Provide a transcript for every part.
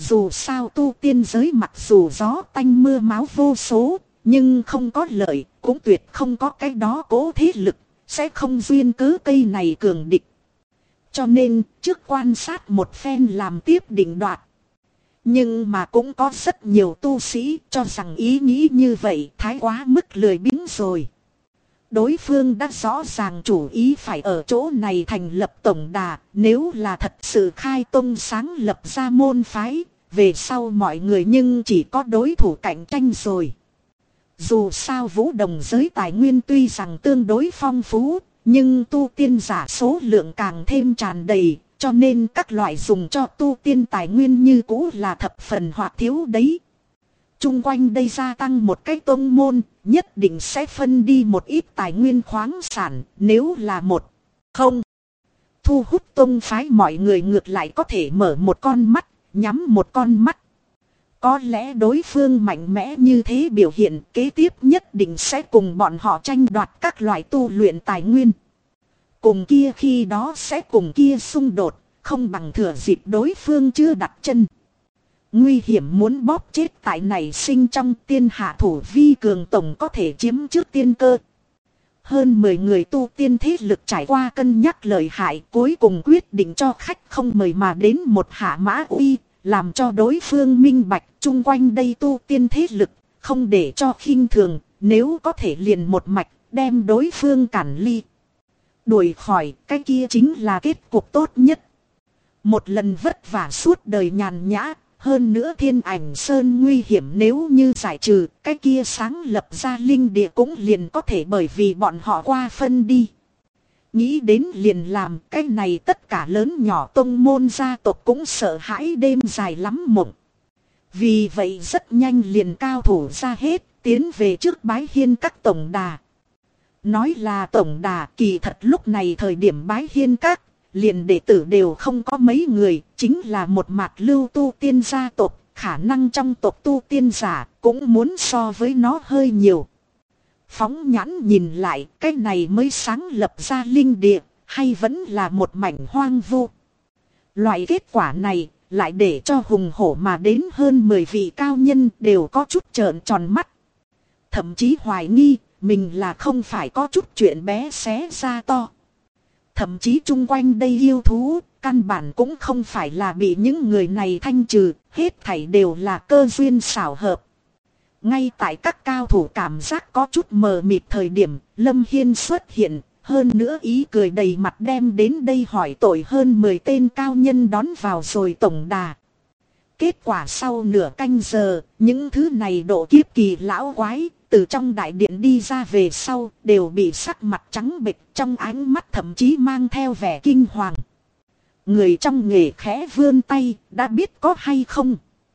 Dù sao tu tiên giới mặc dù gió tanh mưa máu vô số, nhưng không có lợi, cũng tuyệt không có cái đó cố thế lực, sẽ không duyên cớ cây này cường địch. Cho nên, trước quan sát một phen làm tiếp định đoạt. Nhưng mà cũng có rất nhiều tu sĩ cho rằng ý nghĩ như vậy thái quá mức lười biếng rồi. Đối phương đã rõ ràng chủ ý phải ở chỗ này thành lập tổng đà, nếu là thật sự khai tông sáng lập ra môn phái, về sau mọi người nhưng chỉ có đối thủ cạnh tranh rồi. Dù sao vũ đồng giới tài nguyên tuy rằng tương đối phong phú, nhưng tu tiên giả số lượng càng thêm tràn đầy, cho nên các loại dùng cho tu tiên tài nguyên như cũ là thập phần hoặc thiếu đấy. Trung quanh đây gia tăng một cái tông môn, nhất định sẽ phân đi một ít tài nguyên khoáng sản, nếu là một không thu hút tông phái, mọi người ngược lại có thể mở một con mắt, nhắm một con mắt. Có lẽ đối phương mạnh mẽ như thế biểu hiện kế tiếp nhất định sẽ cùng bọn họ tranh đoạt các loại tu luyện tài nguyên. Cùng kia khi đó sẽ cùng kia xung đột, không bằng thừa dịp đối phương chưa đặt chân. Nguy hiểm muốn bóp chết tại này sinh trong tiên hạ thủ vi cường tổng có thể chiếm trước tiên cơ. Hơn 10 người tu tiên thế lực trải qua cân nhắc lợi hại, cuối cùng quyết định cho khách không mời mà đến một hạ mã uy, làm cho đối phương minh bạch chung quanh đây tu tiên thế lực, không để cho khinh thường, nếu có thể liền một mạch, đem đối phương cản ly. Đuổi khỏi, cái kia chính là kết cục tốt nhất. Một lần vất vả suốt đời nhàn nhã, hơn nữa Thiên Ảnh Sơn nguy hiểm nếu như giải trừ, cái kia sáng lập ra linh địa cũng liền có thể bởi vì bọn họ qua phân đi. Nghĩ đến liền làm, cái này tất cả lớn nhỏ tông môn gia tộc cũng sợ hãi đêm dài lắm mộng. Vì vậy rất nhanh liền cao thủ ra hết, tiến về trước bái hiên các tổng đà. Nói là tổng đà, kỳ thật lúc này thời điểm bái hiên các, liền đệ tử đều không có mấy người, chính là một mạt lưu tu tiên gia tộc, khả năng trong tộc tu tiên giả cũng muốn so với nó hơi nhiều. Phóng nhãn nhìn lại, cái này mới sáng lập ra linh địa, hay vẫn là một mảnh hoang vu. Loại kết quả này, lại để cho hùng hổ mà đến hơn 10 vị cao nhân đều có chút trợn tròn mắt. Thậm chí hoài nghi, mình là không phải có chút chuyện bé xé ra to. Thậm chí chung quanh đây yêu thú, căn bản cũng không phải là bị những người này thanh trừ, hết thảy đều là cơ duyên xảo hợp. Ngay tại các cao thủ cảm giác có chút mờ mịt thời điểm, Lâm Hiên xuất hiện, hơn nữa ý cười đầy mặt đem đến đây hỏi tội hơn 10 tên cao nhân đón vào rồi tổng đà. Kết quả sau nửa canh giờ, những thứ này độ kiếp kỳ lão quái, từ trong đại điện đi ra về sau, đều bị sắc mặt trắng bệch, trong ánh mắt thậm chí mang theo vẻ kinh hoàng. Người trong nghề khẽ vươn tay, đã biết có hay không.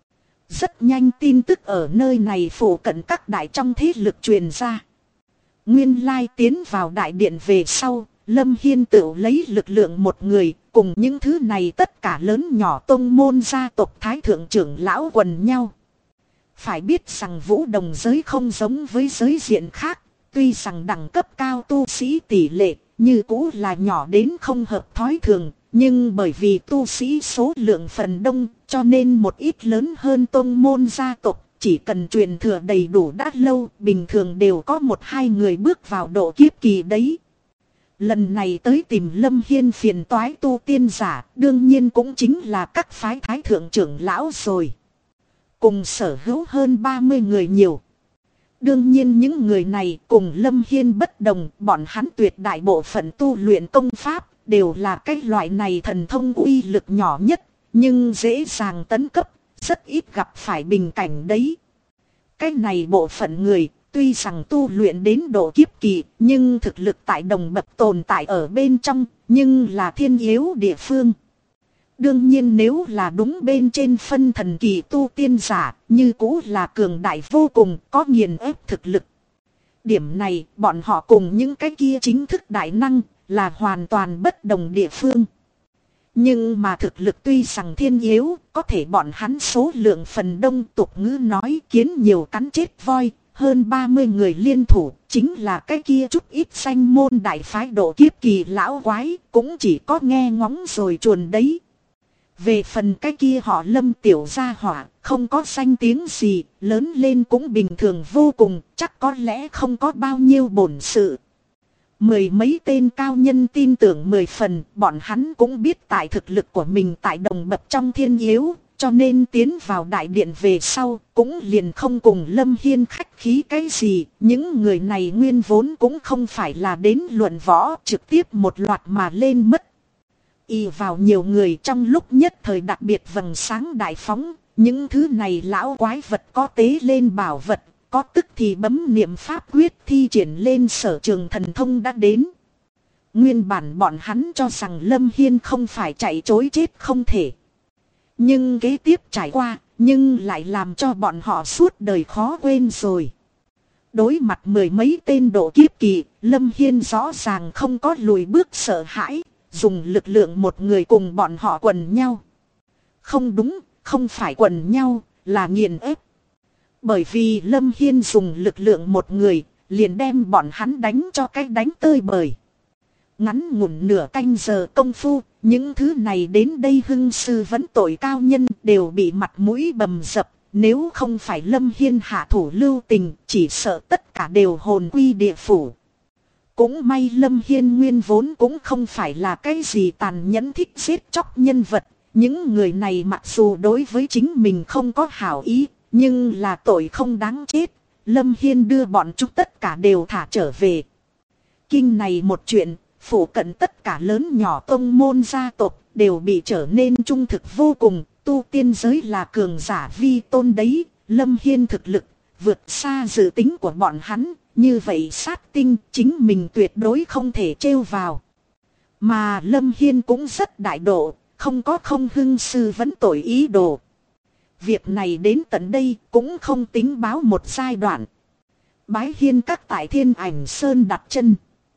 Rất nhanh tin tức ở nơi này phủ cận các đại trong thế lực truyền ra. Nguyên lai tiến vào đại điện về sau, Lâm Hiên tự lấy lực lượng một người, cùng những thứ này tất cả lớn nhỏ tông môn gia tộc thái thượng trưởng lão quần nhau. Phải biết rằng vũ đồng giới không giống với giới diện khác, tuy rằng đẳng cấp cao tu sĩ tỷ lệ như cũ là nhỏ đến không hợp thói thường, nhưng bởi vì tu sĩ số lượng phần đông cho nên một ít lớn hơn tông môn gia tộc chỉ cần truyền thừa đầy đủ đã lâu, bình thường đều có 1-2 người bước vào độ kiếp kỳ đấy. Lần này tới tìm Lâm Hiên phiền toái tu tiên giả, đương nhiên cũng chính là các phái thái thượng trưởng lão rồi. Cùng sở hữu hơn 30 người nhiều. Đương nhiên những người này cùng Lâm Hiên bất đồng, bọn hắn tuyệt đại bộ phận tu luyện công pháp, đều là cái loại này thần thông uy lực nhỏ nhất, nhưng dễ dàng tấn cấp, rất ít gặp phải bình cảnh đấy. Cái này bộ phận người, tuy rằng tu luyện đến độ kiếp kỳ, nhưng thực lực tại đồng bậc tồn tại ở bên trong, nhưng là thiên yếu địa phương. Đương nhiên nếu là đúng bên trên phân thần kỳ tu tiên giả, như cũ là cường đại vô cùng, có nghiền ép thực lực. Điểm này, bọn họ cùng những cái kia chính thức đại năng, là hoàn toàn bất đồng địa phương. Nhưng mà thực lực tuy rằng thiên yếu, có thể bọn hắn số lượng phần đông, tục ngữ nói kiến nhiều cắn chết voi, hơn 30 người liên thủ, chính là cái kia chút ít danh môn đại phái độ kiếp kỳ lão quái, cũng chỉ có nghe ngóng rồi chuồn đấy. Về phần cái kia họ Lâm tiểu gia hỏa, không có danh tiếng gì, lớn lên cũng bình thường vô cùng, chắc có lẽ không có bao nhiêu bổn sự. Mười mấy tên cao nhân tin tưởng 10 phần, bọn hắn cũng biết tại thực lực của mình tại đồng bậc trong thiên yếu, cho nên tiến vào đại điện về sau, cũng liền không cùng Lâm Hiên khách khí cái gì. Những người này nguyên vốn cũng không phải là đến luận võ, trực tiếp một loạt mà lên mất. Y vào nhiều người trong lúc nhất thời đặc biệt vầng sáng đại phóng, những thứ này lão quái vật có tế lên bảo vật, có tức thì bấm niệm pháp quyết thi triển lên sở trường thần thông đã đến. Nguyên bản bọn hắn cho rằng Lâm Hiên không phải chạy chối chết không thể. Nhưng kế tiếp trải qua, nhưng lại làm cho bọn họ suốt đời khó quên rồi. Đối mặt mười mấy tên độ kiếp kỳ, Lâm Hiên rõ ràng không có lùi bước sợ hãi, dùng lực lượng một người cùng bọn họ quần nhau. Không đúng, không phải quần nhau, là nghiền ép. Bởi vì Lâm Hiên dùng lực lượng một người, liền đem bọn hắn đánh cho cách đánh tơi bời. Ngắn ngủn nửa canh giờ công phu, những thứ này đến đây hưng sư vấn tội cao nhân đều bị mặt mũi bầm dập. Nếu không phải Lâm Hiên hạ thủ lưu tình, chỉ sợ tất cả đều hồn quy địa phủ. Cũng may Lâm Hiên nguyên vốn cũng không phải là cái gì tàn nhẫn thích giết chóc nhân vật. Những người này mặc dù đối với chính mình không có hảo ý, nhưng là tội không đáng chết. Lâm Hiên đưa bọn chúng tất cả đều thả trở về. Kinh này một chuyện, phủ cận tất cả lớn nhỏ tông môn gia tộc đều bị trở nên trung thực vô cùng. Tu tiên giới là cường giả vi tôn đấy. Lâm Hiên thực lực vượt xa dự tính của bọn hắn. Như vậy sát tinh chính mình tuyệt đối không thể trêu vào. Mà Lâm Hiên cũng rất đại độ, không có không hưng sư vấn tội ý đồ. Việc này đến tận đây cũng không tính báo một giai đoạn. Bái Hiên các tại Thiên Ảnh Sơn đặt chân.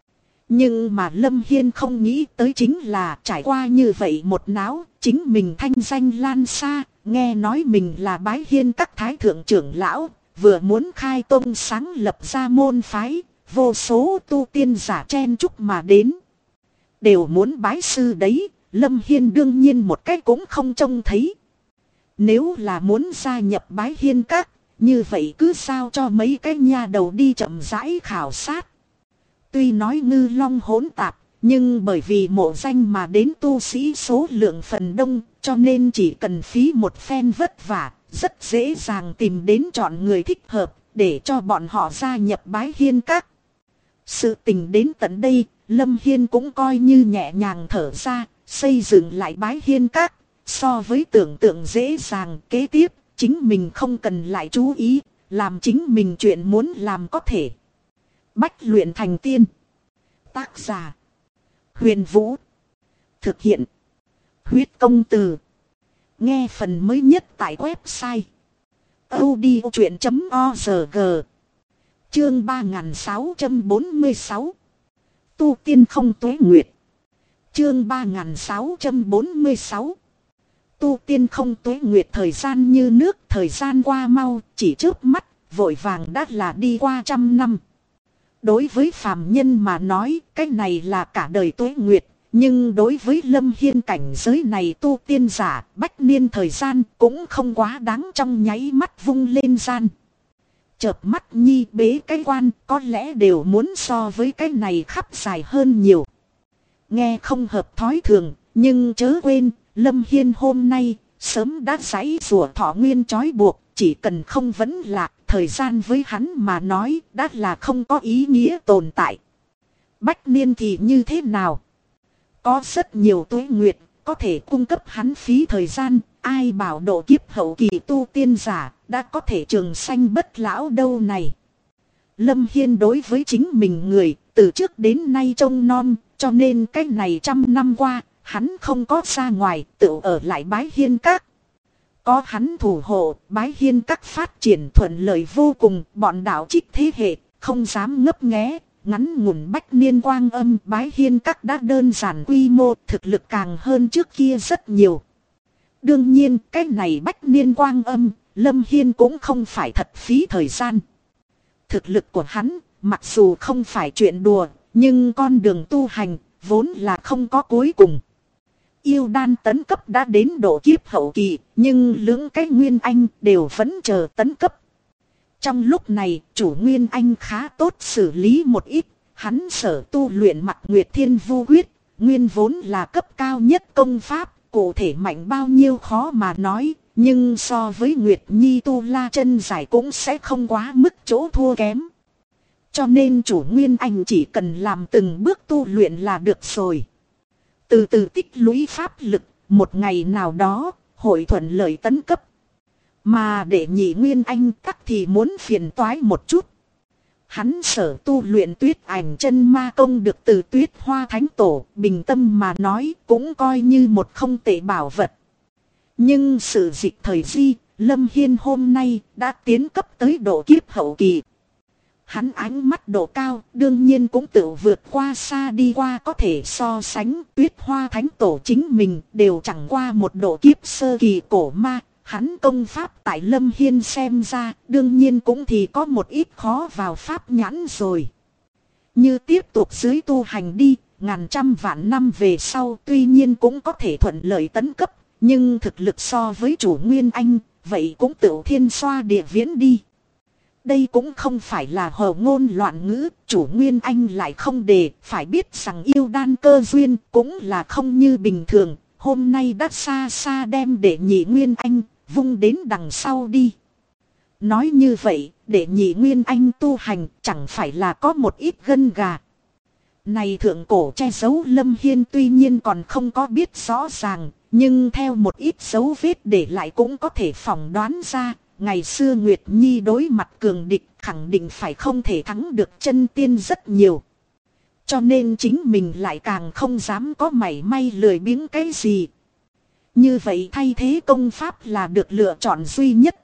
Nhưng mà Lâm Hiên không nghĩ tới chính là trải qua như vậy một náo, chính mình thanh danh lan xa, nghe nói mình là Bái Hiên các thái thượng trưởng lão, vừa muốn khai tông sáng lập ra môn phái, vô số tu tiên giả chen chúc mà đến. Đều muốn bái sư đấy, Lâm Hiên đương nhiên một cách cũng không trông thấy. Nếu là muốn gia nhập Bái Hiên các, như vậy cứ sao cho mấy cái nha đầu đi chậm rãi khảo sát. Tuy nói ngư long hỗn tạp, nhưng bởi vì mộ danh mà đến tu sĩ số lượng phần đông, cho nên chỉ cần phí một phen vất vả, rất dễ dàng tìm đến chọn người thích hợp, để cho bọn họ gia nhập Bái Hiên các. Sự tình đến tận đây, Lâm Hiên cũng coi như nhẹ nhàng thở ra, xây dựng lại Bái Hiên các. So với tưởng tượng dễ dàng, kế tiếp, chính mình không cần lại chú ý, làm chính mình chuyện muốn làm có thể. Bách luyện thành tiên. Tác giả: Huyền Vũ. Thực hiện: Huyết Công Từ. Nghe phần mới nhất tại website audiochuyện.org. Chương 3646. Tu tiên không tuế nguyệt. Chương 3646. Tu tiên không tuế nguyệt. Thời gian như nước, thời gian qua mau, chỉ chớp mắt, vội vàng đã là đi qua 100 năm. Đối với phàm nhân mà nói, cái này là cả đời tuế nguyệt. Nhưng đối với Lâm Hiên cảnh giới này tu tiên giả, bách niên thời gian cũng không quá đáng, trong nháy mắt vung lên gian. Chợp mắt nhi bế cái quan, có lẽ đều muốn so với cái này khắp dài hơn nhiều. Nghe không hợp thói thường, nhưng chớ quên, Lâm Hiên hôm nay, sớm đã giãy rủa thọ nguyên trói buộc, chỉ cần không vấn lạc, thời gian với hắn mà nói, đã là không có ý nghĩa tồn tại. Bách niên thì như thế nào? Có rất nhiều tuế nguyệt, có thể cung cấp hắn phí thời gian, ai bảo độ kiếp hậu kỳ tu tiên giả, đã có thể trường sanh bất lão đâu này. Lâm Hiên đối với chính mình người, từ trước đến nay trông non, cho nên cái này 100 năm qua, hắn không có ra ngoài, tự ở lại Bái Hiên các. Có hắn thủ hộ, Bái Hiên các phát triển thuận lợi vô cùng, bọn đạo trích thế hệ, không dám ngấp nghé. Ngắn ngủn bách niên quang âm, Bái Hiên các đã đơn giản quy mô, thực lực càng hơn trước kia rất nhiều. Đương nhiên, cái này bách niên quang âm, Lâm Hiên cũng không phải thật phí thời gian. Thực lực của hắn, mặc dù không phải chuyện đùa, nhưng con đường tu hành, vốn là không có cuối cùng. Yêu đan tấn cấp đã đến độ kiếp hậu kỳ, nhưng lưỡng cái Nguyên Anh đều vẫn chờ tấn cấp. Trong lúc này, chủ Nguyên Anh khá tốt xử lý một ít, hắn sở tu luyện Mặc Nguyệt Thiên Vu Quyết, nguyên vốn là cấp cao nhất công pháp, cụ thể mạnh bao nhiêu khó mà nói, nhưng so với Nguyệt Nhi Tu La chân giải cũng sẽ không quá mức chỗ thua kém. Cho nên chủ Nguyên Anh chỉ cần làm từng bước tu luyện là được rồi. Từ từ tích lũy pháp lực, một ngày nào đó, hội thuận lợi tấn cấp. Mà để nhị Nguyên Anh tắc thì muốn phiền toái một chút. Hắn sở tu luyện Tuyết Ảnh Chân Ma Công được từ Tuyết Hoa Thánh Tổ, bình tâm mà nói cũng coi như một không tệ bảo vật. Nhưng sự dịch thời di, Lâm Hiên hôm nay đã tiến cấp tới độ kiếp hậu kỳ. Hắn ánh mắt độ cao, đương nhiên cũng tự vượt qua xa đi qua có thể so sánh. Tuyết Hoa Thánh Tổ chính mình đều chẳng qua một độ kiếp sơ kỳ cổ ma. Hắn công pháp tại Lâm Hiên xem ra, đương nhiên cũng thì có một ít khó vào pháp nhãn rồi. Như tiếp tục dưới tu hành đi, ngàn trăm vạn năm về sau tuy nhiên cũng có thể thuận lợi tấn cấp, nhưng thực lực so với chủ Nguyên Anh, vậy cũng tự thiên xoa địa viễn đi. Đây cũng không phải là hồ ngôn loạn ngữ, chủ Nguyên Anh lại không để, phải biết rằng yêu đan cơ duyên cũng là không như bình thường, hôm nay đã xa xa đem để nhị Nguyên Anh vung đến đằng sau đi. Nói như vậy, để nhị Nguyên Anh tu hành chẳng phải là có một ít gân gà. Này thượng cổ che giấu Lâm Hiên tuy nhiên còn không có biết rõ ràng, nhưng theo một ít dấu vết để lại cũng có thể phỏng đoán ra, ngày xưa Nguyệt Nhi đối mặt cường địch khẳng định phải không thể thắng được chân tiên rất nhiều. Cho nên chính mình lại càng không dám có mảy may lười biếng cái gì. Như vậy thay thế công pháp là được lựa chọn duy nhất.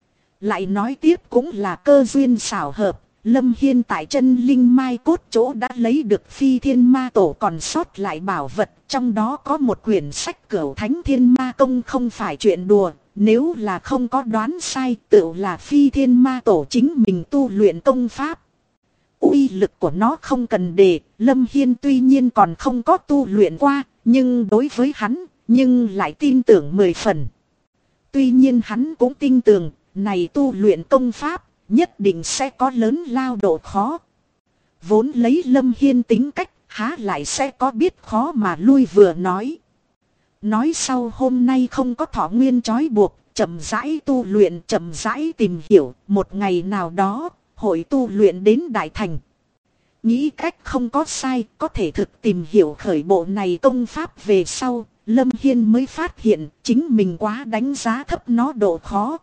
Lại nói tiếp cũng là cơ duyên xảo hợp. Lâm Hiên tại chân linh mai cốt chỗ đã lấy được Phi Thiên Ma Tổ còn sót lại bảo vật. Trong đó có một quyển sách Cửu Thánh Thiên Ma Công không phải chuyện đùa. Nếu là không có đoán sai tự là Phi Thiên Ma Tổ chính mình tu luyện công pháp. Uy lực của nó không cần đề. Lâm Hiên tuy nhiên còn không có tu luyện qua. Nhưng đối với hắn nhưng lại tin tưởng 10 phần. Tuy nhiên hắn cũng tin tưởng này tu luyện công pháp nhất định sẽ có lớn lao độ khó. Vốn lấy Lâm Hiên tính cách, há lại sẽ có biết khó mà lui vừa nói. Nói sau hôm nay không có thọ nguyên trói buộc, chậm rãi tu luyện, chậm rãi tìm hiểu, một ngày nào đó, hội tu luyện đến đại thành. Nghĩ cách không có sai, có thể thực tìm hiểu khởi bộ này công pháp về sau, Lâm Hiên mới phát hiện chính mình quá đánh giá thấp nó độ khó.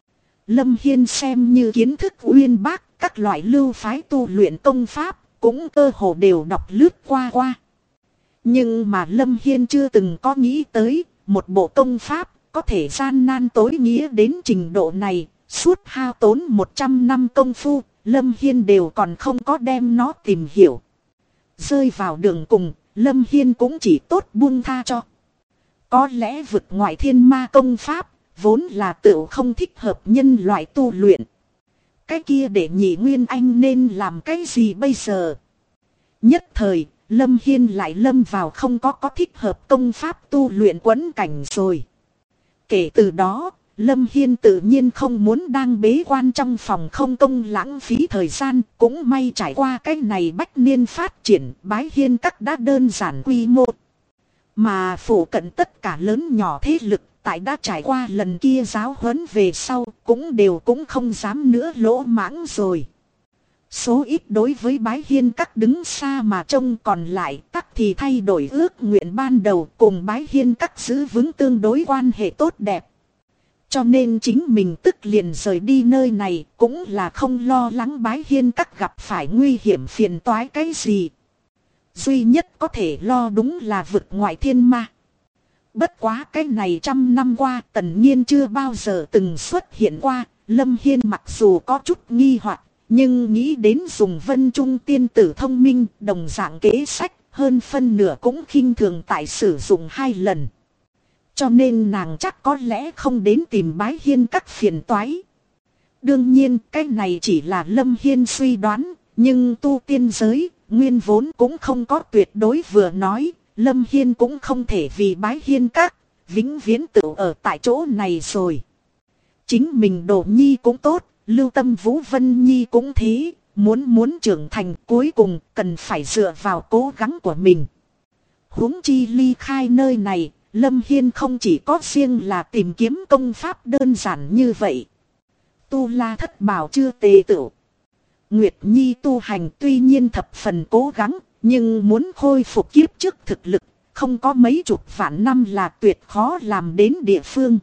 Lâm Hiên xem như kiến thức uyên bác, các loại lưu phái tu luyện công pháp cũng cơ hồ đều đọc lướt qua. Nhưng mà Lâm Hiên chưa từng có nghĩ tới một bộ công pháp có thể gian nan tối nghĩa đến trình độ này. Suốt hao tốn 100 năm công phu, Lâm Hiên đều còn không có đem nó tìm hiểu. Rơi vào đường cùng, Lâm Hiên cũng chỉ tốt buông tha cho. Có lẽ vực ngoại thiên ma công pháp vốn là tựu không thích hợp nhân loại tu luyện. Cái kia để nhị Nguyên Anh nên làm cái gì bây giờ? Nhất thời, Lâm Hiên lại lâm vào không có thích hợp công pháp tu luyện quẫn cảnh rồi. Kể từ đó, Lâm Hiên tự nhiên không muốn đang bế quan trong phòng không công lãng phí thời gian. Cũng may trải qua cái này bách niên phát triển, Bái Hiên Các đã đơn giản quy mô. Mà phủ cận tất cả lớn nhỏ thế lực tại đã trải qua lần kia giáo huấn về sau cũng không dám nữa lỗ mãng rồi. Số ít đối với Bái Hiên Các đứng xa mà trông, còn lại các thì thay đổi ước nguyện ban đầu, cùng Bái Hiên Các giữ vững tương đối quan hệ tốt đẹp. Cho nên chính mình tức liền rời đi nơi này, cũng là không lo lắng Bái Hiên Các gặp phải nguy hiểm phiền toái cái gì. Duy nhất có thể lo đúng là vực ngoại thiên ma. Bất quá cái này trăm năm qua Tần Nhiên chưa bao giờ từng xuất hiện qua. Lâm Hiên mặc dù có chút nghi hoặc, nhưng nghĩ đến dùng Vân Trung tiên tử thông minh đồng dạng kế sách, hơn phân nửa cũng khinh thường tại sử dụng 2 lần. Cho nên nàng chắc có lẽ không đến tìm Bái Hiên Các phiền toái. Đương nhiên cái này chỉ là Lâm Hiên suy đoán, nhưng tu tiên giới nguyên vốn cũng không có tuyệt đối vừa nói. Lâm Hiên cũng không thể vì bái hiên các, vĩnh viễn tự ở tại chỗ này rồi. Chính mình Đỗ Nhi cũng tốt, Lưu Tâm Vũ Vân Nhi cũng thế, muốn trưởng thành cuối cùng cần phải dựa vào cố gắng của mình. Huống chi ly khai nơi này, Lâm Hiên không chỉ có riêng là tìm kiếm công pháp đơn giản như vậy. Tu La Thất Bảo chưa tề tựu. Nguyệt Nhi tu hành tuy nhiên thập phần cố gắng, nhưng muốn khôi phục kiếp trước thực lực, không có mấy chục vạn năm là tuyệt khó làm đến địa phương.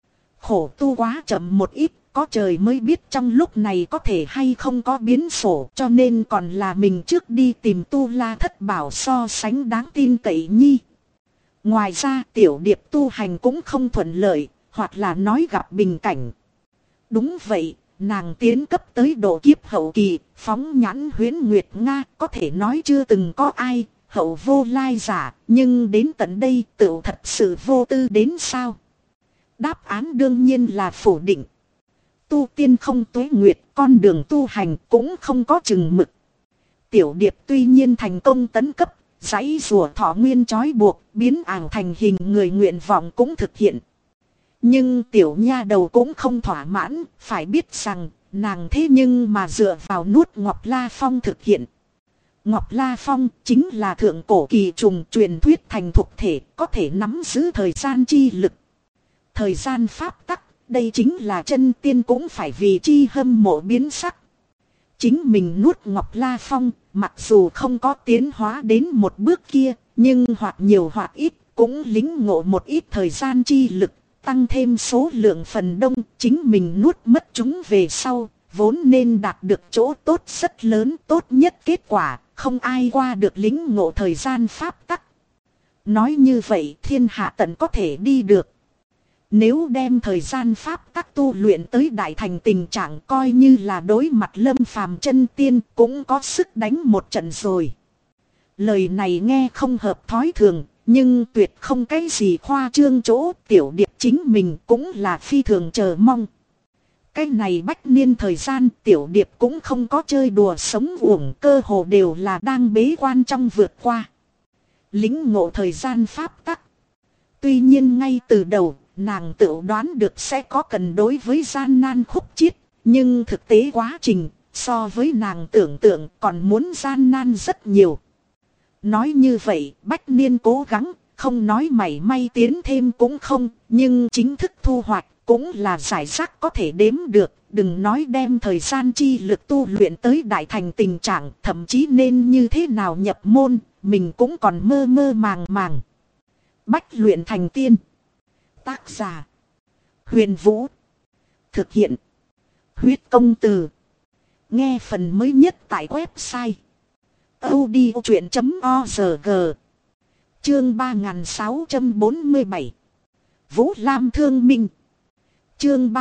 Khổ tu quá chậm một ít, có trời mới biết trong lúc này có thể hay không có biến sổ, cho nên còn là mình trước đi tìm Tu La Thất Bảo so sánh đáng tin cậy nhi. Ngoài ra tiểu điệp tu hành cũng không thuận lợi, hoặc là nói gặp bình cảnh. Đúng vậy, nàng tiến cấp tới độ kiếp hậu kỳ, phóng nhãn Huyễn Nguyệt Nga, có thể nói chưa từng có ai, hậu vô lai giả, nhưng đến tận đây tựu thật sự vô tư đến sao? Đáp án đương nhiên là phủ định. Tu tiên không tuế nguyệt, con đường tu hành cũng không có chừng mực. Tiểu điệp tuy nhiên thành công tấn cấp, giãy rùa thọ nguyên trói buộc, biến ảo thành hình người nguyện vọng cũng thực hiện. Nhưng tiểu nha đầu cũng không thỏa mãn, phải biết rằng, nàng thế nhưng mà dựa vào nuốt Ngọc La Phong thực hiện. Ngọc La Phong chính là thượng cổ kỳ trùng truyền thuyết thành thục thể, có thể nắm giữ thời gian chi lực. Thời gian pháp tắc, đây chính là chân tiên cũng phải vì chi hâm mộ biến sắc. Chính mình nuốt Ngọc La Phong, mặc dù không có tiến hóa đến một bước kia, nhưng hoặc nhiều hoặc ít cũng lính ngộ một ít thời gian chi lực, tăng thêm số lượng phần đông, chính mình nuốt mất chúng về sau, vốn nên đạt được chỗ tốt rất lớn, tốt nhất kết quả, không ai qua được lính ngộ thời gian pháp tắc. Nói như vậy thiên hạ tận có thể đi được. Nếu đem thời gian pháp tắc tu luyện tới đại thành tình trạng coi như là đối mặt Lâm Phàm chân tiên cũng có sức đánh một trận rồi. Lời này nghe không hợp thói thường, nhưng tuyệt không cái gì khoa trương chỗ, tiểu điệp chính mình cũng là phi thường chờ mong. Cái này bách niên thời gian tiểu điệp cũng không có chơi đùa sống uổng, cơ hồ đều là đang bế quan trong vượt qua. Lính ngộ thời gian pháp tắc. Tuy nhiên ngay từ đầu, nàng tự đoán được sẽ có cần đối với gian nan khúc chiết, nhưng thực tế quá trình, so với nàng tưởng tượng còn muốn gian nan rất nhiều. Nói như vậy, bách niên cố gắng, không nói mảy may tiến thêm cũng không, nhưng chính thức thu hoạch cũng là giải rác có thể đếm được, đừng nói đem thời gian chi lực tu luyện tới đại thành tình trạng, thậm chí nên như thế nào nhập môn, mình cũng còn mơ mơ màng màng. Bách luyện thành tiên. Tác giả Huyền Vũ. Thực hiện Huyết Công Từ. Nghe phần mới nhất tại website audiochuyện.org. Chương 3647 Vũ Lam Thương Minh. Chương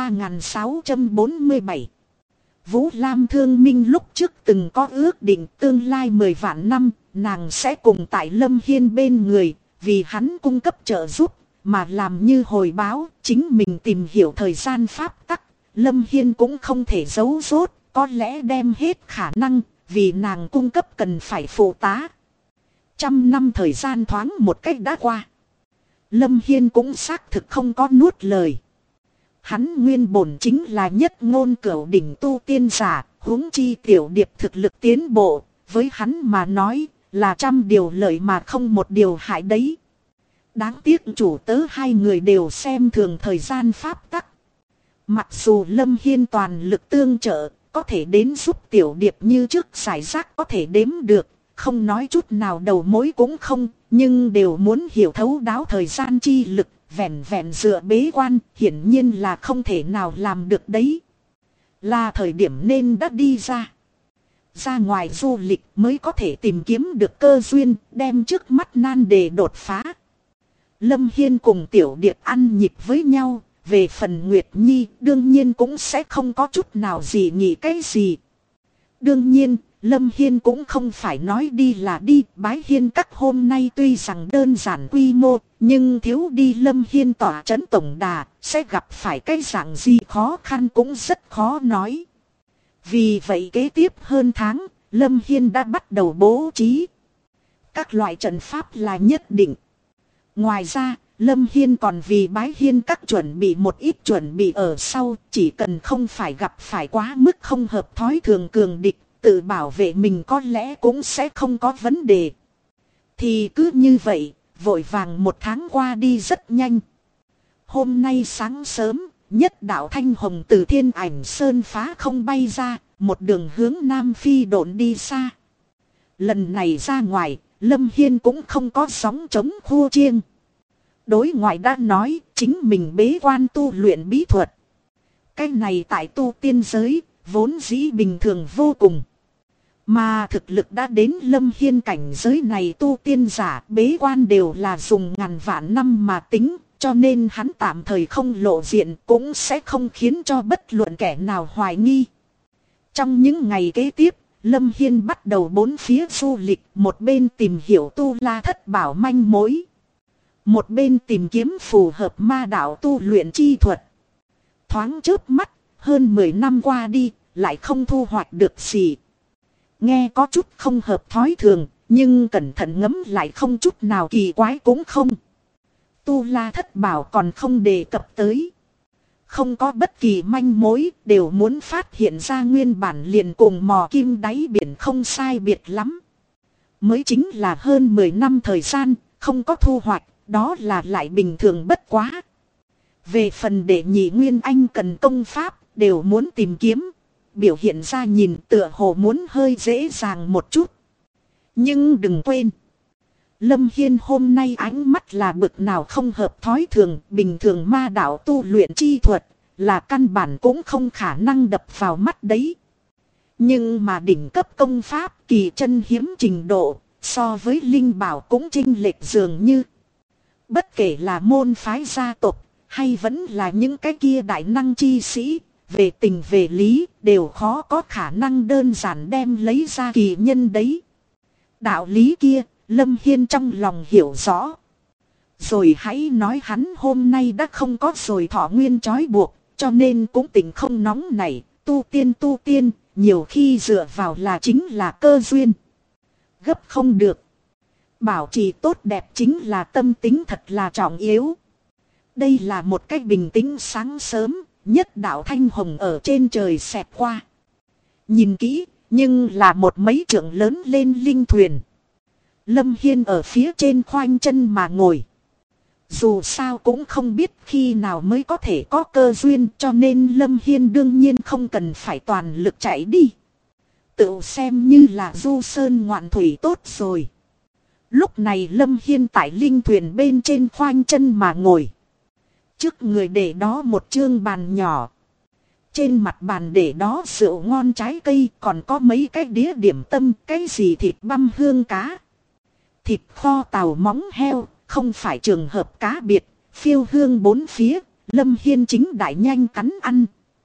3647 Vũ Lam Thương Minh lúc trước từng có ước định tương lai 10 vạn năm, nàng sẽ cùng tại Lâm Hiên bên người, vì hắn cung cấp trợ giúp, mà làm như hồi báo, chính mình tìm hiểu thời gian pháp tắc, Lâm Hiên cũng không thể giấu giốt, có lẽ đem hết khả năng, vì nàng cung cấp cần phải phụ tá. 100 năm thời gian thoáng một cách đã qua. Lâm Hiên cũng xác thực không có nuốt lời. Hắn nguyên bổn chính là nhất ngôn cửu đỉnh tu tiên giả, huống chi tiểu điệp thực lực tiến bộ, với hắn mà nói là trăm điều lợi mà không một điều hại đấy. Đáng tiếc chủ tớ hai người đều xem thường thời gian pháp tắc. Mặc dù Lâm Hiên toàn lực tương trợ, có thể đến giúp tiểu điệp như trước giải rác có thể đếm được, không nói chút nào đầu mối cũng không, nhưng đều muốn hiểu thấu đáo thời gian chi lực, vẹn vẹn dựa bế quan, hiển nhiên là không thể nào làm được đấy. Là thời điểm nên đã đi ra. Ra ngoài du lịch mới có thể tìm kiếm được cơ duyên, đem trước mắt nan đề đột phá. Lâm Hiên cùng tiểu điệp ăn nhịp với nhau, về phần Nguyệt Nhi đương nhiên cũng sẽ không có chút nào gì nghĩ cái gì. Đương nhiên, Lâm Hiên cũng không phải nói đi là đi, bái hiên các hôm nay tuy rằng đơn giản quy mô, nhưng thiếu đi Lâm Hiên tỏa trấn tổng đà, sẽ gặp phải cái dạng gì khó khăn cũng rất khó nói. Vì vậy kế tiếp hơn tháng, Lâm Hiên đã bắt đầu bố trí. Các loại trận pháp là nhất định. Ngoài ra, Lâm Hiên còn vì bái hiên các chuẩn bị một ít chuẩn bị ở sau, chỉ cần không phải gặp phải quá mức không hợp thói thường cường địch, tự bảo vệ mình có lẽ cũng sẽ không có vấn đề. Thì cứ như vậy, vội vàng một tháng qua đi rất nhanh. Hôm nay sáng sớm, nhất đạo thanh hồng từ Thiên Ảnh Sơn phá không bay ra, một đường hướng Nam phi độn đi xa. Lần này ra ngoài, Lâm Hiên cũng không có sóng chống khua chiêng. Đối ngoại đã nói chính mình bế quan tu luyện bí thuật. Cái này tại tu tiên giới, vốn dĩ bình thường vô cùng. Mà thực lực đã đến Lâm Hiên cảnh giới này, tu tiên giả bế quan đều là dùng ngàn vạn năm mà tính. Cho nên hắn tạm thời không lộ diện cũng sẽ không khiến cho bất luận kẻ nào hoài nghi. Trong những ngày kế tiếp, Lâm Hiên bắt đầu bốn phía du lịch, một bên tìm hiểu tu la thất bảo manh mối, một bên tìm kiếm phù hợp ma đạo tu luyện chi thuật. Thoáng chớp mắt, hơn 10 năm qua đi, lại không thu hoạch được gì. Nghe có chút không hợp thói thường, nhưng cẩn thận ngẫm lại không chút nào kỳ quái cũng không. Tu la thất bảo còn không đề cập tới. Không có bất kỳ manh mối, đều muốn phát hiện ra nguyên bản liền cùng mò kim đáy biển không sai biệt lắm. Mới chính là hơn 10 năm thời gian, không có thu hoạch, đó là lại bình thường bất quá. Về phần đệ nhị nguyên anh cần công pháp, đều muốn tìm kiếm. Biểu hiện ra nhìn tựa hồ muốn hơi dễ dàng một chút. Nhưng đừng quên. Lâm Hiên hôm nay ánh mắt là bực nào không hợp thói thường, bình thường ma đạo tu luyện chi thuật, là căn bản cũng không khả năng đập vào mắt đấy. Nhưng mà đỉnh cấp công pháp kỳ chân hiếm trình độ, so với linh bảo cũng chênh lệch dường như. Bất kể là môn phái gia tộc, hay vẫn là những cái kia đại năng chi sĩ, về tình về lý, đều khó có khả năng đơn giản đem lấy ra kỳ nhân đấy. Đạo lý kia, Lâm Hiên trong lòng hiểu rõ. Rồi hãy nói hắn hôm nay đã không có rồi thọ nguyên trói buộc, cho nên cũng tỉnh không nóng nảy, tu tiên, nhiều khi dựa vào là chính là cơ duyên. Gấp không được. Bảo trì tốt đẹp chính là tâm tính thật là trọng yếu. Đây là một cách bình tĩnh sáng sớm, nhất đạo thanh hồng ở trên trời xẹt qua. Nhìn kỹ, nhưng là một mấy trượng lớn lên linh thuyền. Lâm Hiên ở phía trên khoanh chân mà ngồi. Dù sao cũng không biết khi nào mới có thể có cơ duyên, cho nên Lâm Hiên đương nhiên không cần phải toàn lực chạy đi. Tự xem như là du sơn ngoạn thủy tốt rồi. Lúc này Lâm Hiên tại linh thuyền bên trên khoanh chân mà ngồi. Trước người để đó một chương bàn nhỏ. Trên mặt bàn để đó rượu ngon trái cây, còn có mấy cái đĩa điểm tâm, cái gì thịt băm hương cá. Thịt kho tàu móng heo, không phải trường hợp cá biệt, phiêu hương bốn phía, Lâm Hiên chính đại nhanh cắn ăn.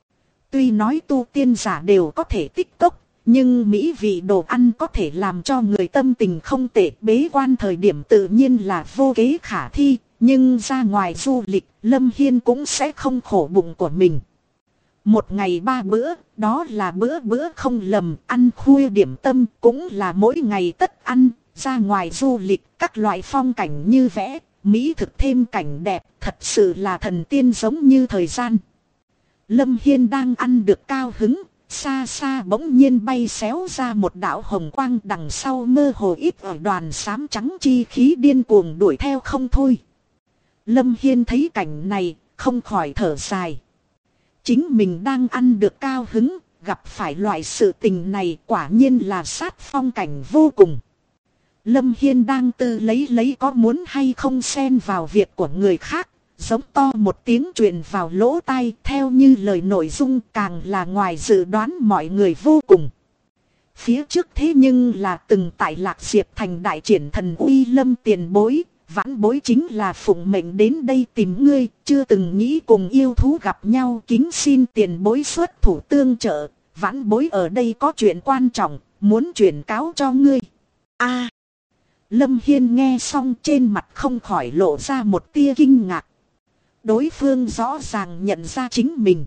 Tuy nói tu tiên giả đều có thể tích cốc, nhưng mỹ vị đồ ăn có thể làm cho người tâm tình không tệ, bế quan thời điểm tự nhiên là vô kế khả thi, nhưng ra ngoài du lịch, Lâm Hiên cũng sẽ không khổ bụng của mình. Một ngày 3 bữa, đó là bữa bữa không lầm, ăn khuya điểm tâm cũng là mỗi ngày tất ăn. Ra ngoài du lịch, các loại phong cảnh như vẽ, mỹ thực thêm cảnh đẹp, thật sự là thần tiên giống như thời gian. Lâm Hiên đang ăn được cao hứng, xa xa bỗng nhiên bay xéo ra một đạo hồng quang, đằng sau mơ hồ ít ở đoàn xám trắng chi khí điên cuồng đuổi theo không thôi. Lâm Hiên thấy cảnh này, không khỏi thở dài. Chính mình đang ăn được cao hứng, gặp phải loại sự tình này quả nhiên là sát phong cảnh vô cùng. Lâm Hiên đang tư lấy có muốn hay không xen vào việc của người khác, giống to một tiếng truyền vào lỗ tai, theo như lời nội dung càng là ngoài dự đoán mọi người vô cùng. Phía trước thế nhưng là từng tại Lạc Diệp thành đại triển thần uy Lâm tiền bối, vãn bối chính là phụng mệnh đến đây tìm ngươi, chưa từng nghĩ cùng yêu thú gặp nhau, kính xin tiền bối xuất thủ tương trợ, vãn bối ở đây có chuyện quan trọng, muốn chuyển cáo cho ngươi. A. Lâm Hiên nghe xong trên mặt không khỏi lộ ra một tia kinh ngạc. Đối phương rõ ràng nhận ra chính mình,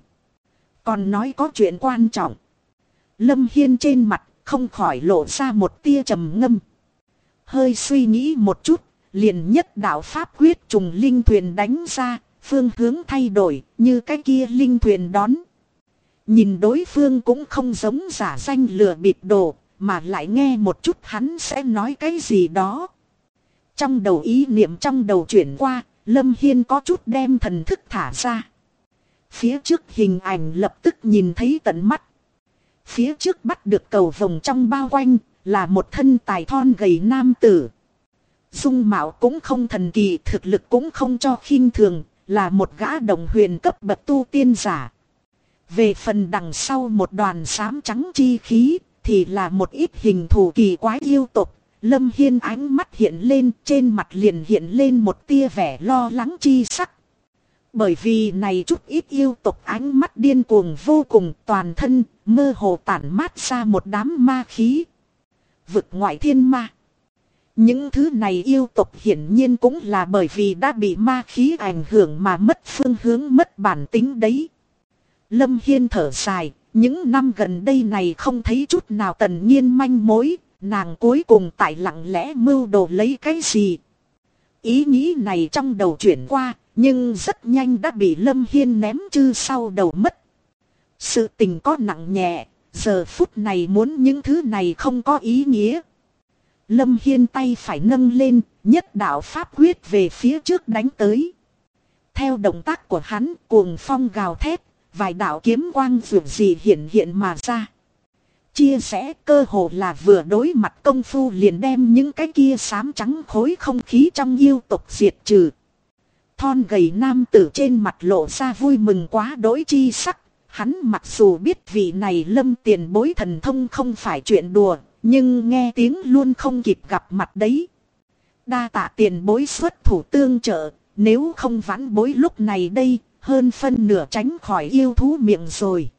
còn nói có chuyện quan trọng. Lâm Hiên trên mặt không khỏi lộ ra một tia trầm ngâm. Hơi suy nghĩ một chút, liền nhất đạo pháp quyết trùng linh thuyền đánh ra, phương hướng thay đổi như cái kia linh thuyền đón. Nhìn đối phương cũng không giống giả danh lừa bịp đồ, mà lại nghe một chút hắn sẽ nói cái gì đó. Trong đầu ý niệm trong đầu chuyển qua, Lâm Hiên có chút đem thần thức thả ra. Phía trước hình ảnh lập tức nhìn thấy tận mắt. Phía trước bắt được cầu vồng trong bao quanh, là một thân tài thon gầy nam tử. Dung mạo cũng không thần kỳ, thực lực cũng không cho khinh thường, là một gã đồng huyền cấp bậc tu tiên giả. Về phần đằng sau một đoàn xám trắng chi khí, thì là một ít hình thù kỳ quái yêu tộc. Lâm Hiên ánh mắt hiện lên, trên mặt liền hiện lên một tia vẻ lo lắng chi sắc. Bởi vì này chút ít yêu tộc ánh mắt điên cuồng vô cùng, toàn thân mơ hồ tản mát ra một đám ma khí. Vực ngoại thiên ma. Những thứ này yêu tộc hiển nhiên cũng là bởi vì đã bị ma khí ảnh hưởng mà mất phương hướng, mất bản tính đấy. Lâm Hiên thở dài, những năm gần đây này không thấy chút nào Tần Nhiên manh mối, nàng cuối cùng tại lặng lẽ mưu đồ lấy cái gì. Ý nghĩ này trong đầu chuyển qua, nhưng rất nhanh đã bị Lâm Hiên ném chư sau đầu mất. Sự tình có nặng nhẹ, giờ phút này muốn những thứ này không có ý nghĩa. Lâm Hiên tay phải nâng lên, nhất đạo pháp quyết về phía trước đánh tới. Theo động tác của hắn, cuồng phong gào thét, vài đạo kiếm quang vượt gì hiện mà ra. Chia sẻ cơ hồ là vừa đối mặt công phu liền đem những cái kia xám trắng khối không khí trong yêu tộc diệt trừ. Thon gầy nam tử trên mặt lộ ra vui mừng quá đỗi chi sắc. Hắn mặc dù biết vị này Lâm tiền bối thần thông không phải chuyện đùa, nhưng nghe tiếng luôn không kịp gặp mặt đấy. Đa tạ tiền bối xuất thủ tương trợ, nếu không vãn bối lúc này đây, hơn phân nửa tránh khỏi yêu thú miệng rồi.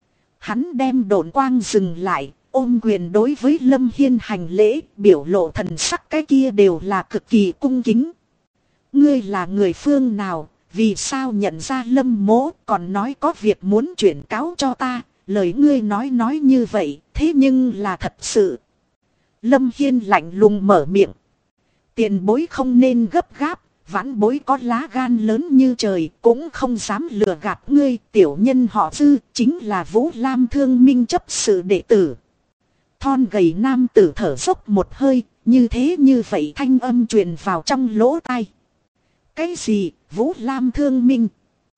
Hắn đem độn quang dừng lại, ôm quyền đối với Lâm Hiên hành lễ, biểu lộ thần sắc cái kia đều là cực kỳ cung kính. Ngươi là người phương nào, vì sao nhận ra Lâm mỗ, còn nói có việc muốn chuyển cáo cho ta, lời ngươi nói như vậy, thế nhưng là thật sự. Lâm Hiên lạnh lùng mở miệng. Tiền bối không nên gấp gáp, vãn bối có lá gan lớn như trời, cũng không dám lừa gạt ngươi. Tiểu nhân họ Dư, chính là Vũ Lam Thương Minh chấp sự đệ tử. Thon gầy nam tử thở dốc một hơi, như thế như vậy thanh âm truyền vào trong lỗ tai. Cái gì, Vũ Lam Thương Minh?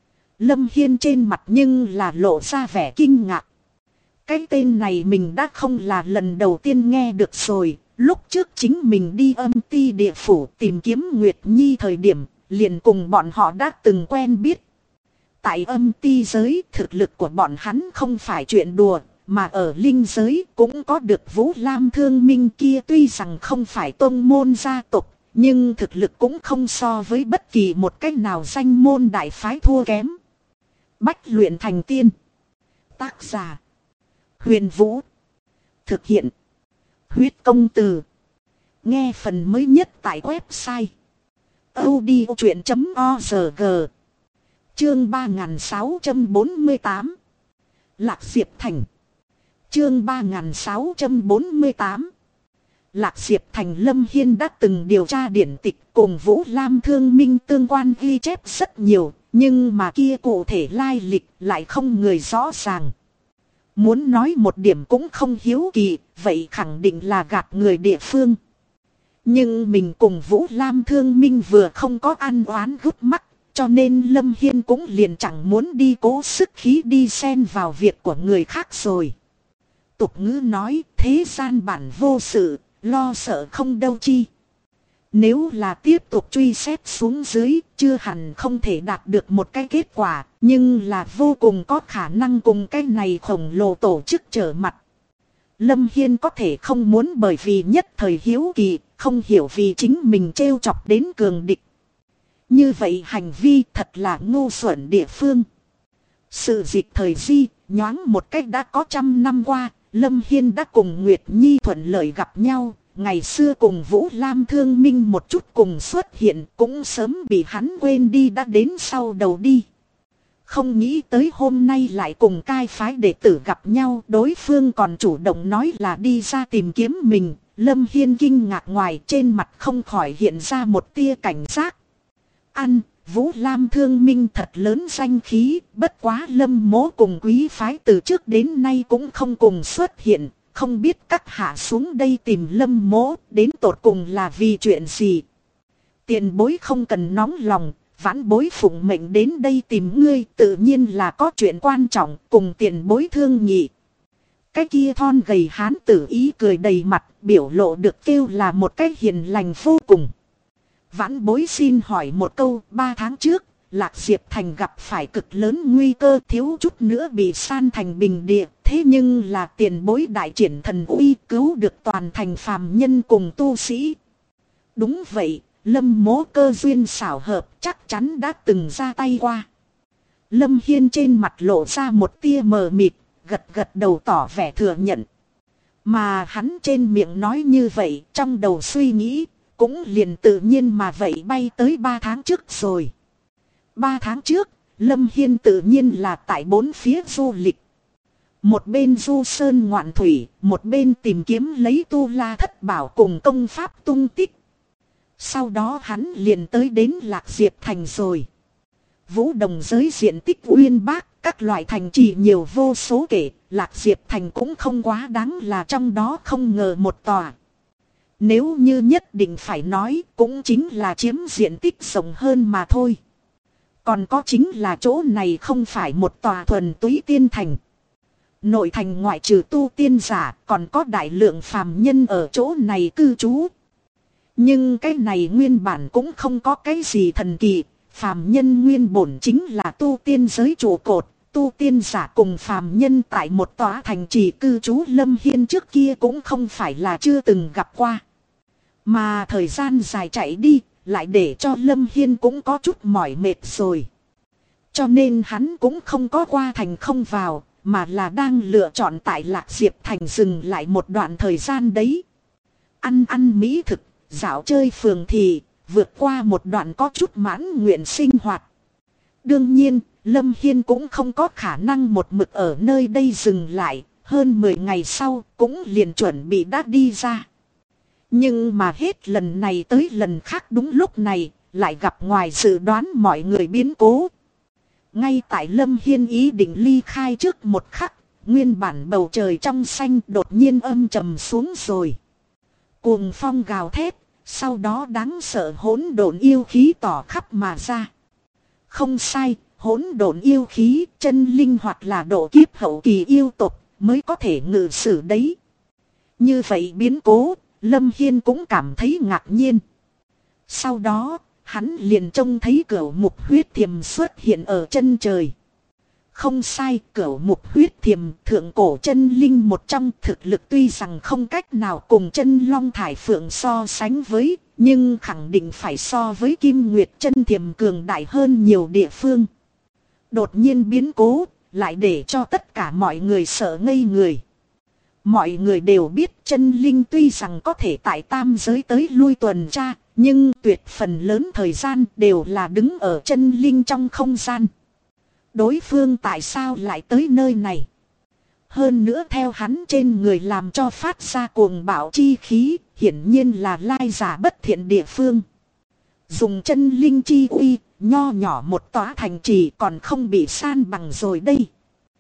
Lâm Hiên trên mặt nhưng là lộ ra vẻ kinh ngạc. Cái tên này mình đã không là lần đầu tiên nghe được rồi. Lúc trước chính mình đi Âm Ti địa phủ tìm kiếm Nguyệt Nhi thời điểm, liền cùng bọn họ đã từng quen biết. Tại Âm Ti giới, thực lực của bọn hắn không phải chuyện đùa, mà ở linh giới cũng có được Vũ Lam Thương Minh kia, tuy rằng không phải tôn môn gia tộc, nhưng thực lực cũng không so với bất kỳ một cách nào danh môn đại phái thua kém. Bách luyện thành tiên. Tác giả: Huyền Vũ. Thực hiện: Huyết Công Từ. Nghe phần mới nhất tại website audiochuyện.org. Chương 3648. Lạc Diệp Thành. Chương 3648. Lạc Diệp Thành. Lâm Hiên đã từng điều tra điển tịch, cùng Vũ Lam Thương Minh tương quan ghi chép rất nhiều, nhưng mà kia cụ thể lai lịch lại không người rõ ràng. Muốn nói một điểm cũng không hiếu kỳ, vậy khẳng định là gạt người địa phương. Nhưng mình cùng Vũ Lam Thương Minh vừa không có ăn oán gút mắc, cho nên Lâm Hiên cũng liền chẳng muốn đi cố sức khí đi xen vào việc của người khác rồi. Tục ngữ nói, thế gian bản vô sự, lo sợ không đâu chi. Nếu là tiếp tục truy xét xuống dưới, chưa hẳn không thể đạt được một cái kết quả, nhưng là vô cùng có khả năng cùng cái này khổng lồ tổ chức trở mặt. Lâm Hiên có thể không muốn bởi vì nhất thời hiếu kỳ, không hiểu vì chính mình trêu chọc đến cường địch. Như vậy hành vi thật là ngu xuẩn địa phương. Sự dịch thời di, nhoáng một cách đã có 100 năm qua, Lâm Hiên đã cùng Nguyệt Nhi thuận lợi gặp nhau. Ngày xưa cùng Vũ Lam Thương Minh một chút cùng xuất hiện, cũng sớm bị hắn quên đi, đã đến sau đầu đi. Không nghĩ tới hôm nay lại cùng cai phái đệ tử gặp nhau, đối phương còn chủ động nói là đi ra tìm kiếm mình, Lâm Hiên kinh ngạc ngoài trên mặt không khỏi hiện ra một tia cảnh giác. Vũ Lam Thương Minh thật lớn danh khí, bất quá Lâm Mỗ cùng quý phái từ trước đến nay cũng không cùng xuất hiện, không biết các hạ xuống đây tìm Lâm Mỗ đến tột cùng là vì chuyện gì. Tiền bối không cần nóng lòng, vãn bối phụng mệnh đến đây tìm ngươi tự nhiên là có chuyện quan trọng cùng tiền bối thương nghị. Cái kia thon gầy hán tử ý cười đầy mặt, biểu lộ được kêu là một cái hiền lành vô cùng. Vãn bối xin hỏi một câu, 3 tháng trước, Lạc Diệp Thành gặp phải cực lớn nguy cơ, thiếu chút nữa bị san thành bình địa. Thế nhưng là tiền bối đại triển thần uy, cứu được toàn thành phàm nhân cùng tu sĩ. Đúng vậy, Lâm Mỗ cơ duyên xảo hợp chắc chắn đã từng ra tay qua. Lâm Hiên trên mặt lộ ra một tia mờ mịt, gật gật đầu tỏ vẻ thừa nhận. Mà hắn trên miệng nói như vậy, trong đầu suy nghĩ, cũng liền tự nhiên mà vậy bay tới 3 tháng trước rồi. 3 tháng trước, Lâm Hiên tự nhiên là tại 4 phía du lịch. Một bên du sơn ngoạn thủy, một bên tìm kiếm lấy tu la thất bảo cùng công pháp tung tích. Sau đó hắn liền tới đến Lạc Diệp Thành rồi. Vũ Đồng giới diện tích uyên bác, các loại thành trì nhiều vô số kể, Lạc Diệp Thành cũng không quá đáng là trong đó không ngờ một tòa. Nếu như nhất định phải nói cũng chính là chiếm diện tích rộng hơn mà thôi. Còn có chính là chỗ này không phải một tòa thuần túy tiên thành. Nội thành ngoại trừ tu tiên giả còn có đại lượng phàm nhân ở chỗ này cư trú. Nhưng cái này nguyên bản cũng không có cái gì thần kỳ. Phàm nhân nguyên bổn chính là tu tiên giới trụ cột. Tu tiên giả cùng phàm nhân tại một tòa thành trì cư trú Lâm Hiên trước kia cũng không phải là chưa từng gặp qua. Mà thời gian dài chạy đi, lại để cho Lâm Hiên cũng có chút mỏi mệt rồi. Cho nên hắn cũng không có qua thành không vào, mà là đang lựa chọn tại Lạc Diệp Thành dừng lại một đoạn thời gian đấy. Ăn mỹ thực, dạo chơi phường thì, vượt qua một đoạn có chút mãn nguyện sinh hoạt. Đương nhiên, Lâm Hiên cũng không có khả năng một mực ở nơi đây dừng lại, hơn 10 ngày sau cũng liền chuẩn bị đã đi ra. Nhưng mà hết lần này tới lần khác đúng lúc này, lại gặp ngoài dự đoán mọi người biến cố. Ngay tại Lâm Hiên ý định ly khai trước một khắc, nguyên bản bầu trời trong xanh đột nhiên âm trầm xuống rồi. Cuồng phong gào thét, sau đó đáng sợ hỗn độn yêu khí tỏ khắp mà ra. Không sai, hỗn độn yêu khí, chân linh hoặc là độ kiếp hậu kỳ yêu tộc mới có thể ngự sử đấy. Như vậy biến cố, Lâm Hiên cũng cảm thấy ngạc nhiên. Sau đó, hắn liền trông thấy cửu mục huyết thiềm xuất hiện ở chân trời. Không sai, cửu mục huyết thiềm thượng cổ chân linh một trong, thực lực tuy rằng không cách nào cùng chân long thải phượng so sánh với, nhưng khẳng định phải so với kim nguyệt chân thiềm cường đại hơn nhiều địa phương. Đột nhiên biến cố, lại để cho tất cả mọi người sợ ngây người. Mọi người đều biết chân linh tuy rằng có thể tại tam giới tới lui tuần tra, nhưng tuyệt phần lớn thời gian đều là đứng ở chân linh trong không gian. Đối phương tại sao lại tới nơi này? Hơn nữa theo hắn trên người làm cho phát ra cuồng bạo chi khí, hiển nhiên là lai giả bất thiện địa phương. Dùng chân linh chi uy, nho nhỏ một tòa thành trì còn không bị san bằng rồi đây.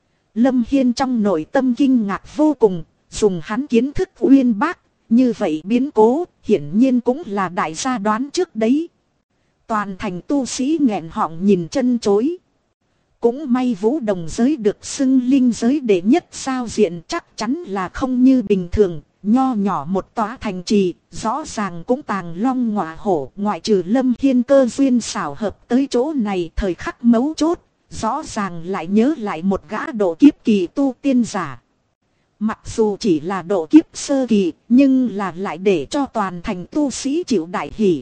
Lâm Hiên trong nội tâm kinh ngạc vô cùng, dùng hắn kiến thức uyên bác, như vậy biến cố, hiển nhiên cũng là đại gia đoán trước đấy. Toàn thành tu sĩ nghẹn họng nhìn chân chối. Cũng may Vũ Đồng giới được xưng linh giới đệ nhất sao diện chắc chắn là không như bình thường, nho nhỏ một tòa thành trì, rõ ràng cũng tàng long ngọa hổ, ngoại trừ Lâm Hiên cơ duyên xảo hợp tới chỗ này thời khắc mấu chốt, rõ ràng lại nhớ lại một gã độ kiếp kỳ tu tiên giả. Mặc dù chỉ là độ kiếp sơ kỳ, nhưng là lại để cho toàn thành tu sĩ chịu đại hỷ.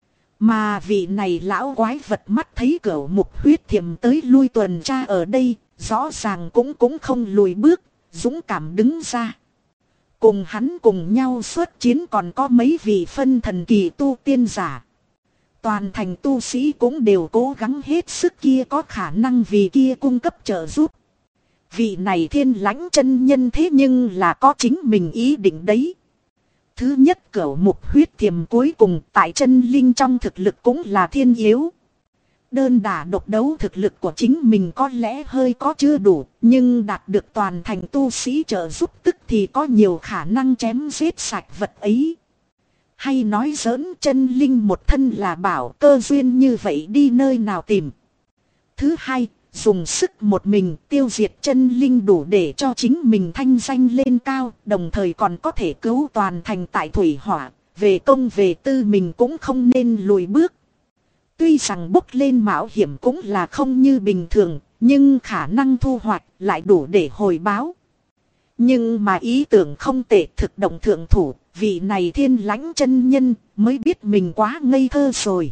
Mà vị này lão quái vật mắt thấy cửu mục huyết thiềm tới lui tuần tra ở đây, rõ ràng cũng không lùi bước, dũng cảm đứng ra. Cùng hắn cùng nhau xuất chiến còn có mấy vị phân thần kỳ tu tiên giả. Toàn thành tu sĩ cũng đều cố gắng hết sức kia có khả năng vì kia cung cấp trợ giúp. Vị này thiên lãnh chân nhân thế nhưng là có chính mình ý định đấy. Thứ nhất cửu mục huyết thiềm cuối cùng tại chân linh trong thực lực cũng là thiên yếu. Đơn đả độc đấu thực lực của chính mình có lẽ hơi có chưa đủ, nhưng đạt được toàn thành tu sĩ trợ giúp tức thì có nhiều khả năng chém giết sạch vật ấy. Hay nói giỡn, chân linh một thân là bảo, cơ duyên như vậy đi nơi nào tìm. Thứ hai, dùng sức một mình tiêu diệt chân linh đủ để cho chính mình thanh danh lên cao, đồng thời còn có thể cứu toàn thành tại thủy hỏa, về công về tư mình cũng không nên lùi bước. Tuy rằng bốc lên mạo hiểm cũng là không như bình thường, nhưng khả năng thu hoạch lại đủ để hồi báo. Nhưng mà ý tưởng không tệ, thực động thượng thủ, vị này Thiên Lãnh chân nhân mới biết mình quá ngây thơ rồi.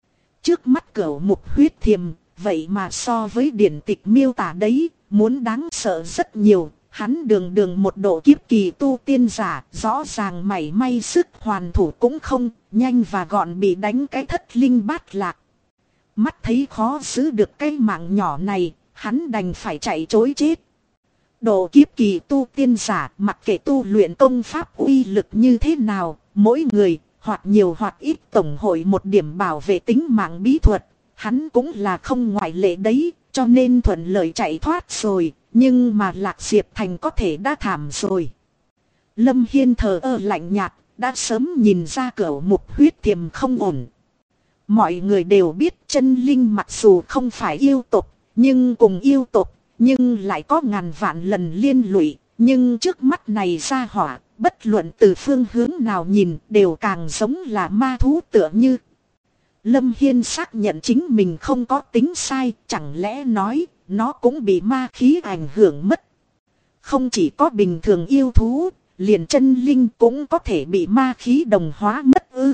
Trước mắt cửu mục huyết thiềm, vậy mà so với điển tịch miêu tả đấy, muốn đáng sợ rất nhiều. Hắn đường đường một độ kiếp kỳ tu tiên giả, rõ ràng mảy may sức hoàn thủ cũng không, nhanh và gọn bị đánh cái thất linh bát lạc. Mắt thấy khó giữ được cái mạng nhỏ này, hắn đành phải chạy trối chết. Độ kiếp kỳ tu tiên giả, mặc kệ tu luyện công pháp uy lực như thế nào, mỗi người, hoặc nhiều hoặc ít tổng hội một điểm bảo vệ tính mạng bí thuật, hắn cũng là không ngoại lệ đấy, cho nên thuận lợi chạy thoát rồi. Nhưng mà Lạc Diệp Thành có thể đã thảm rồi. Lâm Hiên thờ ơ lạnh nhạt, đã sớm nhìn ra cửu mục huyết thiềm không ổn. Mọi người đều biết chân linh mặc dù không phải yêu tộc, nhưng cùng yêu tộc, nhưng lại có ngàn vạn lần liên lụy. Nhưng trước mắt này ra hỏa, bất luận từ phương hướng nào nhìn đều càng giống là ma thú tựa như. Lâm Hiên xác nhận chính mình không có tính sai, chẳng lẽ nói nó cũng bị ma khí ảnh hưởng mất. Không chỉ có bình thường yêu thú, liền chân linh cũng có thể bị ma khí đồng hóa mất ư.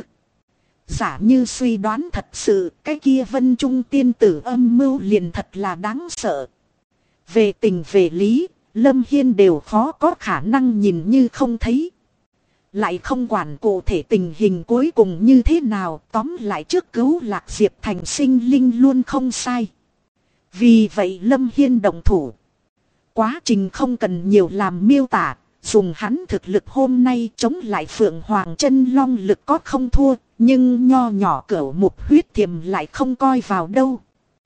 Giả như suy đoán thật sự, cái kia Vân Trung tiên tử âm mưu liền thật là đáng sợ. Về tình về lý, Lâm Hiên đều khó có khả năng nhìn như không thấy. Lại không quản cụ thể tình hình cuối cùng như thế nào, tóm lại trước cứu Lạc Diệp Thành sinh linh luôn không sai. Vì vậy Lâm Hiên động thủ. Quá trình không cần nhiều làm miêu tả, dùng hắn thực lực hôm nay chống lại Phượng Hoàng Chân Long lực có không thua, nhưng nho nhỏ cửu mục huyết thiềm lại không coi vào đâu.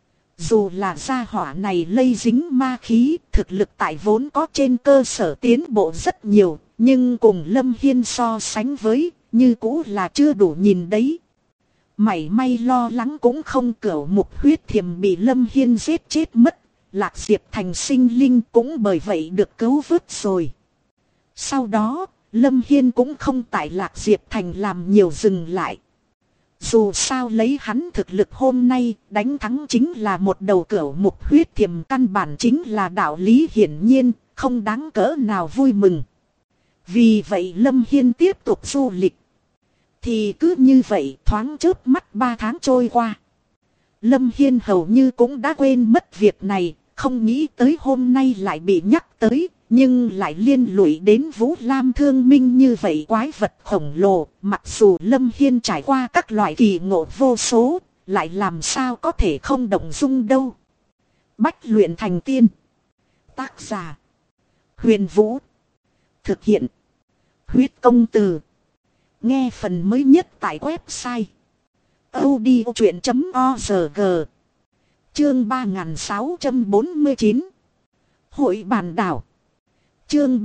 Dù là gia hỏa này lây dính ma khí, thực lực tại vốn có trên cơ sở tiến bộ rất nhiều, nhưng cùng Lâm Hiên so sánh với, như cũ là chưa đủ nhìn đấy. Mảy may lo lắng cũng không, cửu mục huyết thiềm bị Lâm Hiên giết chết mất, Lạc Diệp Thành sinh linh cũng bởi vậy được cứu vớt rồi. Sau đó, Lâm Hiên cũng không tại Lạc Diệp Thành làm nhiều dừng lại. Dù sao lấy hắn thực lực hôm nay, đánh thắng chính là một đầu cửu mục huyết thiềm, căn bản chính là đạo lý hiển nhiên, không đáng cỡ nào vui mừng. Vì vậy Lâm Hiên tiếp tục du lịch. Thì cứ như vậy thoáng chớp mắt 3 tháng trôi qua. Lâm Hiên hầu như cũng đã quên mất việc này, không nghĩ tới hôm nay lại bị nhắc tới, nhưng lại liên lụy đến Vũ Lam Thương Minh như vậy quái vật khổng lồ. Mặc dù Lâm Hiên trải qua các loại kỳ ngộ vô số, lại làm sao có thể không động dung đâu. Bách luyện thành tiên. Tác giả Huyền Vũ. Thực hiện Huyết Công Từ. Nghe phần mới nhất tại website audiochuyện.org. Chương 3649. Hội bàn đảo. Chương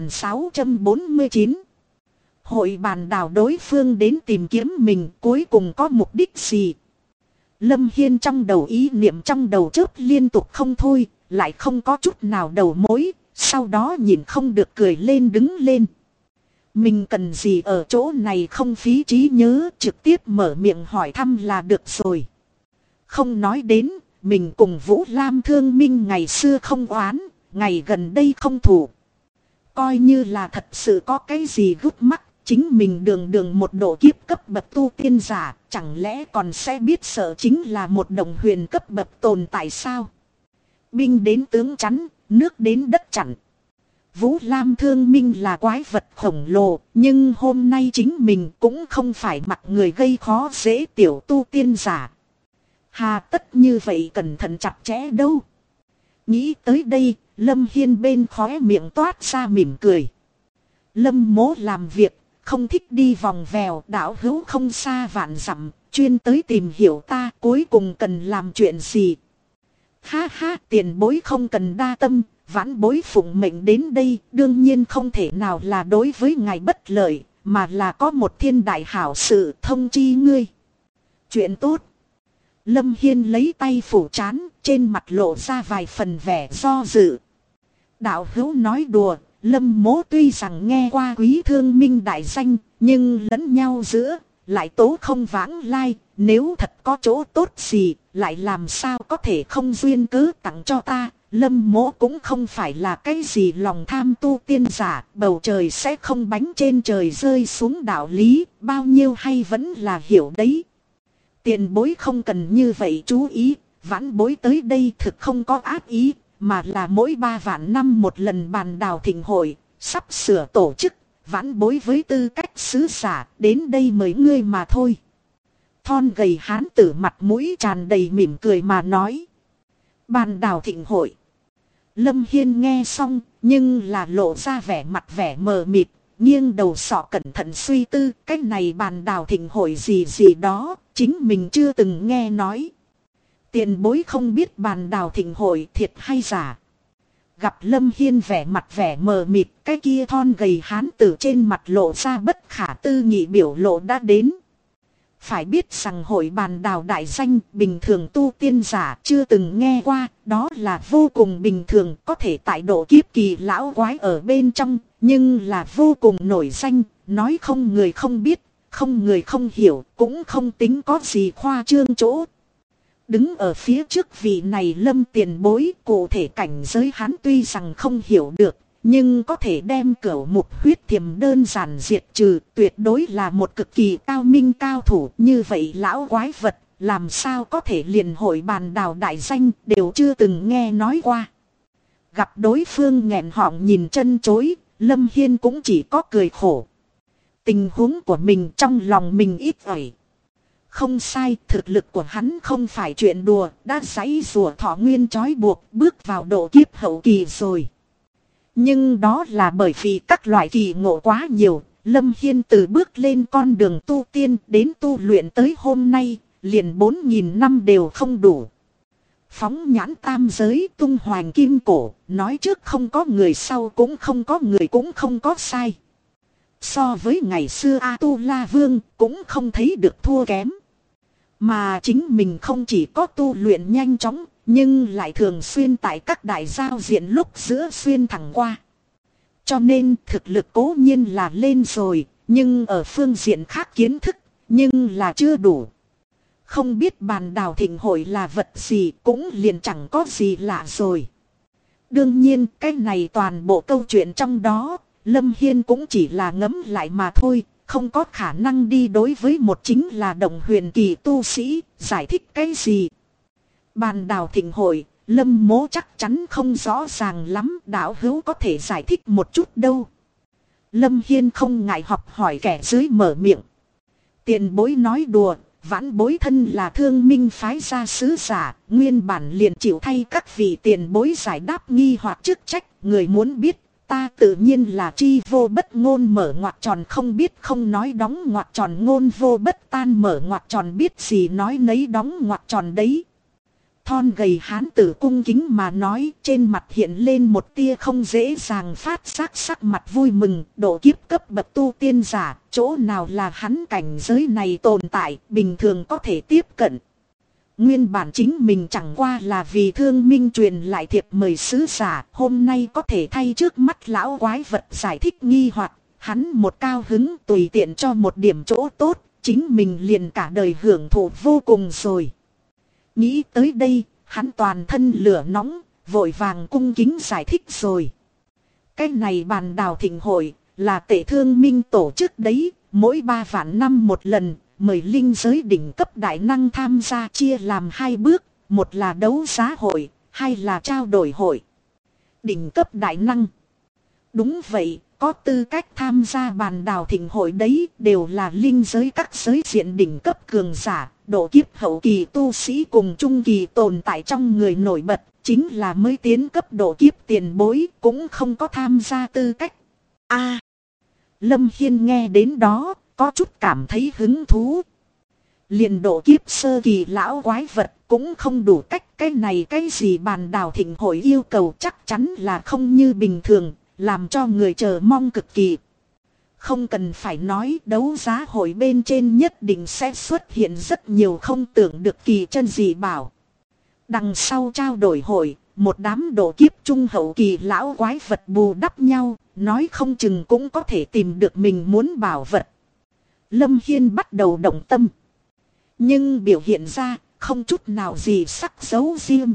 3649. Hội bàn đảo, đối phương đến tìm kiếm mình cuối cùng có mục đích gì? Lâm Hiên trong đầu ý niệm trong đầu chớp liên tục không thôi, lại không có chút nào đầu mối, sau đó nhìn không được cười lên đứng lên. Mình cần gì ở chỗ này không phí trí nhớ, trực tiếp mở miệng hỏi thăm là được rồi. Không nói đến, mình cùng Vũ Lam Thương Minh ngày xưa không oán, ngày gần đây không thù. Coi như là thật sự có cái gì gút mắc, chính mình đường đường một độ kiếp cấp bậc tu tiên giả, chẳng lẽ còn sẽ biết sợ chính là một đồng huyền cấp bậc tồn tại sao? Binh đến tướng chắn, nước đến đất chặn. Vũ Lam Thương Minh là quái vật khổng lồ, nhưng hôm nay chính mình cũng không phải mặt người gây khó dễ tiểu tu tiên giả. Hà tất như vậy cẩn thận chặt chẽ đâu. Nghĩ tới đây, Lâm Hiên bên khóe miệng toát ra mỉm cười. Lâm Mỗ làm việc, không thích đi vòng vèo, đạo hữu không xa vạn dặm, chuyên tới tìm hiểu ta, cuối cùng cần làm chuyện gì? Ha ha, tiền bối không cần đa tâm, vãn bối phụng mệnh đến đây, đương nhiên không thể nào là đối với ngài bất lợi, mà là có một thiên đại hảo sự thông chi ngươi. Chuyện tốt. Lâm Hiên lấy tay phủ trán, trên mặt lộ ra vài phần vẻ do dự. Đạo hữu nói đùa, Lâm mỗ tuy rằng nghe qua Quý Thương Minh đại danh, nhưng lẫn nhau giữa, lại tố không vãng lai, nếu thật có chỗ tốt gì, lại làm sao có thể không duyên cớ tặng cho ta. Lâm mỗ cũng không phải là cái gì lòng tham tu tiên giả, bầu trời sẽ không bánh trên trời rơi xuống đạo lý, bao nhiêu hay vẫn là hiểu đấy. Tiền bối không cần như vậy chú ý, vãn bối tới đây thực không có ác ý, mà là mỗi 3 vạn năm một lần bàn đào thịnh hội, sắp sửa tổ chức, vãn bối với tư cách sứ giả, đến đây mời ngươi mà thôi. Thon gầy hán tử mặt mũi tràn đầy mỉm cười mà nói. Bàn đào thịnh hội. Lâm Hiên nghe xong, nhưng là lộ ra vẻ mờ mịt, nghiêng đầu sọ cẩn thận suy tư, cái này bàn đào thịnh hội gì đó, chính mình chưa từng nghe nói. Tiền bối không biết bàn đào thịnh hội thiệt hay giả. Gặp Lâm Hiên vẻ mờ mịt, cái kia thon gầy hán tử trên mặt lộ ra bất khả tư nghị biểu lộ đã đến. Phải biết rằng hội bàn đào đại danh bình thường tu tiên giả chưa từng nghe qua, đó là vô cùng bình thường, có thể tại độ kiếp kỳ lão quái ở bên trong, nhưng là vô cùng nổi danh, nói không người không biết, không người không hiểu, cũng không tính có gì khoa trương chỗ. Đứng ở phía trước vị này Lâm tiền bối, cụ thể cảnh giới hắn tuy rằng không hiểu được, nhưng có thể đem cửu mục huyết thiềm đơn giản diệt trừ, tuyệt đối là một cực kỳ cao minh cao thủ. Như vậy lão quái vật, làm sao có thể liền hội bàn đào đại danh, đều chưa từng nghe nói qua. Gặp đối phương nghẹn họng nhìn chân chối, Lâm Hiên cũng chỉ có cười khổ. Tình huống của mình trong lòng mình ít ỏi. Không sai, thực lực của hắn không phải chuyện đùa, đã giãy giụa thọ nguyên trói buộc, bước vào độ kiếp hậu kỳ rồi. Nhưng đó là bởi vì các loại kỳ ngộ quá nhiều, Lâm Hiên từ bước lên con đường tu tiên đến tu luyện tới hôm nay, liền 4.000 năm đều không đủ. Phóng nhãn tam giới tung hoành kim cổ, nói trước không có người sau cũng không có người cũng không có sai. So với ngày xưa A-tu-la vương cũng không thấy được thua kém. Mà chính mình không chỉ có tu luyện nhanh chóng, nhưng lại thường xuyên tại các đại giao diện lúc giữa xuyên thẳng qua. Cho nên thực lực cố nhiên là lên rồi, nhưng ở phương diện khác kiến thức, nhưng là chưa đủ. Không biết bàn đào thịnh hội là vật gì cũng liền chẳng có gì lạ rồi. Đương nhiên cái này toàn bộ câu chuyện trong đó, Lâm Hiên cũng chỉ là ngẫm lại mà thôi. Không có khả năng đi đối với một chính là động huyền kỳ tu sĩ, giải thích cái gì. Bàn đào thịnh hội, Lâm mỗ chắc chắn không rõ ràng lắm, đạo hữu có thể giải thích một chút đâu. Lâm Hiên không ngại học hỏi kẻ dưới mở miệng. Tiền bối nói đùa, vãn bối thân là Thương Minh phái gia sứ giả, nguyên bản liền chịu thay các vị tiền bối giải đáp nghi hoặc chức trách, người muốn biết. Ta tự nhiên là tri vô bất ngôn mở ngoặc tròn không biết không nói đóng ngoặc tròn ngôn vô bất tan mở ngoặc tròn biết gì nói nấy đóng ngoặc tròn đấy. Thon gầy hán tử cung kính mà nói, trên mặt hiện lên một tia không dễ dàng phát giác sắc mặt vui mừng, độ kiếp cấp bậc tu tiên giả, chỗ nào là hắn cảnh giới này tồn tại, bình thường có thể tiếp cận. Nguyên bản chính mình chẳng qua là vì Thương Minh truyền lại thiệp mời sứ giả, hôm nay có thể thay trước mắt lão quái vật giải thích nghi hoặc, hắn một cao hứng tùy tiện cho một điểm chỗ tốt, chính mình liền cả đời hưởng thụ vô cùng rồi. Nghĩ tới đây, hắn toàn thân lửa nóng, vội vàng cung kính giải thích rồi. Cái này bàn đào thịnh hội, là Tệ Thương Minh tổ chức đấy, mỗi 3 vạn năm một lần. Mời linh giới đỉnh cấp đại năng tham gia chia làm 2 bước, một là đấu giá hội, hai là trao đổi hội. Đỉnh cấp đại năng. Đúng vậy, có tư cách tham gia bàn đào thịnh hội đấy, đều là linh giới các giới diện đỉnh cấp cường giả, độ kiếp hậu kỳ tu sĩ cùng trung kỳ tồn tại trong người nổi bật, chính là mới tiến cấp độ kiếp tiền bối, cũng không có tham gia tư cách. Lâm Hiên nghe đến đó, có chút cảm thấy hứng thú. Liền độ kiếp sơ kỳ lão quái vật cũng không đủ cách, cái này cái gì bàn đào thịnh hội yêu cầu chắc chắn là không như bình thường, làm cho người chờ mong cực kỳ. Không cần phải nói, đấu giá hội bên trên nhất định sẽ xuất hiện rất nhiều không tưởng được kỳ chân dị bảo. Đằng sau trao đổi hội, một đám độ kiếp trung hậu kỳ lão quái vật bù đắp nhau, nói không chừng cũng có thể tìm được mình muốn bảo vật. Lâm Hiên bắt đầu động tâm. Nhưng biểu hiện ra, không chút nào gì sắc giấu riêng.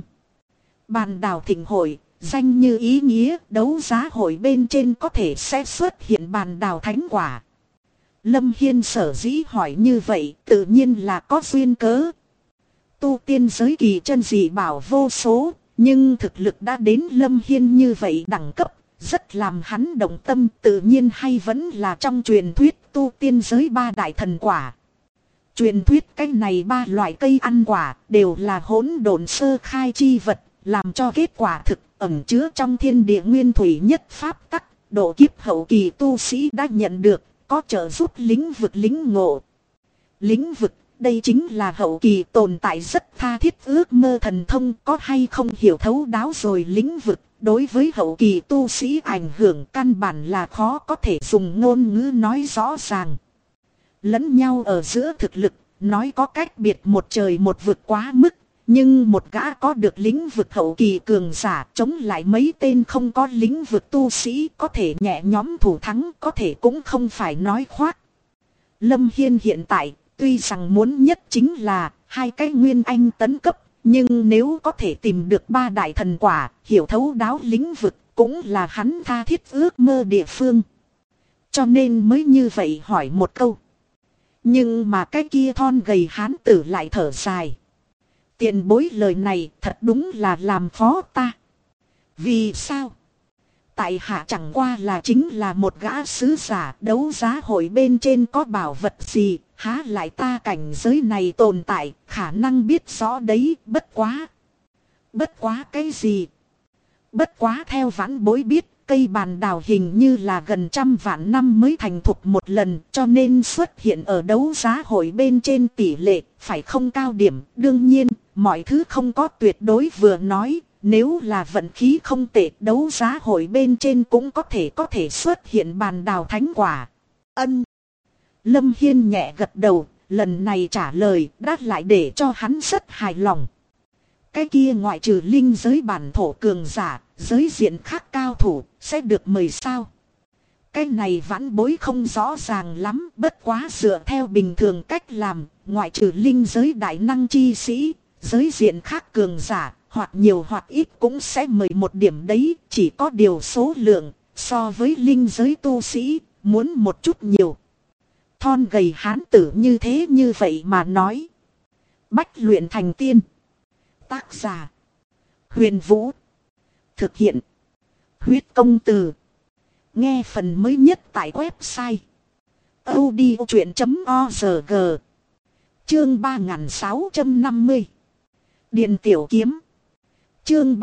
Bàn đào thịnh hội, danh như ý nghĩa, đấu giá hội bên trên có thể sẽ xuất hiện bàn đào thánh quả. Lâm Hiên sở dĩ hỏi như vậy, tự nhiên là có duyên cớ. Tu tiên giới kỳ chân dị bảo vô số, nhưng thực lực đã đến Lâm Hiên như vậy đẳng cấp, rất làm hắn động tâm, tự nhiên hay vẫn là trong truyền thuyết tu tiên giới ba đại thần quả. Truyền thuyết cái này ba loại cây ăn quả đều là hỗn độn sơ khai chi vật, làm cho kết quả thực ẩn chứa trong thiên địa nguyên thủy nhất pháp tắc, độ kiếp hậu kỳ tu sĩ đã nhận được, có trợ giúp lĩnh vực lĩnh ngộ. Lĩnh vực, đây chính là hậu kỳ tồn tại rất tha thiết ước mơ thần thông, có hay không hiểu thấu đáo rồi lĩnh vực, đối với hậu kỳ tu sĩ ảnh hưởng căn bản là khó có thể dùng ngôn ngữ nói rõ ràng. Lẫn nhau ở giữa thực lực, nói có cách biệt một trời một vực quá mức, nhưng một gã có được lĩnh vực hậu kỳ cường giả chống lại mấy tên không có lĩnh vực tu sĩ có thể nhẹ nhõm thủ thắng, có thể cũng không phải nói khoác. Lâm Hiên hiện tại, tuy rằng muốn nhất chính là hai cái nguyên anh tấn cấp, nhưng nếu có thể tìm được ba đại thần quả, hiểu thấu đáo lĩnh vực, cũng là hắn tha thiết ước mơ địa phương. Cho nên mới như vậy hỏi một câu. Nhưng mà cái kia thon gầy hán tử lại thở dài. Tiền bối lời này thật đúng là làm khó ta. Vì sao? Tại hạ chẳng qua là chính là một gã sứ giả, đấu giá hội bên trên có bảo vật gì, há lại ta cảnh giới này tồn tại, khả năng biết rõ đấy, bất quá. Bất quá cái gì? Bất quá theo vãn bối biết, cây bàn đào hình như là gần 100 vạn năm mới thành thục một lần, cho nên xuất hiện ở đấu giá hội bên trên tỷ lệ, phải không cao điểm. Đương nhiên, mọi thứ không có tuyệt đối vừa nói, nếu là vận khí không tệ, đấu giá hội bên trên cũng có thể xuất hiện bàn đào thánh quả. Ân. Lâm Hiên nhẹ gật đầu, lần này trả lời đã lại để cho hắn rất hài lòng. Cái kia ngoại trừ linh giới bản thổ cường giả, giới diện khác cao thủ, sẽ được mời sao? Cái này vãn bối không rõ ràng lắm, bất quá dựa theo bình thường cách làm, ngoại trừ linh giới đại năng chi sĩ, giới diện khác cường giả, hoặc nhiều hoặc ít cũng sẽ mời một điểm đấy, chỉ có điều số lượng, so với linh giới tu sĩ, muốn một chút nhiều. Thon gầy hán tử như thế như vậy mà nói. Bách luyện thành tiên. Tác giả Huyền Vũ. Thực hiện Huyết Công Từ. Nghe phần mới nhất tại website audiochuyện.org. Chương 3650 Điện Tiểu Kiếm. Chương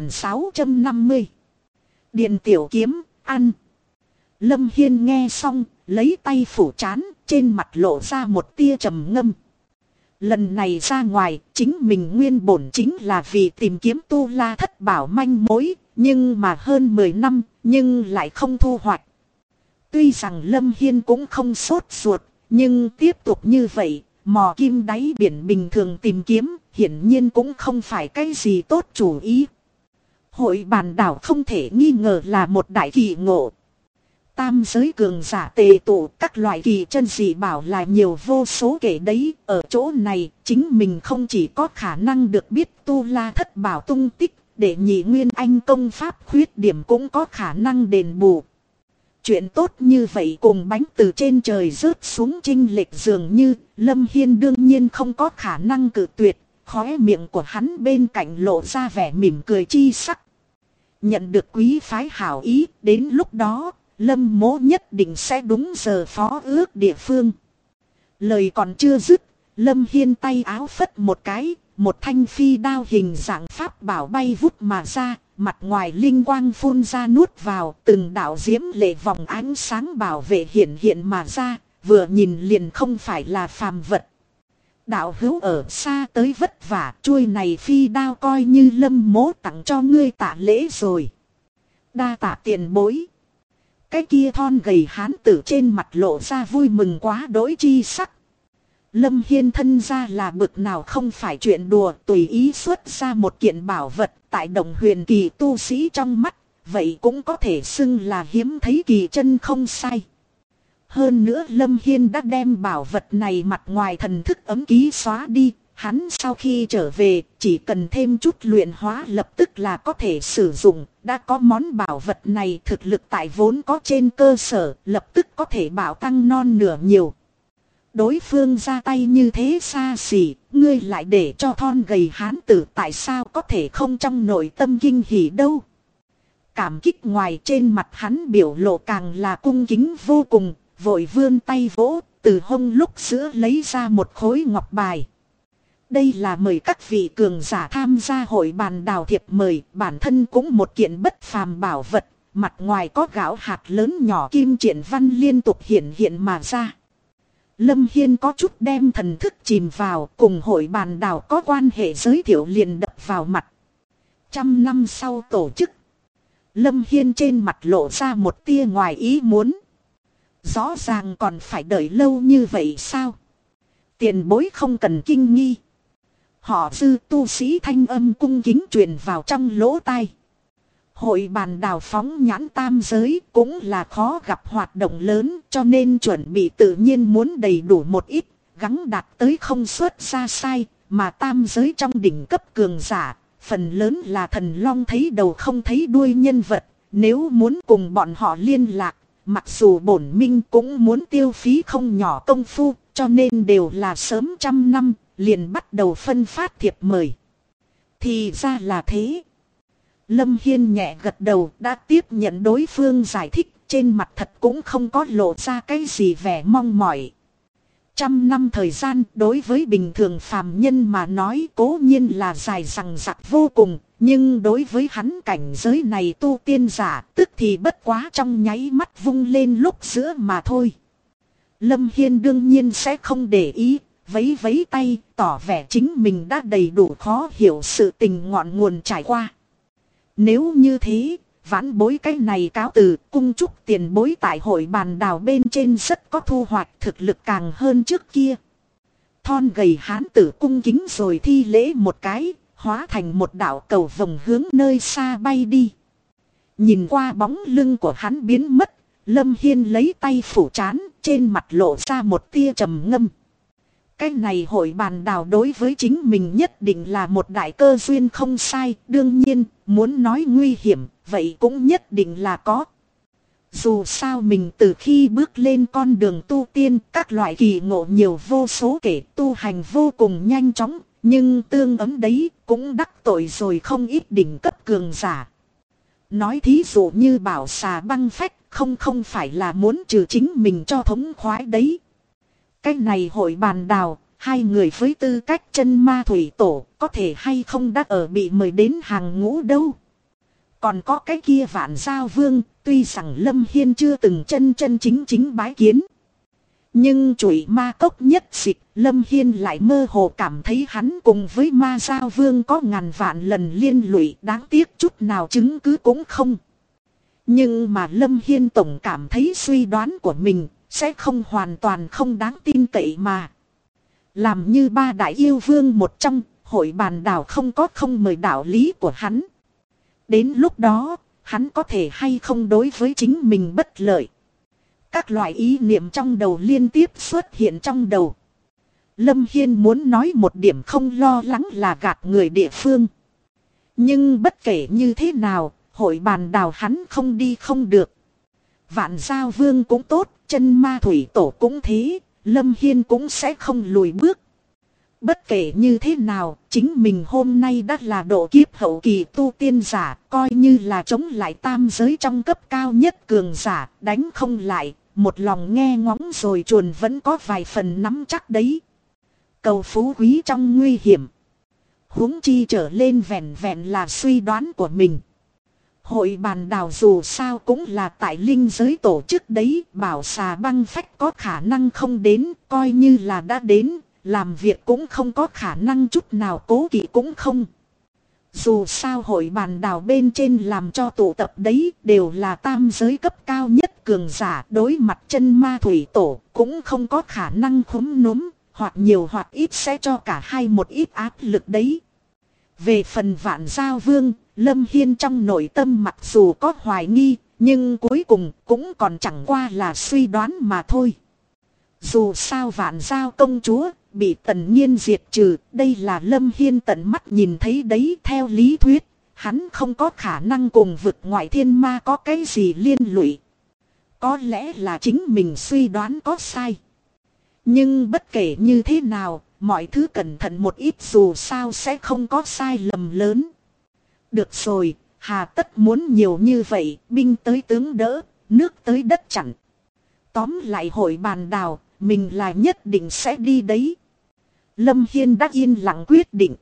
3650 Điện Tiểu Kiếm. Ăn. Lâm Hiên nghe xong, lấy tay phủ trán, trên mặt lộ ra một tia trầm ngâm. Lần này ra ngoài, chính mình nguyên bổn chính là vì tìm kiếm tu la thất bảo manh mối, nhưng mà hơn 10 năm, nhưng lại không thu hoạch. Tuy rằng Lâm Hiên cũng không sốt ruột, nhưng tiếp tục như vậy, mò kim đáy biển bình thường tìm kiếm, hiển nhiên cũng không phải cái gì tốt chủ ý. Hội bàn đảo không thể nghi ngờ là một đại kỳ ngộ. Tam giới cường giả tề tụ, các loại kỳ chân dị bảo là nhiều vô số kể đấy. Ở chỗ này, chính mình không chỉ có khả năng được biết tu la thất bảo tung tích, để nhị nguyên anh công pháp khuyết điểm cũng có khả năng đền bù. Chuyện tốt như vậy cùng bánh từ trên trời rớt xuống chênh lệch dường như, Lâm Hiên đương nhiên không có khả năng cự tuyệt, khóe miệng của hắn bên cạnh lộ ra vẻ mỉm cười chi sắc. Nhận được quý phái hảo ý, đến lúc đó, Lâm Mỗ nhất định sẽ đúng giờ phó ước địa phương. Lời còn chưa dứt, Lâm Hiên tay áo phất một cái, một thanh phi đao hình dạng pháp bảo bay vút mà ra, mặt ngoài linh quang phun ra nuốt vào, từng đạo diễm lệ vòng ánh sáng bảo vệ hiện hiện mà ra, vừa nhìn liền không phải là phàm vật. Đạo hữu ở xa tới vất vả, chuôi này phi đao coi như Lâm mỗ tặng cho ngươi tạ lễ rồi. Đa tạ tiền bối. Cái kia thon gầy hán tử trên mặt lộ ra vui mừng quá đỗi chi sắc. Lâm Hiên thân ra là bực nào không phải chuyện đùa, tùy ý xuất ra một kiện bảo vật tại Đồng Huyền kỳ tu sĩ trong mắt, vậy cũng có thể xưng là hiếm thấy kỳ chân không sai. Hơn nữa Lâm Hiên đã đem bảo vật này mặt ngoài thần thức ấm ký xóa đi, hắn sau khi trở về chỉ cần thêm chút luyện hóa lập tức là có thể sử dụng, đã có món bảo vật này thực lực tại vốn có trên cơ sở, lập tức có thể bảo tăng non nửa nhiều. Đối phương ra tay như thế xa xỉ, ngươi lại để cho thon gầy hán tử tại sao có thể không trong nội tâm kinh hỉ đâu. Cảm kích ngoài trên mặt hắn biểu lộ càng là cung kính vô cùng, vội vươn tay vỗ, từ hông lúc giữa lấy ra một khối ngọc bài. Đây là mời các vị cường giả tham gia hội bàn đào thiệp mời, bản thân cũng một kiện bất phàm bảo vật, mặt ngoài có gạo hạt lớn nhỏ kim triển văn liên tục hiện hiện mà ra. Lâm Hiên có chút đem thần thức chìm vào, cùng hội bàn đào có quan hệ giới thiệu liền đập vào mặt. 100 năm sau tổ chức, Lâm Hiên trên mặt lộ ra một tia ngoài ý muốn. Rõ ràng còn phải đợi lâu như vậy sao? Tiền bối không cần kinh nghi. Họ Dư tu sĩ thanh âm cung kính truyền vào trong lỗ tai. Hội bàn đào phóng nhãn tam giới cũng là khó gặp hoạt động lớn, cho nên chuẩn bị tự nhiên muốn đầy đủ một ít, gắng đạt tới không xuất ra sai, mà tam giới trong đỉnh cấp cường giả, phần lớn là thần long thấy đầu không thấy đuôi nhân vật, nếu muốn cùng bọn họ liên lạc, mặc dù bổn minh cũng muốn tiêu phí không nhỏ công phu, cho nên đều là sớm 100 năm, liền bắt đầu phân phát thiệp mời. Thì ra là thế. Lâm Hiên nhẹ gật đầu, đã tiếp nhận đối phương giải thích, trên mặt thật cũng không có lộ ra cái gì vẻ mong mỏi. 100 năm thời gian đối với bình thường phàm nhân mà nói cố nhiên là dài dằng dặc vô cùng, nhưng đối với hắn cảnh giới này tu tiên giả tức thì bất quá trong nháy mắt vung lên lúc giữa mà thôi. Lâm Hiên đương nhiên sẽ không để ý, vấy vấy tay tỏ vẻ chính mình đã đầy đủ khó hiểu sự tình ngọn nguồn trải qua. Nếu như thế, vãn bối cái này cáo từ, cung chúc tiền bối tại hội bàn đào bên trên rất có thu hoạch, thực lực càng hơn trước kia. Thon gầy hán tử cung kính rồi thi lễ một cái, hóa thành một đạo cầu vồng hướng nơi xa bay đi. Nhìn qua bóng lưng của hắn biến mất, Lâm Hiên lấy tay phủ trán, trên mặt lộ ra một tia trầm ngâm. Cái này hội bàn đào đối với chính mình nhất định là một đại cơ duyên không sai, đương nhiên, muốn nói nguy hiểm, vậy cũng nhất định là có. Dù sao mình từ khi bước lên con đường tu tiên, các loại kỳ ngộ nhiều vô số kể, tu hành vô cùng nhanh chóng, nhưng tương ứng đấy cũng đắc tội rồi không ít đỉnh cấp cường giả. Nói thí dụ như bảo xà băng phách, không phải là muốn trừ chính mình cho thống khoái đấy. Cái này hội bàn đào, hai người với tư cách chân ma thủy tổ, có thể hay không đã ở bị mời đến hàng ngũ đâu. Còn có cái kia Vạn Giao Vương, tuy rằng Lâm Hiên chưa từng chân chính bái kiến. Nhưng chuỗi ma cốc nhất dịch, Lâm Hiên lại mơ hồ cảm thấy hắn cùng với ma Giao Vương có ngàn vạn lần liên lụy, đáng tiếc chút nào chứng cứ cũng không. Nhưng mà Lâm Hiên tổng cảm thấy suy đoán của mình sẽ không hoàn toàn không đáng tin cậy mà. Làm như ba đại yêu vương một trong, hội bàn đảo không có không mời đạo lý của hắn. Đến lúc đó, hắn có thể hay không đối với chính mình bất lợi. Các loại ý niệm trong đầu liên tiếp xuất hiện trong đầu. Lâm Hiên muốn nói một điểm không lo lắng là gạt người địa phương. Nhưng bất kể như thế nào, hội bàn đào hắn không đi không được. Vạn Giao Vương cũng tốt, chân ma thủy tổ cũng thế, Lâm Hiên cũng sẽ không lùi bước. Bất kể như thế nào, chính mình hôm nay đã là độ kiếp hậu kỳ tu tiên giả, coi như là chống lại tam giới trong cấp cao nhất cường giả, đánh không lại, một lòng nghe ngóng rồi chuồn vẫn có vài phần nắm chắc đấy. Cầu phú quý trong nguy hiểm. Huống chi trở lên vẹn vẹn là suy đoán của mình. Hội bàn đào dù sao cũng là tại linh giới tổ chức đấy, bảo xà băng phách có khả năng không đến, coi như là đã đến, làm việc cũng không có khả năng chút nào cố kỵ cũng không. Dù sao hội bàn đào bên trên làm cho tụ tập đấy đều là tam giới cấp cao nhất cường giả, đối mặt chân ma thủy tổ cũng không có khả năng khúm núm, hoặc nhiều hoặc ít sẽ cho cả hai một ít áp lực đấy. Về phần Vạn Giao Vương, Lâm Hiên trong nội tâm mặc dù có hoài nghi, nhưng cuối cùng cũng còn chẳng qua là suy đoán mà thôi. Dù sao Vạn Giao công chúa bị Tần Nhiên diệt trừ, đây là Lâm Hiên tận mắt nhìn thấy đấy. Theo lý thuyết, hắn không có khả năng cùng vực ngoại thiên ma có cái gì liên lụy. Có lẽ là chính mình suy đoán có sai. Nhưng bất kể như thế nào, mọi thứ cẩn thận một ít dù sao sẽ không có sai lầm lớn. Được rồi, hà tất muốn nhiều như vậy, binh tới tướng đỡ, nước tới đất chặn. Tóm lại hội bàn đào, mình là nhất định sẽ đi đấy. Lâm Hiên đã yên lặng quyết định.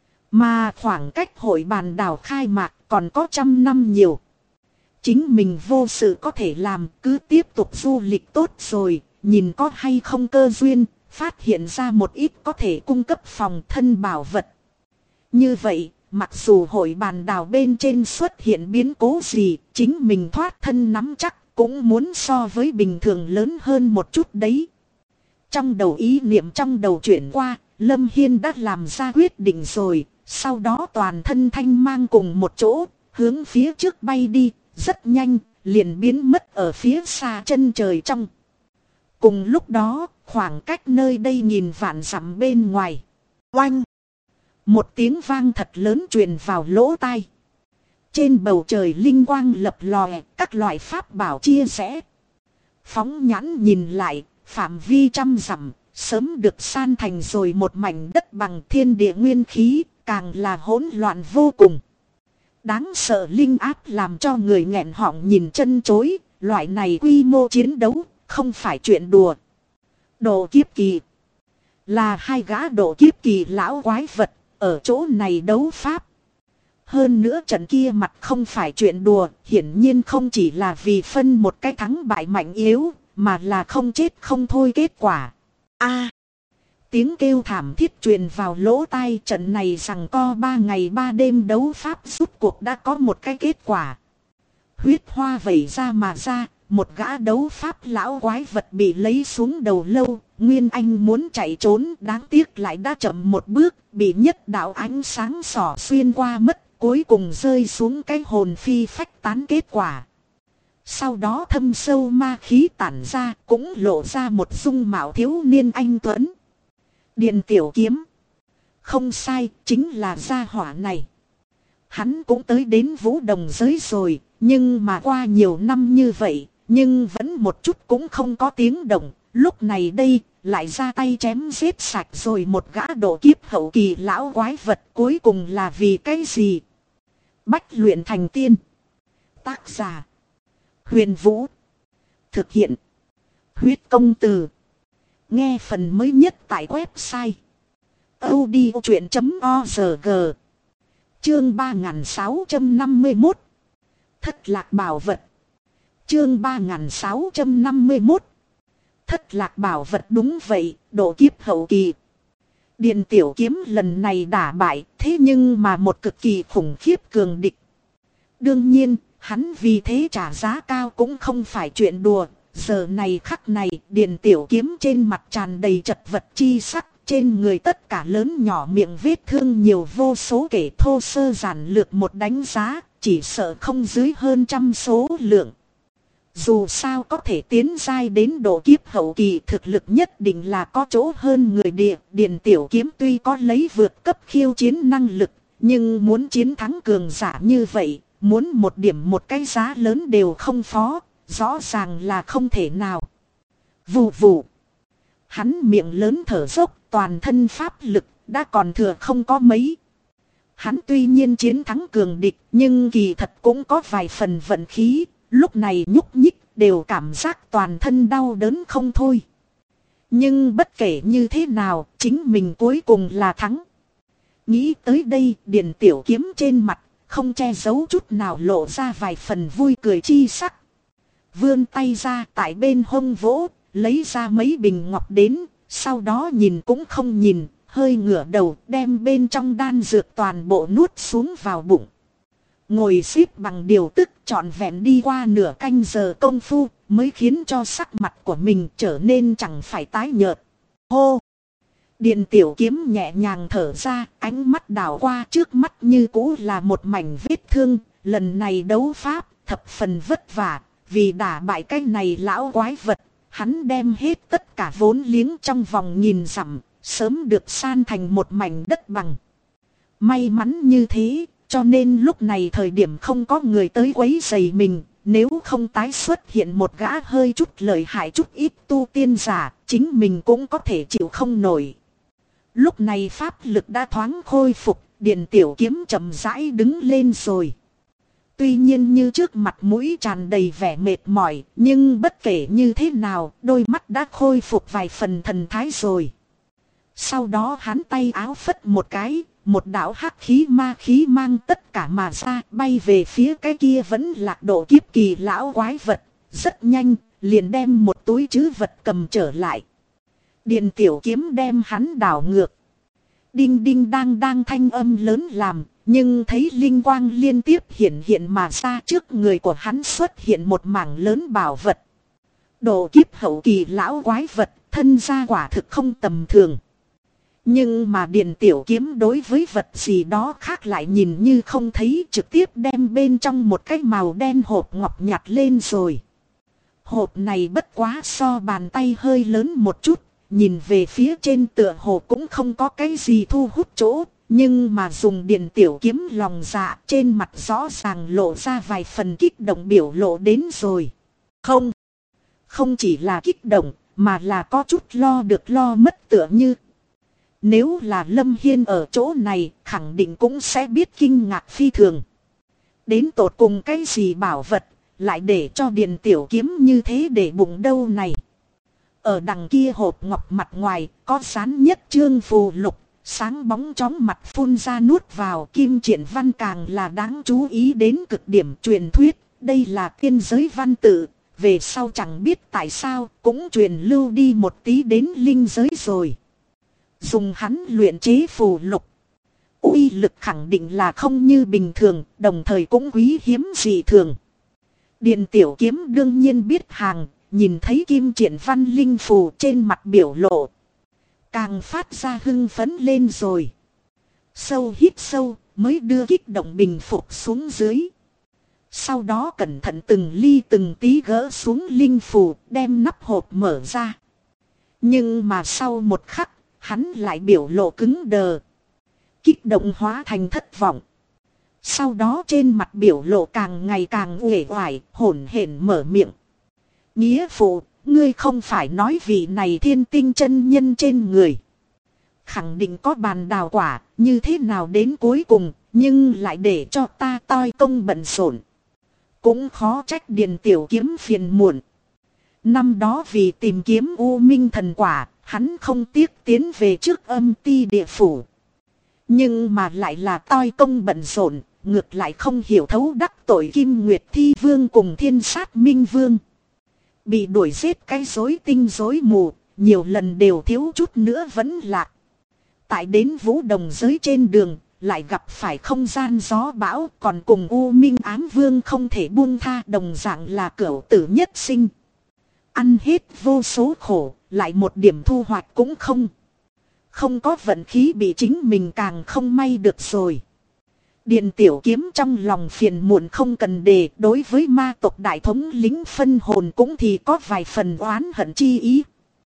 Mà khoảng cách hội bàn đào khai mạc còn có 100 năm nhiều. Chính mình vô sự có thể làm, cứ tiếp tục du lịch tốt rồi, nhìn có hay không cơ duyên, phát hiện ra một ít có thể cung cấp phòng thân bảo vật. Như vậy, mặc dù hội bàn đào bên trên xuất hiện biến cố gì, chính mình thoát thân nắm chắc cũng muốn so với bình thường lớn hơn một chút đấy. Trong đầu ý niệm trong đầu chuyển qua, Lâm Hiên đã làm ra quyết định rồi, sau đó toàn thân thanh mang cùng một chỗ, hướng phía trước bay đi, rất nhanh, liền biến mất ở phía xa chân trời trong. Cùng lúc đó, khoảng cách nơi đây nghìn vạn dặm bên ngoài. Oanh! Một tiếng vang thật lớn truyền vào lỗ tai. Trên bầu trời linh quang lập lòe, các loại pháp bảo chia rẽ. Phóng nhãn nhìn lại, phạm vi 100 dặm, sớm được san thành rồi một mảnh đất bằng, thiên địa nguyên khí, càng là hỗn loạn vô cùng. Đáng sợ linh áp làm cho người nghẹn họng nhìn chân chối, loại này quy mô chiến đấu, không phải chuyện đùa. Độ kiếp kỳ là hai gã độ kiếp kỳ lão quái vật, ở chỗ này đấu pháp. Hơn nữa trận kia mặt không phải chuyện đùa, hiển nhiên không chỉ là vì phân một cái thắng bại mạnh yếu, mà là không chết không thôi kết quả. A, tiếng kêu thảm thiết truyền vào lỗ tai, trận này rằng co 3 ngày 3 đêm đấu pháp rút cuộc đã có một cái kết quả. Huyết hoa vẩy ra mà ra, một gã đấu pháp lão quái vật bị lấy xuống đầu lâu. Nguyên Anh muốn chạy trốn, đáng tiếc lại đã chậm một bước, bị nhất đạo ánh sáng xỏ xuyên qua mất, cuối cùng rơi xuống cái hồn phi phách tán kết quả. Sau đó thâm sâu ma khí tản ra, cũng lộ ra một dung mạo thiếu niên anh tuấn. Điện tiểu kiếm. Không sai, chính là gia hỏa này. Hắn cũng tới đến vũ đồng giới rồi, nhưng mà qua nhiều năm như vậy, nhưng vẫn một chút cũng không có tiếng động. Lúc này đây, lại ra tay chém giết sạch rồi một gã độ kiếp hậu kỳ lão quái vật, cuối cùng là vì cái gì? Bách luyện thành tiên. Tác giả: Huyền Vũ. Thực hiện: Huyết Công Từ. Nghe phần mới nhất tại website audiochuyện.org. Chương 3651. Thất lạc bảo vật. Chương 3651. Thất lạc bảo vật, đúng vậy, độ kiếp hậu kỳ. Điện tiểu kiếm lần này đả bại, thế nhưng mà một cực kỳ khủng khiếp cường địch. Đương nhiên, hắn vì thế trả giá cao cũng không phải chuyện đùa. Giờ này khắc này, điện tiểu kiếm trên mặt tràn đầy chật vật chi sắc, trên người tất cả lớn nhỏ miệng vết thương nhiều vô số kể, thô sơ giản lược một đánh giá, chỉ sợ không dưới hơn 100 số lượng. Dù sao có thể tiến giai đến độ kiếp hậu kỳ, thực lực nhất định là có chỗ hơn người địa. Điện tiểu kiếm tuy có lấy vượt cấp khiêu chiến năng lực, nhưng muốn chiến thắng cường giả như vậy, muốn một điểm một cái giá lớn đều không phó, rõ ràng là không thể nào. Vù vù. Hắn miệng lớn thở dốc, toàn thân pháp lực đã còn thừa không có mấy. Hắn tuy nhiên chiến thắng cường địch, nhưng kỳ thật cũng có vài phần vận khí. Lúc này nhúc nhích đều cảm giác toàn thân đau đớn không thôi. Nhưng bất kể như thế nào, chính mình cuối cùng là thắng. Nghĩ tới đây, điện tiểu kiếm trên mặt không che giấu chút nào lộ ra vài phần vui cười chi sắc. Vươn tay ra tại bên hông vỗ, lấy ra mấy bình ngọc đến, sau đó nhìn cũng không nhìn, hơi ngửa đầu đem bên trong đan dược toàn bộ nuốt xuống vào bụng. Ngồi xếp bằng điều tức trọn vẹn đi qua nửa canh giờ công phu mới khiến cho sắc mặt của mình trở nên chẳng phải tái nhợt. Hô! Điền Tiểu Kiếm nhẹ nhàng thở ra, ánh mắt đảo qua trước mắt như cũ là một mảnh vết thương. Lần này đấu pháp thập phần vất vả, vì đả bại cái này lão quái vật, hắn đem hết tất cả vốn liếng trong vòng nghìn dặm, sớm được san thành một mảnh đất bằng. May mắn như thế, cho nên lúc này thời điểm không có người tới quấy rầy mình, nếu không tái xuất hiện một gã hơi chút lợi hại chút ít tu tiên giả, chính mình cũng có thể chịu không nổi. Lúc này pháp lực đã thoáng khôi phục, Điền Tiểu Kiếm chậm rãi đứng lên rồi. Tuy nhiên như trước mặt mũi tràn đầy vẻ mệt mỏi, nhưng bất kể như thế nào, đôi mắt đã khôi phục vài phần thần thái rồi. Sau đó hắn tay áo phất một cái, một đạo hắc khí ma khí mang tất cả mà ra, bay về phía cái kia vẫn lạc độ kiếp kỳ lão quái vật. Rất nhanh, liền đem một túi trữ vật cầm trở lại. Điền Tiểu Kiếm đem hắn đảo ngược. Đinh đinh đang thanh âm lớn làm, nhưng thấy linh quang liên tiếp hiện mà ra, trước người của hắn xuất hiện một mảng lớn bảo vật. Độ kiếp hậu kỳ lão quái vật, thân gia quả thực không tầm thường. Nhưng mà Điền Tiểu Kiếm đối với vật gì đó khác lại nhìn như không thấy, trực tiếp đem bên trong một cái màu đen hộp ngọc nhặt lên rồi. Hộp này bất quá so bàn tay hơi lớn một chút, nhìn về phía trên tựa hồ cũng không có cái gì thu hút chỗ, nhưng mà dùng Điền Tiểu Kiếm lòng dạ, trên mặt rõ ràng lộ ra vài phần kích động biểu lộ đến rồi. Không chỉ là kích động, mà là có chút lo được lo mất tựa như. Nếu là Lâm Hiên ở chỗ này, khẳng định cũng sẽ biết kinh ngạc phi thường. Đến tột cùng cái gì bảo vật, lại để cho Điền Tiểu Kiếm như thế để bụng đâu này. Ở đằng kia hộp ngọc mặt ngoài, có dán nhất chương phù lục, sáng bóng chóng mặt phun ra nuốt vào. Kim triển văn càng là đáng chú ý đến cực điểm, truyền thuyết. Đây là tiên giới văn tự, về sau chẳng biết tại sao cũng truyền lưu đi một tí đến linh giới rồi. Dùng hắn luyện chế phù lục, uy lực khẳng định là không như bình thường, đồng thời cũng quý hiếm dị thường. Điền Tiểu Kiếm đương nhiên biết hàng, nhìn thấy kim triển văn linh phù trên mặt biểu lộ, càng phát ra hưng phấn lên rồi. Sâu hít sâu, mới đưa kích động bình phục xuống dưới. Sau đó cẩn thận từng ly từng tí gỡ xuống linh phù, đem nắp hộp mở ra. Nhưng mà sau một khắc, hắn lại biểu lộ cứng đờ. Kích động hóa thành thất vọng. Sau đó trên mặt biểu lộ càng ngày càng uể oải, hổn hển mở miệng. Nghĩa phụ, ngươi không phải nói vị này thiên tinh chân nhân trên người khẳng định có bàn đào quả, như thế nào đến cuối cùng, nhưng lại để cho ta toi công bận rộn. Cũng khó trách Điền Tiểu Kiếm phiền muộn. Năm đó vì tìm kiếm U Minh thần quả, hắn không tiếc tiến về trước âm ti địa phủ. Nhưng mà lại là toi công bận rộn, ngược lại không hiểu thấu đắc tội Kim Nguyệt Thi Vương cùng Thiên Sát Minh Vương. Bị đuổi giết cái rối tinh rối mù, nhiều lần đều thiếu chút nữa vẫn lạc. Tại đến Vũ Đồng giới trên đường, lại gặp phải không gian gió bão, còn cùng U Minh Ám Vương không thể buông tha, đồng dạng là cửu tử nhất sinh. Ăn hết vô số khổ, lại một điểm thu hoạch cũng không. Không có vận khí bị chính mình càng không may được rồi. Điền Tiểu Kiếm trong lòng phiền muộn không cần đề, đối với ma tộc đại thống lĩnh phân hồn cũng thì có vài phần oán hận chi ý.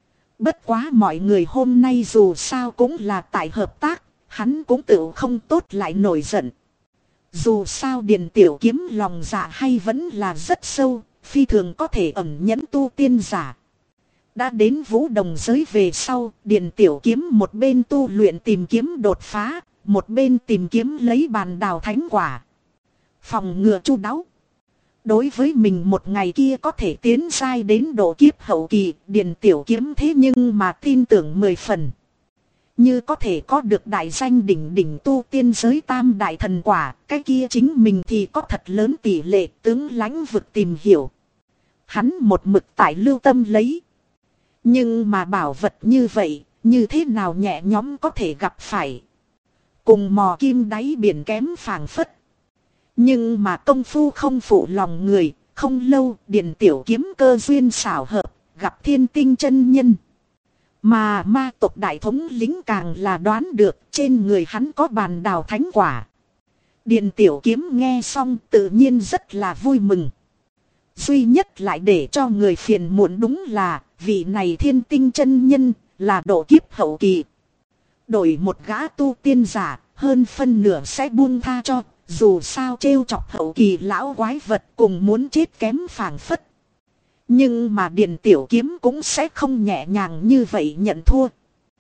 Bất quá mọi người hôm nay dù sao cũng là tại hợp tác, hắn cũng tự không tốt lại nổi giận. Dù sao Điền Tiểu Kiếm lòng dạ hay vẫn là rất sâu, phi thường có thể ẩn nhẫn tu tiên giả. Đã đến Vũ Đồng giới về sau, Điền Tiểu Kiếm một bên tu luyện tìm kiếm đột phá, một bên tìm kiếm lấy bàn đào thánh quả. Phòng ngừa chu đáo. Đối với mình một ngày kia có thể tiến giai đến độ kiếp hậu kỳ, Điền Tiểu Kiếm thế nhưng mà tin tưởng 10 phần. Như có thể có được đại danh đỉnh đỉnh tu tiên giới tam đại thần quả, cái kia chính mình thì có thật lớn tỷ lệ tướng lãnh vực tìm hiểu. Hắn một mực tại lưu tâm lấy. Nhưng mà bảo vật như vậy, như thế nào nhẹ nhõm có thể gặp phải. Cùng mò kim đáy biển kém phảng phất. Nhưng mà công phu không phụ lòng người, không lâu Điền Tiểu Kiếm cơ duyên xảo hợp, gặp Thiên Tinh chân nhân. Mà ma tộc đại thống lĩnh càng là đoán được trên người hắn có bàn đào thánh quả. Điền Tiểu Kiếm nghe xong tự nhiên rất là vui mừng. Duy nhất lại để cho người phiền muộn đúng là vị này Thiên Tinh chân nhân là độ kiếp hậu kỳ. Đổi một gã tu tiên giả hơn phân nửa sẽ buông tha cho. Dù sao trêu chọc hậu kỳ lão quái vật cùng muốn chết kém phảng phất. Nhưng mà Điền Tiểu Kiếm cũng sẽ không nhẹ nhàng như vậy nhận thua.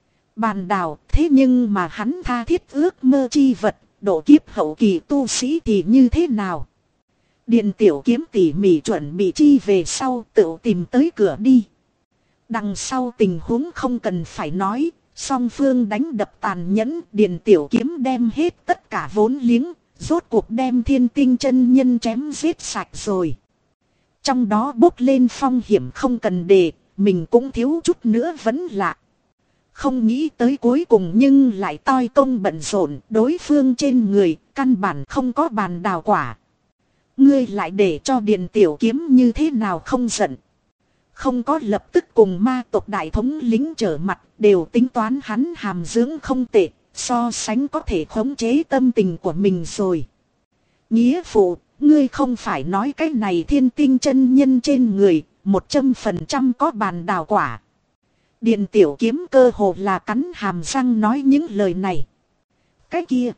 Bàn đào thế nhưng mà hắn tha thiết ước mơ chi vật, độ kiếp hậu kỳ tu sĩ thì như thế nào? Điền Tiểu Kiếm tỉ mỉ chuẩn bị chi về sau tự tìm tới cửa đi. Đằng sau tình huống không cần phải nói, song phương đánh đập tàn nhẫn, Điền Tiểu Kiếm đem hết tất cả vốn liếng. Rốt cuộc đem Thiên Tinh chân nhân chém giết sạch rồi. Trong đó bốc lên phong hiểm không cần đề, mình cũng thiếu chút nữa vẫn lạ. Không nghĩ tới cuối cùng nhưng lại toi công bận rộn, đối phương trên người, căn bản không có bàn đào quả. Ngươi lại để cho Điền Tiểu Kiếm như thế nào không giận. Không có lập tức cùng ma tộc đại thống lính trở mặt, đều tính toán hắn hàm dưỡng không tệ. So sánh có thể khống chế tâm tình của mình rồi. Nghĩa phụ, ngươi không phải nói cái này Thiên Tinh chân nhân trên người, 100% có bàn đào quả. Điền Tiểu Kiếm cơ hồ là cắn hàm răng nói những lời này. Cái kia,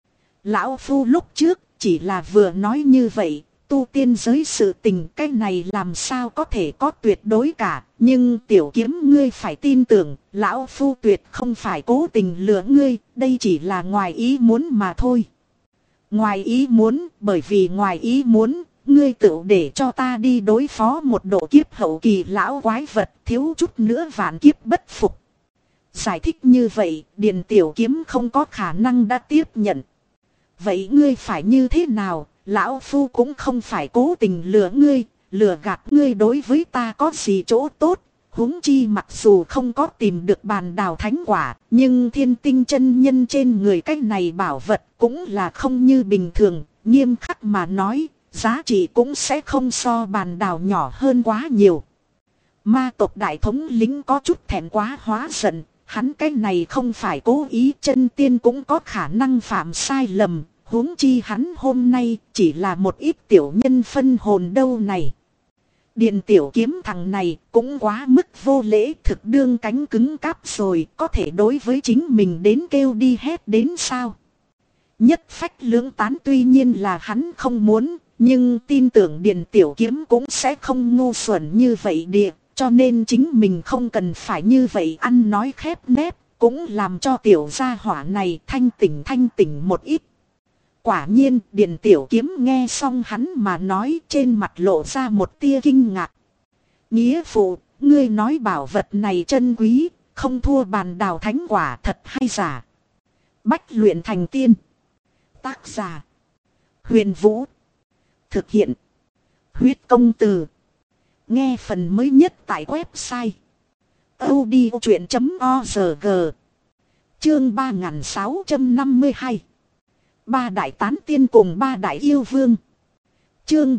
lão phu lúc trước chỉ là vừa nói như vậy, tu tiên giới sự tình cái này làm sao có thể có tuyệt đối cả. Nhưng Tiểu Kiếm ngươi phải tin tưởng, lão phu tuyệt không phải cố tình lừa ngươi, đây chỉ là ngoài ý muốn mà thôi. Ngoài ý muốn, bởi vì ngoài ý muốn, ngươi tự để cho ta đi đối phó một độ kiếp hậu kỳ lão quái vật, thiếu chút nữa vạn kiếp bất phục. Giải thích như vậy, Điền Tiểu Kiếm không có khả năng đã tiếp nhận. Vậy ngươi phải như thế nào? Lão phu cũng không phải cố tình lừa ngươi, lừa gạt ngươi đối với ta có gì chỗ tốt. Huống chi mặc dù không có tìm được bàn đào thánh quả, nhưng Thiên Tinh chân nhân trên người cái này bảo vật cũng là không như bình thường. Nghiêm khắc mà nói, giá trị cũng sẽ không so bàn đào nhỏ hơn quá nhiều. Ma tộc đại thống lính có chút thẹn quá hóa giận, hắn cái này không phải cố ý, chân tiên cũng có khả năng phạm sai lầm. Huống chi hắn hôm nay chỉ là một ít tiểu nhân phân hồn đâu này. Điền Tiểu Kiếm thằng này cũng quá mức vô lễ, thực đương cánh cứng cáp rồi, có thể đối với chính mình đến kêu đi hét đến sao. Nhất phách lưỡng tán tuy nhiên là hắn không muốn, nhưng tin tưởng Điền Tiểu Kiếm cũng sẽ không ngu xuẩn như vậy địa, cho nên chính mình không cần phải như vậy ăn nói khép nép, cũng làm cho tiểu gia hỏa này thanh tỉnh một ít. Quả nhiên Điền Tiểu Kiếm nghe xong hắn mà nói, trên mặt lộ ra một tia kinh ngạc. Nghĩa phụ, ngươi nói bảo vật này chân quý, không thua bàn đào thánh quả, thật hay giả? Bách luyện thành tiên. Tác giả: Huyền Vũ. Thực hiện: Huyết Công Từ. Nghe phần mới nhất tại website audiochuyện.org. Chương 3652. Ba đại tán tiên cùng ba đại yêu vương. Chương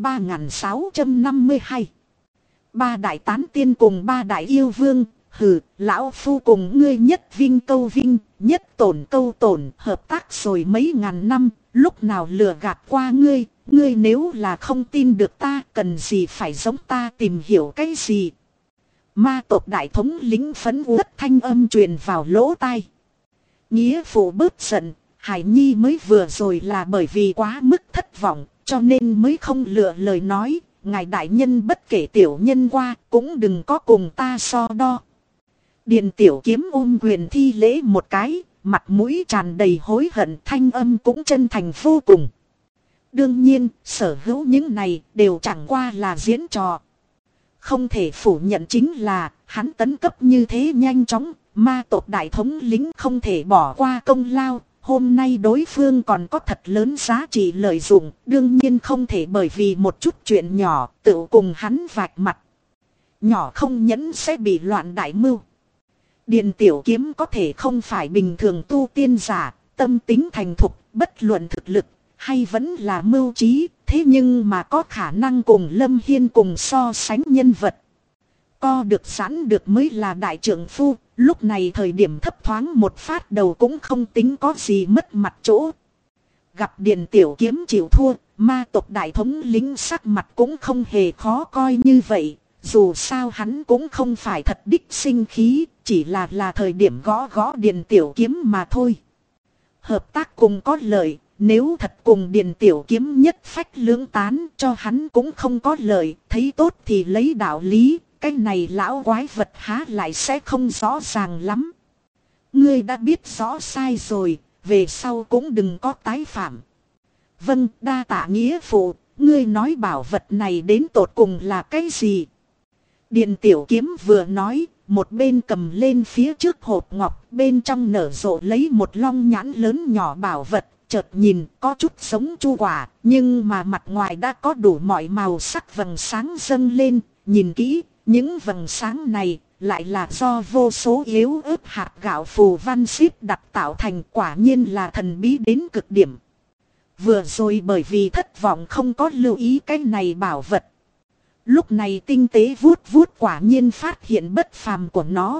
3652. Ba đại tán tiên cùng ba đại yêu vương. Hừ, lão phu cùng ngươi nhất vinh câu vinh, nhất tổn câu tổn, hợp tác rồi mấy ngàn năm, lúc nào lừa gạt qua ngươi, ngươi nếu là không tin được ta, cần gì phải giống ta tìm hiểu cái gì. Ma tộc đại thống lĩnh phấn uất thanh âm truyền vào lỗ tai. Nghĩa phụ bớt giận, Hải Nhi mới vừa rồi là bởi vì quá mức thất vọng, cho nên mới không lựa lời nói, ngài đại nhân bất kể tiểu nhân qua, cũng đừng có cùng ta so đo. Điền Tiểu Kiếm ôm quyền thi lễ một cái, mặt mũi tràn đầy hối hận, thanh âm cũng chân thành vô cùng. Đương nhiên, sở hữu những này đều chẳng qua là diễn trò. Không thể phủ nhận chính là, hắn tấn cấp như thế nhanh chóng, ma tộc đại thống lĩnh không thể bỏ qua công lao. Hôm nay đối phương còn có thật lớn giá trị lợi dụng, đương nhiên không thể bởi vì một chút chuyện nhỏ tự cùng hắn vạch mặt. Nhỏ không nhẫn sẽ bị loạn đại mưu. Điền Tiểu Kiếm có thể không phải bình thường tu tiên giả, tâm tính thành thục, bất luận thực lực, hay vẫn là mưu trí, thế nhưng mà có khả năng cùng Lâm Hiên cùng so sánh nhân vật. Co được sẵn được mới là đại trượng phu, lúc này thời điểm thấp thoáng một phát đầu cũng không tính có gì mất mặt chỗ. Gặp Điền Tiểu Kiếm chịu thua, ma tộc đại thống lĩnh sắc mặt cũng không hề khó coi như vậy. Dù sao hắn cũng không phải thật đích sinh khí, chỉ là thời điểm gõ gõ Điền Tiểu Kiếm mà thôi. Hợp tác cùng có lợi, nếu thật cùng Điền Tiểu Kiếm nhất phách lưỡng tán cho hắn cũng không có lợi, thấy tốt thì lấy đạo lý, cái này lão quái vật há lại sẽ không rõ ràng lắm. Ngươi đã biết rõ sai rồi, về sau cũng đừng có tái phạm. Vâng, đa tạ nghĩa phụ, ngươi nói bảo vật này đến tột cùng là cái gì? Điền Tiểu Kiếm vừa nói, một bên cầm lên phía trước hộp ngọc, bên trong nở rộ lấy một long nhãn lớn nhỏ bảo vật, chợt nhìn có chút giống chu quả, nhưng mà mặt ngoài đã có đủ mọi màu sắc vầng sáng dâng lên, nhìn kỹ, những vầng sáng này lại là do vô số yếu ớt hạt gạo phù văn xếp đặt tạo thành, quả nhiên là thần bí đến cực điểm. Vừa rồi bởi vì thất vọng không có lưu ý cái này bảo vật. Lúc này tinh tế vuốt vuốt quả nhiên phát hiện bất phàm của nó.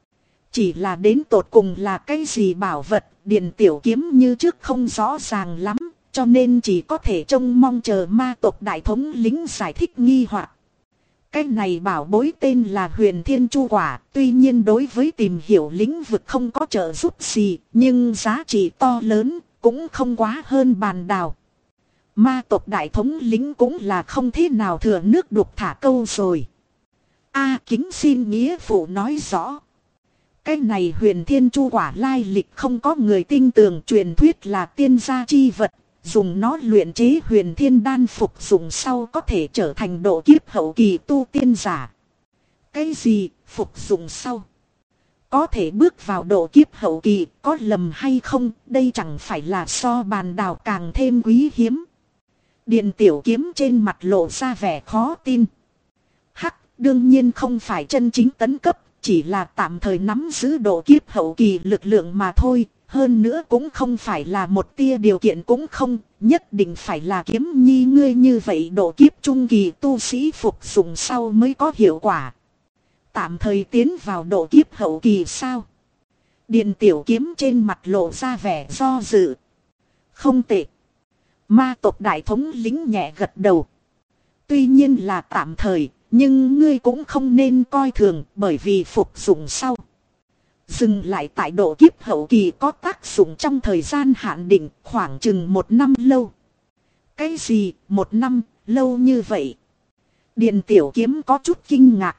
Chỉ là đến tột cùng là cái gì bảo vật, Điền Tiểu Kiếm như trước không rõ ràng lắm, cho nên chỉ có thể trông mong chờ ma tộc đại thống lĩnh giải thích nghi hoặc. Cái này bảo bối tên là Huyền Thiên Chu Quả, tuy nhiên đối với tìm hiểu lĩnh vực không có trợ giúp gì, nhưng giá trị to lớn, cũng không quá hơn bàn đào. Ma tộc đại thống lĩnh cũng là không thế nào thừa nước đục thả câu rồi. Kính xin nghĩa phụ nói rõ. Cái này Huyền Thiên Chu Quả lai lịch không có người tin tưởng, truyền thuyết là tiên gia chi vật. Dùng nó luyện chế Huyền Thiên Đan phục dụng sau có thể trở thành độ kiếp hậu kỳ tu tiên giả. Cái gì phục dụng sau? Có thể bước vào độ kiếp hậu kỳ, có lầm hay không? Đây chẳng phải là so bàn đào càng thêm quý hiếm. Điền Tiểu Kiếm trên mặt lộ ra vẻ khó tin. Đương nhiên không phải chân chính tấn cấp, chỉ là tạm thời nắm giữ độ kiếp hậu kỳ lực lượng mà thôi. Hơn nữa cũng không phải là một tia điều kiện cũng không, nhất định phải là Kiếm Nhi ngươi như vậy độ kiếp trung kỳ tu sĩ phục dụng sau mới có hiệu quả. Tạm thời tiến vào độ kiếp hậu kỳ sao? Điền Tiểu Kiếm trên mặt lộ ra vẻ do dự. Không tệ. Ma tộc đại thống lĩnh nhẹ gật đầu. Tuy nhiên là tạm thời, nhưng ngươi cũng không nên coi thường, bởi vì phục dụng sau. Dừng lại tại độ kiếp hậu kỳ có tác dụng trong thời gian hạn định, khoảng chừng 1 năm lâu. Cái gì, 1 năm, lâu như vậy? Điền Tiểu Kiếm có chút kinh ngạc.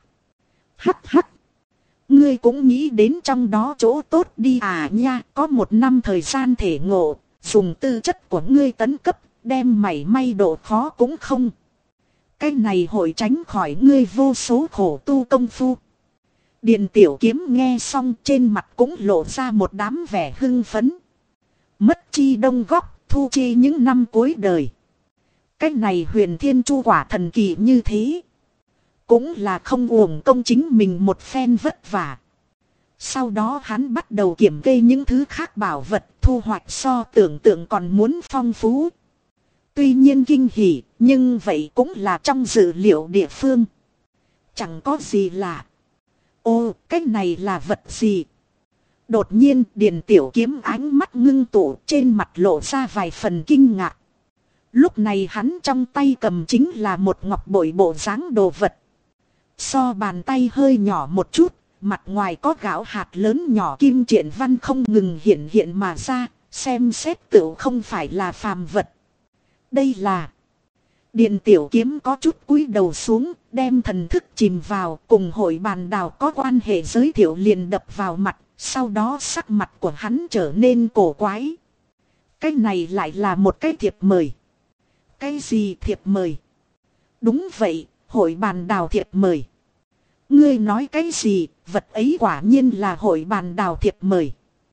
Ngươi cũng nghĩ đến trong đó chỗ tốt đi à nha, có 1 năm thời gian thể ngộ, dùng tư chất của ngươi tấn cấp, đem mảy may độ khó cũng không. Cái này hội tránh khỏi ngươi vô số khổ tu công phu. Điền Tiểu Kiếm nghe xong trên mặt cũng lộ ra một đám vẻ hưng phấn. Mất chi đông góc, thu chi những năm cuối đời. Cái này Huyền Thiên Chu Quả thần kỳ như thế. Cũng là không uổng công chính mình một phen vất vả. Sau đó hắn bắt đầu kiểm kê những thứ khác bảo vật, thu hoạch so tưởng tượng còn muốn phong phú. Tuy nhiên kinh hỉ, nhưng vậy cũng là trong dự liệu địa phương. Chẳng có gì lạ. Ô, cái này là vật gì? Đột nhiên Điền Tiểu Kiếm ánh mắt ngưng tụ, trên mặt lộ ra vài phần kinh ngạc. Lúc này hắn trong tay cầm chính là một ngọc bội bộ dáng đồ vật. So bàn tay hơi nhỏ một chút, mặt ngoài có gạo hạt lớn nhỏ kim triện văn không ngừng hiện mà ra, xem xét tựu không phải là phàm vật. Đây là... Điền Tiểu Kiếm có chút cúi đầu xuống, đem thần thức chìm vào, cùng hội bàn đào có quan hệ giới thiệu liền đập vào mặt, sau đó sắc mặt của hắn trở nên cổ quái. Cái này lại là một cái thiệp mời. Cái gì thiệp mời? Đúng vậy, hội bàn đào thiệp mời. Ngươi nói cái gì, vật ấy quả nhiên là hội bàn đào thiệp mời.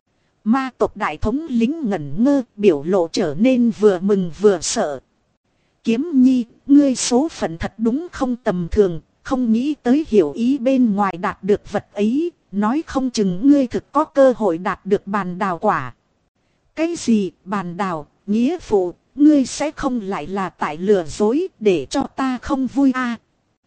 Ma tộc đại thống lính ngẩn ngơ, biểu lộ trở nên vừa mừng vừa sợ. Kiếm Nhi, ngươi số phận thật đúng không tầm thường, không nghĩ tới hiểu ý bên ngoài đạt được vật ấy, nói không chừng ngươi thực có cơ hội đạt được bàn đào quả. Cái gì bàn đào, nghĩa phụ, ngươi sẽ không lại là tại lừa dối để cho ta không vui à.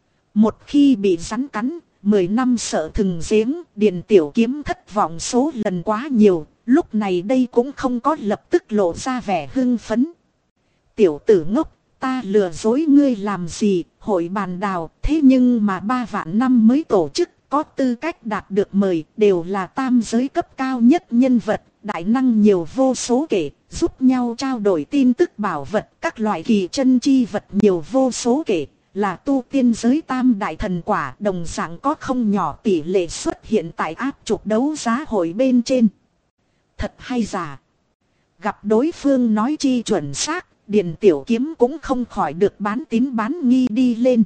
Một khi bị rắn cắn, 10 năm sợ thừng giếng, Điền Tiểu Kiếm thất vọng số lần quá nhiều, lúc này đây cũng không có lập tức lộ ra vẻ hưng phấn. Tiểu tử ngốc, ta lừa dối ngươi làm gì, hội bàn đào, thế nhưng mà 3 vạn năm mới tổ chức, có tư cách đạt được mời, đều là tam giới cấp cao nhất nhân vật, đại năng nhiều vô số kể, giúp nhau trao đổi tin tức bảo vật, các loại kỳ chân chi vật nhiều vô số kể, là tu tiên giới tam đại thần quả, đồng dạng có không nhỏ tỷ lệ xuất hiện tại áp trục đấu giá hội bên trên. Thật hay giả? Gặp đối phương nói chi chuẩn xác, Điền Tiểu Kiếm cũng không khỏi được bán tín bán nghi đi lên.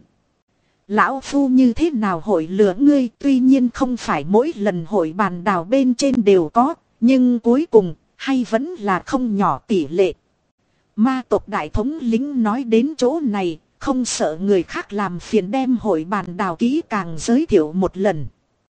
Lão Phu như thế nào hội lừa ngươi, tuy nhiên không phải mỗi lần hội bàn đào bên trên đều có, nhưng cuối cùng, hay vẫn là không nhỏ tỷ lệ. Ma tộc đại thống lính nói đến chỗ này, không sợ người khác làm phiền đem hội bàn đào kỹ càng giới thiệu một lần.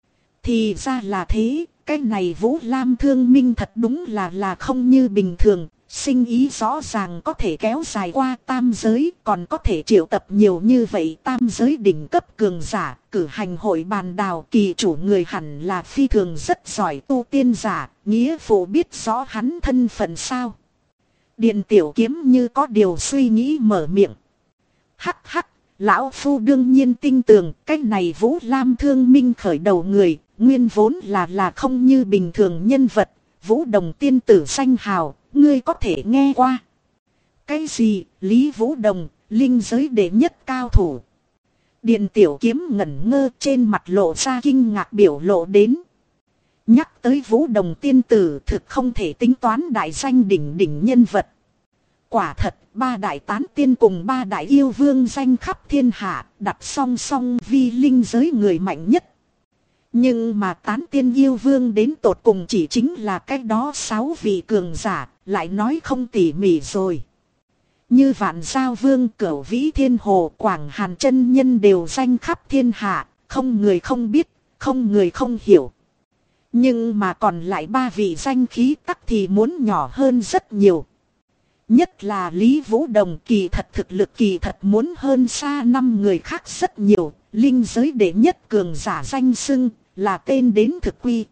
Thì ra là thế, cái này Vũ Lam Thương Minh thật đúng là không như bình thường. Sinh ý rõ ràng có thể kéo dài qua tam giới, còn có thể triệu tập nhiều như vậy tam giới đỉnh cấp cường giả, cử hành hội bàn đào, kỳ chủ người hẳn là phi thường rất giỏi tu tiên giả, nghĩa phụ biết rõ hắn thân phận sao. Điền Tiểu Kiếm như có điều suy nghĩ mở miệng. Hắc hắc, lão phu đương nhiên tin tưởng, cái này Vũ Lam Thương Minh khởi đầu người, nguyên vốn là không như bình thường nhân vật, Vũ Đồng tiên tử danh hào. Ngươi có thể nghe qua. Cái gì, Lý Vũ Đồng, linh giới đệ nhất cao thủ. Điền Tiểu Kiếm ngẩn ngơ, trên mặt lộ ra kinh ngạc biểu lộ đến. Nhắc tới Vũ Đồng tiên tử thực không thể tính toán đại danh đỉnh nhân vật. Quả thật, 3 đại tán tiên cùng 3 đại yêu vương danh khắp thiên hạ, đặt song song vi linh giới người mạnh nhất. Nhưng mà tán tiên yêu vương đến tột cùng chỉ chính là cái đó 6 vị cường giả, lại nói không tỉ mỉ rồi. Như Vạn Giao Vương, Cửu Vĩ Thiên Hồ, Quảng Hàn chân nhân đều danh khắp thiên hạ, không người không biết, không người không hiểu. Nhưng mà còn lại 3 vị danh khí tắc thì muốn nhỏ hơn rất nhiều. Nhất là Lý Vũ Đồng, kỳ thật thực lực kỳ thật muốn hơn xa 5 người khác rất nhiều, linh giới đệ nhất cường giả danh xưng, là tên đến thực quy.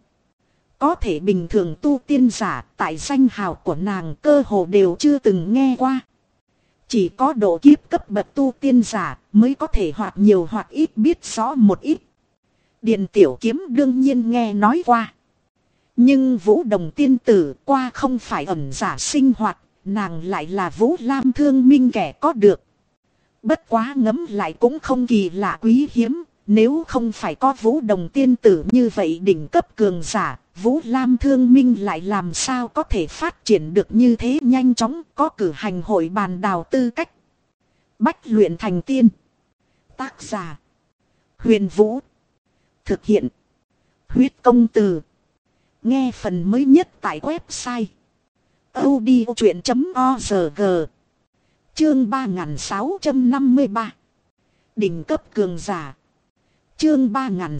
Có thể bình thường tu tiên giả tại danh hào của nàng cơ hồ đều chưa từng nghe qua. Chỉ có độ kiếp cấp bậc tu tiên giả mới có thể hoặc nhiều hoặc ít biết rõ một ít. Điền Tiểu Kiếm đương nhiên nghe nói qua. Nhưng Vũ Đồng tiên tử qua không phải ẩn giả sinh hoạt, nàng lại là Vũ Lam Thương Minh kẻ có được. Bất quá ngẫm lại cũng không kỳ lạ quý hiếm. Nếu không phải có Vũ Đồng tiên tử như vậy đỉnh cấp cường giả, Vũ Lam Thương Minh lại làm sao có thể phát triển được như thế nhanh chóng, có cử hành hội bàn đào tư cách. Bách luyện thành tiên. Tác giả: Huyền Vũ. Thực hiện: Huyết Công Từ. Nghe phần mới nhất tại website audiochuyện.org. Chương 3653. Đỉnh cấp cường giả. Chương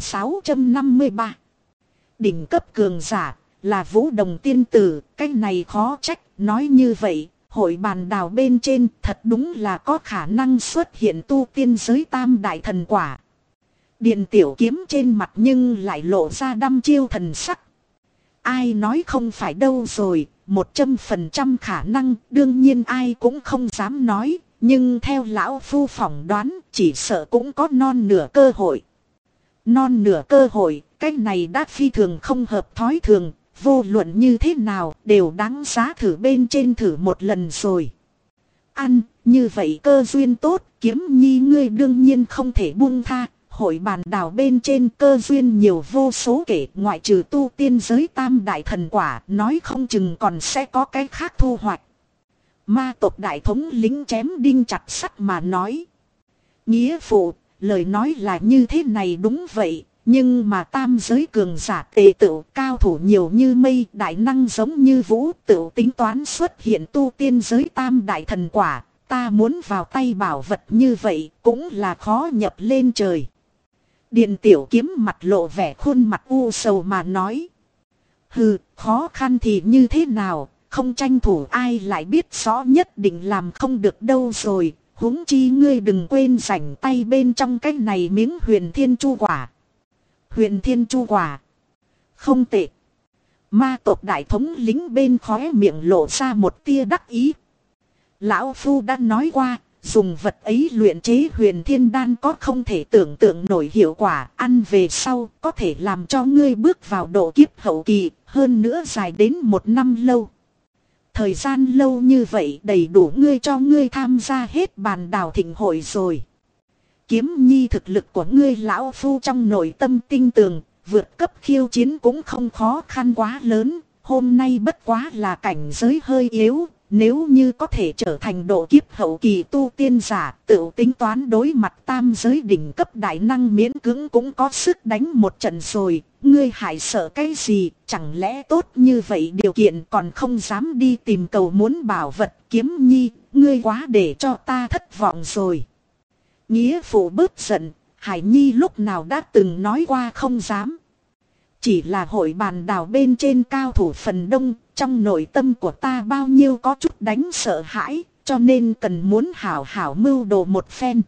3653. Đỉnh cấp cường giả là Vũ Đồng tiên tử, cái này khó trách, nói như vậy, hội bàn đào bên trên thật đúng là có khả năng xuất hiện tu tiên giới tam đại thần quả. Điền Tiểu Kiếm trên mặt nhưng lại lộ ra đăm chiêu thần sắc. Ai nói không phải đâu rồi, 100% khả năng, đương nhiên ai cũng không dám nói, nhưng theo lão phu phỏng đoán, chỉ sợ cũng có non nửa cơ hội. Non nửa cơ hội, cái này đã phi thường không hợp thói thường, vô luận như thế nào đều đáng giá thử bên trên thử một lần rồi. Ăn, như vậy cơ duyên tốt, Kiếm Nhi ngươi đương nhiên không thể buông tha, hội bàn đào bên trên cơ duyên nhiều vô số kể, ngoại trừ tu tiên giới tam đại thần quả, nói không chừng còn sẽ có cái khác thu hoạch. Ma tộc đại thống lính chém đinh chặt sắt mà nói. Nghĩa phụ, lời nói là như thế này đúng vậy, Nhưng mà tam giới cường giả tề tựu cao thủ nhiều như mây, đại năng giống như vũ, tựu tính toán xuất hiện tu tiên giới tam đại thần quả. Ta muốn vào tay bảo vật như vậy cũng là khó nhập lên trời. Điện tiểu kiếm mặt lộ vẻ khuôn mặt u sầu mà nói. Hừ, khó khăn thì như thế nào, không tranh thủ ai lại biết rõ nhất định làm không được đâu rồi. Huống chi ngươi đừng quên rảnh tay bên trong cái này miếng huyền thiên chu quả. Huyền thiên chu quả. Không tệ. Ma tộc đại thống lính bên khóe miệng lộ ra một tia đắc ý. Lão Phu đã nói qua, dùng vật ấy luyện chế huyền thiên đan có không thể tưởng tượng nổi hiệu quả. Ăn về sau có thể làm cho ngươi bước vào độ kiếp hậu kỳ, hơn nữa dài đến 1 năm lâu. Thời gian lâu như vậy đầy đủ ngươi cho ngươi tham gia hết bàn đào thịnh hội rồi. Kiếm nhi thực lực của ngươi lão Phu trong nội tâm tinh tường, vượt cấp khiêu chiến cũng không khó khăn quá lớn. Hôm nay bất quá là cảnh giới hơi yếu. Nếu như có thể trở thành độ kiếp hậu kỳ tu tiên giả, tự tính toán đối mặt tam giới đỉnh cấp đại năng miễn cưỡng cũng có sức đánh một trận rồi. Ngươi hại sợ cái gì, chẳng lẽ tốt như vậy điều kiện còn không dám đi tìm cầu muốn bảo vật. Kiếm nhi, ngươi quá để cho ta thất vọng rồi. Nghĩa phụ bớt giận, Hải Nhi lúc nào đã từng nói qua không dám. Chỉ là hội bàn đào bên trên cao thủ phần đông, trong nội tâm của ta bao nhiêu có chút đánh sợ hãi, cho nên cần muốn hảo hảo mưu đồ một phen.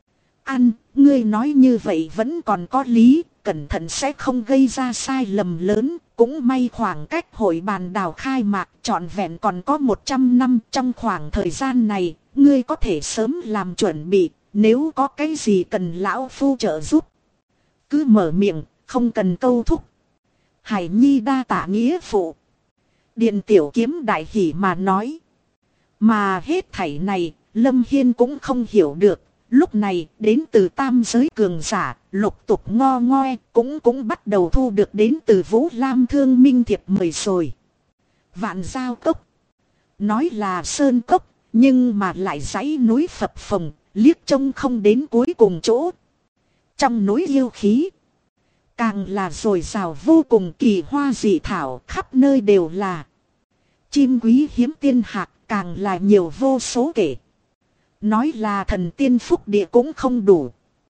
Ăn, ngươi nói như vậy vẫn còn có lý, cẩn thận sẽ không gây ra sai lầm lớn, cũng may khoảng cách hội bàn đào khai mạc trọn vẹn còn có 100 năm. Trong khoảng thời gian này, ngươi có thể sớm làm chuẩn bị, nếu có cái gì cần lão Phu trợ giúp. Cứ mở miệng, không cần câu thúc. Hải Nhi đa tạ nghĩa phụ. Điện tiểu kiếm đại hỉ mà nói. Mà hết thảy này, Lâm Hiên cũng không hiểu được. Lúc này, đến từ tam giới cường giả, lục tục ngo ngoe, cũng bắt đầu thu được đến từ Vũ Lam Thương Minh thiệp mời rồi. Vạn Giao Cốc. Nói là sơn cốc, nhưng mà lại dãy núi phập phồng, liếc trông không đến cuối cùng chỗ. Trong núi yêu khí, càng là dồi dào vô cùng, kỳ hoa dị thảo khắp nơi đều là. Chim quý hiếm tiên hạc càng là nhiều vô số kể. Nói là thần tiên phúc địa cũng không đủ.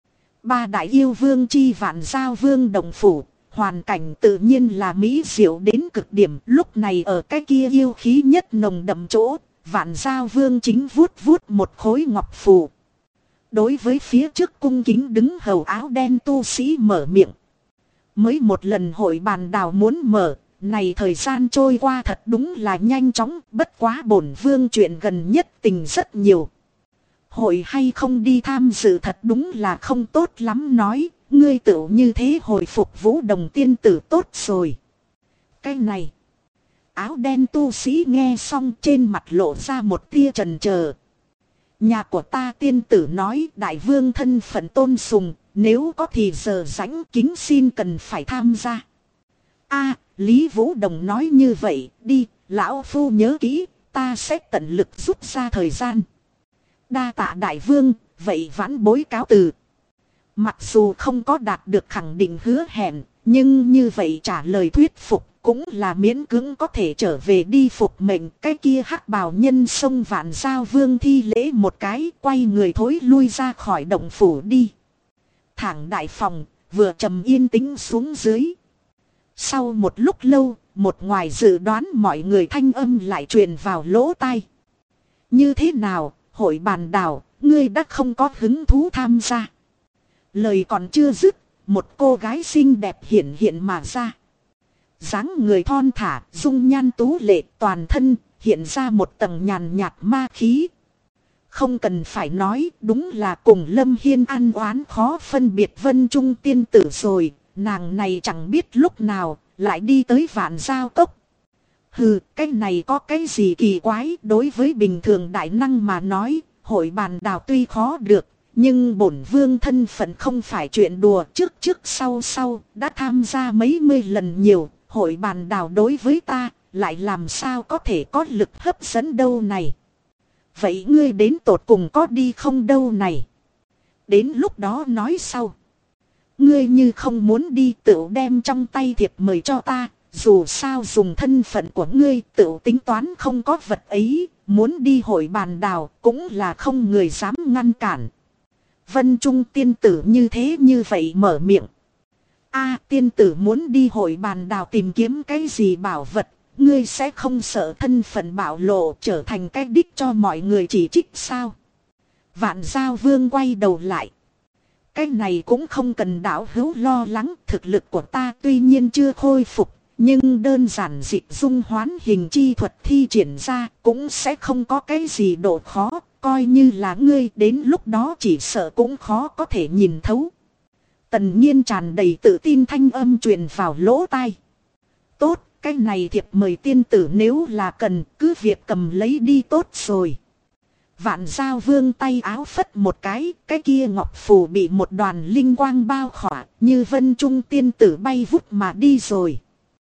3 đại yêu vương chi Vạn Giao Vương đồng phủ, hoàn cảnh tự nhiên là mỹ diệu đến cực điểm. Lúc này ở cái kia yêu khí nhất nồng đậm chỗ, Vạn Giao Vương chính vuốt một khối ngọc phù. Đối với phía trước cung kính đứng hầu áo đen tu sĩ mở miệng. Mới một lần hội bàn đào muốn mở, này thời gian trôi qua thật đúng là nhanh chóng, bất quá bổn vương chuyện gần nhất tình rất nhiều. Hội hay không đi tham dự thật đúng là không tốt lắm nói, ngươi tự như thế hồi phục Vũ Đồng tiên tử tốt rồi. Cái này, áo đen tu sĩ nghe xong trên mặt lộ ra một tia chần chờ. Nhà của ta tiên tử nói đại vương thân phận tôn sùng, nếu có thì giờ rãnh kính xin cần phải tham gia. A, Lý Vũ Đồng nói như vậy, đi, lão Phu nhớ kỹ, ta sẽ tận lực rút ra thời gian. Đa tạ đại vương, vậy vãn bối cáo từ. Mặc dù không có đạt được khẳng định hứa hẹn, nhưng như vậy trả lời thuyết phục cũng là miễn cưỡng có thể trở về đi phục mệnh. Cái kia hắc bào nhân xông Vạn Giao Vương thi lễ một cái, quay người thối lui ra khỏi động phủ đi. Thẳng đại phòng, vừa trầm yên tĩnh xuống dưới. Sau một lúc lâu, một ngoài dự đoán mọi người thanh âm lại truyền vào lỗ tai. Như thế nào, hội bàn đào, ngươi đã không có hứng thú tham gia. Lời còn chưa dứt, một cô gái xinh đẹp hiện mà ra. Dáng người thon thả, dung nhan tú lệ, toàn thân, hiện ra một tầng nhàn nhạt ma khí. Không cần phải nói, đúng là cùng Lâm Hiên ăn oán khó phân biệt Vân Trung tiên tử rồi. Nàng này chẳng biết lúc nào, lại đi tới Vạn Giao Cốc. Hừ, cái này có cái gì kỳ quái, đối với bình thường đại năng mà nói, hội bàn đào tuy khó được, nhưng bổn vương thân phận không phải chuyện đùa, trước sau đã tham gia mấy mươi lần nhiều, hội bàn đào đối với ta, lại làm sao có thể có lực hấp dẫn đâu này. Vậy ngươi đến tột cùng có đi không đâu này. Đến lúc đó nói sau. Ngươi như không muốn đi tự đem trong tay thiệp mời cho ta. Dù sao dùng thân phận của ngươi tự tính toán không có vật ấy. Muốn đi hội bàn đào cũng là không người dám ngăn cản. Vân Trung tiên tử như thế như vậy mở miệng. A tiên tử muốn đi hội bàn đào tìm kiếm cái gì bảo vật. Ngươi sẽ không sợ thân phận bạo lộ trở thành cái đích cho mọi người chỉ trích sao? Vạn Giao Vương quay đầu lại. Cái này cũng không cần đạo hữu lo lắng. Thực lực của ta tuy nhiên chưa khôi phục. Nhưng đơn giản dịch dung hoán hình chi thuật thi triển ra cũng sẽ không có cái gì độ khó. Coi như là ngươi đến lúc đó chỉ sợ cũng khó có thể nhìn thấu. Tần Nhiên tràn đầy tự tin thanh âm truyền vào lỗ tai. Tốt, cái này thiệp mời tiên tử nếu là cần cứ việc cầm lấy đi tốt rồi. Vạn Giao Vương tay áo phất một cái kia ngọc phù bị một đoàn linh quang bao khỏa, như Vân Trung tiên tử bay vút mà đi rồi.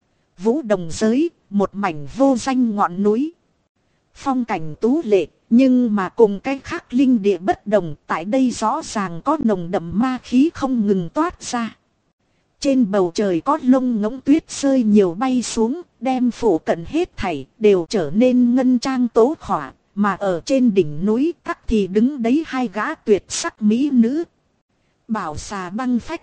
Vũ Đồng giới, một mảnh vô danh ngọn núi. Phong cảnh tú lệ, nhưng mà cùng cái khác linh địa bất đồng, tại đây rõ ràng có nồng đậm ma khí không ngừng toát ra. Trên bầu trời có lông ngỗng tuyết rơi nhiều bay xuống, đem phủ cận hết thảy, đều trở nên ngân trang tố khỏa. Mà ở trên đỉnh núi tắc thì đứng đấy hai gã tuyệt sắc mỹ nữ. Bảo xà băng phách.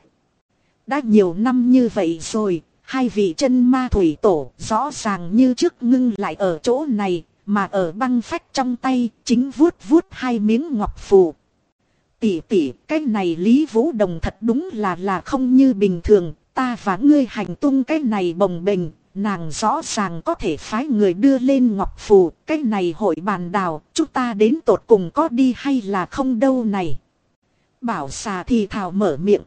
Đã nhiều năm như vậy rồi, hai vị chân ma thủy tổ rõ ràng như trước ngưng lại ở chỗ này, mà ở băng phách trong tay chính vuốt vuốt hai miếng ngọc phù. Tỷ tỷ, cái này Lý Vũ Đồng thật đúng là không như bình thường, ta và ngươi hành tung cái này bồng bềnh. Nàng rõ ràng có thể phái người đưa lên ngọc phù, cái này hội bàn đào, chúng ta đến tột cùng có đi hay là không đâu này. Bảo xà thì thào mở miệng.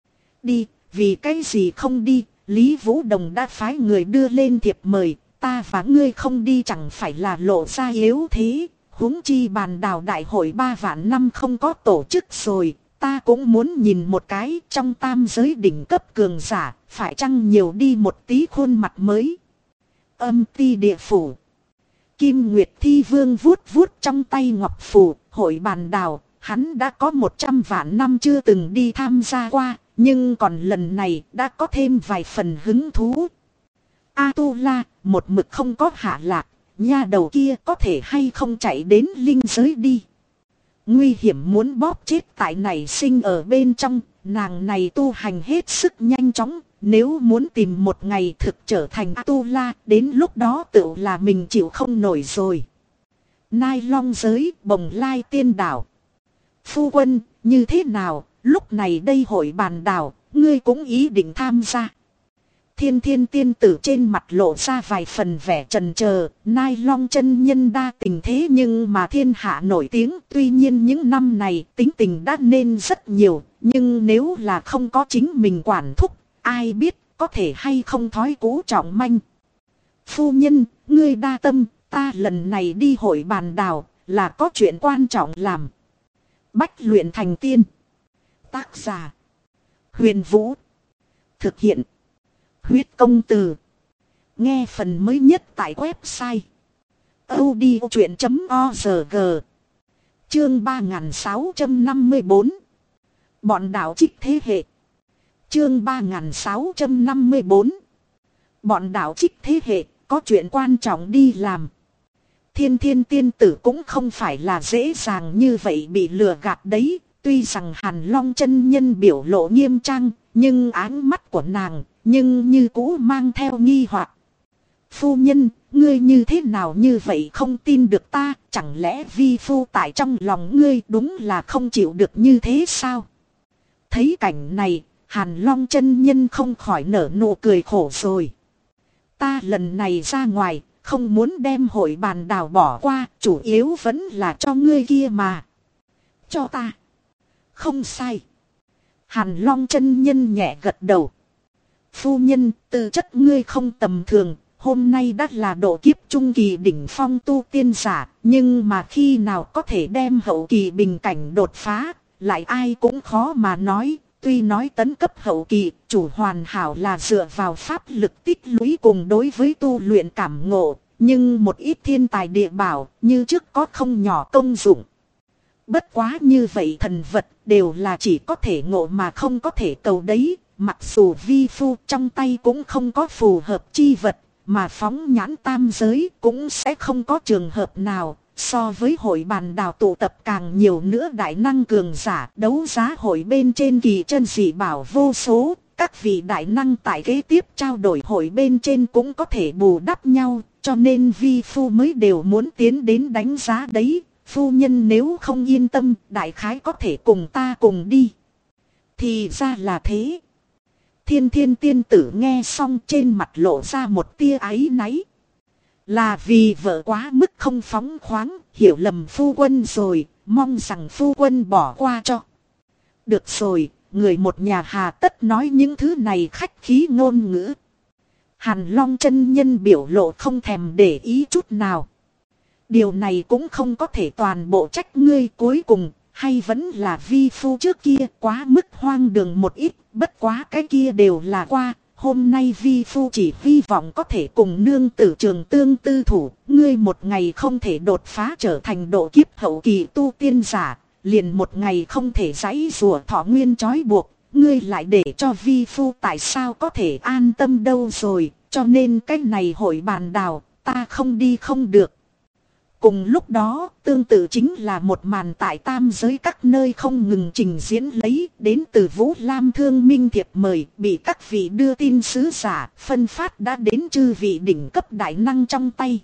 Đi, vì cái gì không đi, Lý Vũ Đồng đã phái người đưa lên thiệp mời, ta và ngươi không đi chẳng phải là lộ ra yếu thế. Huống chi bàn đào đại hội 3 vạn năm không có tổ chức rồi. Ta cũng muốn nhìn một cái trong tam giới đỉnh cấp cường giả, phải chăng nhiều đi một tí khuôn mặt mới. Âm ti địa phủ. Kim Nguyệt Thi Vương vuốt vuốt trong tay ngọc phù, hội bàn đào, hắn đã có 100 vạn năm chưa từng đi tham gia qua, nhưng còn lần này đã có thêm vài phần hứng thú. A-tu-la, một mực không có hạ lạc, nha đầu kia có thể hay không chạy đến linh giới đi. Nguy hiểm muốn bóp chết tại này sinh ở bên trong, nàng này tu hành hết sức nhanh chóng, nếu muốn tìm một ngày thực trở thành A-tu-la, đến lúc đó tự là mình chịu không nổi rồi. Nai Long giới, Bồng Lai tiên đảo. Phu quân, như thế nào, lúc này đây hội bàn đảo, ngươi cũng ý định tham gia. Thiên Thiên tiên tử trên mặt lộ ra vài phần vẻ chần chờ, Nai Long chân nhân đa tình thế nhưng mà thiên hạ nổi tiếng, tuy nhiên những năm này tính tình đã nên rất nhiều, nhưng nếu là không có chính mình quản thúc, ai biết có thể hay không thói cũ trọng manh. Phu nhân, ngươi đa tâm, ta lần này đi hội bàn đào là có chuyện quan trọng làm. Bách luyện thành tiên. Tác giả Huyền Vũ. Thực hiện Huyết Công Từ. Nghe phần mới nhất tại website audiochuyện.org. Chương 3654. Bọn đảo trích thế hệ. Chương 3654. Bọn đảo trích thế hệ, có chuyện quan trọng đi làm. Thiên Thiên tiên tử cũng không phải là dễ dàng như vậy bị lừa gạt đấy. Tuy rằng Hàn Long chân nhân biểu lộ nghiêm trang, nhưng áng mắt của nàng, nhưng như cũ mang theo nghi hoặc. Phu nhân, ngươi như thế nào như vậy không tin được ta, chẳng lẽ vi phu tại trong lòng ngươi đúng là không chịu được như thế sao? Thấy cảnh này, Hàn Long chân nhân không khỏi nở nụ cười khổ rồi. Ta lần này ra ngoài, không muốn đem hội bàn đào bỏ qua, chủ yếu vẫn là cho ngươi kia mà. Cho ta. Không sai. Hàn Long chân nhân nhẹ gật đầu. Phu nhân, tư chất ngươi không tầm thường, hôm nay đã là độ kiếp trung kỳ đỉnh phong tu tiên giả, nhưng mà khi nào có thể đem hậu kỳ bình cảnh đột phá, lại ai cũng khó mà nói. Tuy nói tấn cấp hậu kỳ, chủ hoàn hảo là dựa vào pháp lực tích lũy cùng đối với tu luyện cảm ngộ, nhưng một ít thiên tài địa bảo như trước có không nhỏ công dụng. Bất quá như vậy thần vật đều là chỉ có thể ngộ mà không có thể cầu đấy. Mặc dù vi phu trong tay cũng không có phù hợp chi vật, mà phóng nhãn tam giới cũng sẽ không có trường hợp nào. So với hội bàn đào tụ tập càng nhiều nữa đại năng cường giả, đấu giá hội bên trên kỳ chân dị bảo vô số. Các vị đại năng tại kế tiếp trao đổi hội bên trên cũng có thể bù đắp nhau, cho nên vi phu mới đều muốn tiến đến đánh giá đấy. Phu nhân nếu không yên tâm, đại khái có thể cùng ta cùng đi. Thì ra là thế. Thiên Thiên tiên tử nghe xong trên mặt lộ ra một tia áy náy. Là vì vợ quá mức không phóng khoáng, hiểu lầm phu quân rồi, mong rằng phu quân bỏ qua cho. Được rồi, người một nhà hà tất nói những thứ này khách khí ngôn ngữ. Hàn Long chân nhân biểu lộ không thèm để ý chút nào. Điều này cũng không có thể toàn bộ trách ngươi, cuối cùng hay vẫn là vi phu trước kia quá mức hoang đường một ít, bất quá cái kia đều là qua. Hôm nay vi phu chỉ hy vọng có thể cùng nương tử trường tương tư thủ, ngươi một ngày không thể đột phá trở thành độ kiếp hậu kỳ tu tiên giả, liền một ngày không thể giãy rùa thọ nguyên trói buộc, ngươi lại để cho vi phu tại sao có thể an tâm đâu rồi, cho nên cái này hội bàn đào, ta không đi không được. Cùng lúc đó, tương tự chính là một màn tại tam giới các nơi không ngừng trình diễn lấy, đến từ Vũ Lam Thương Minh thiệp mời, bị các vị đưa tin sứ giả, phân phát đã đến chư vị đỉnh cấp đại năng trong tay.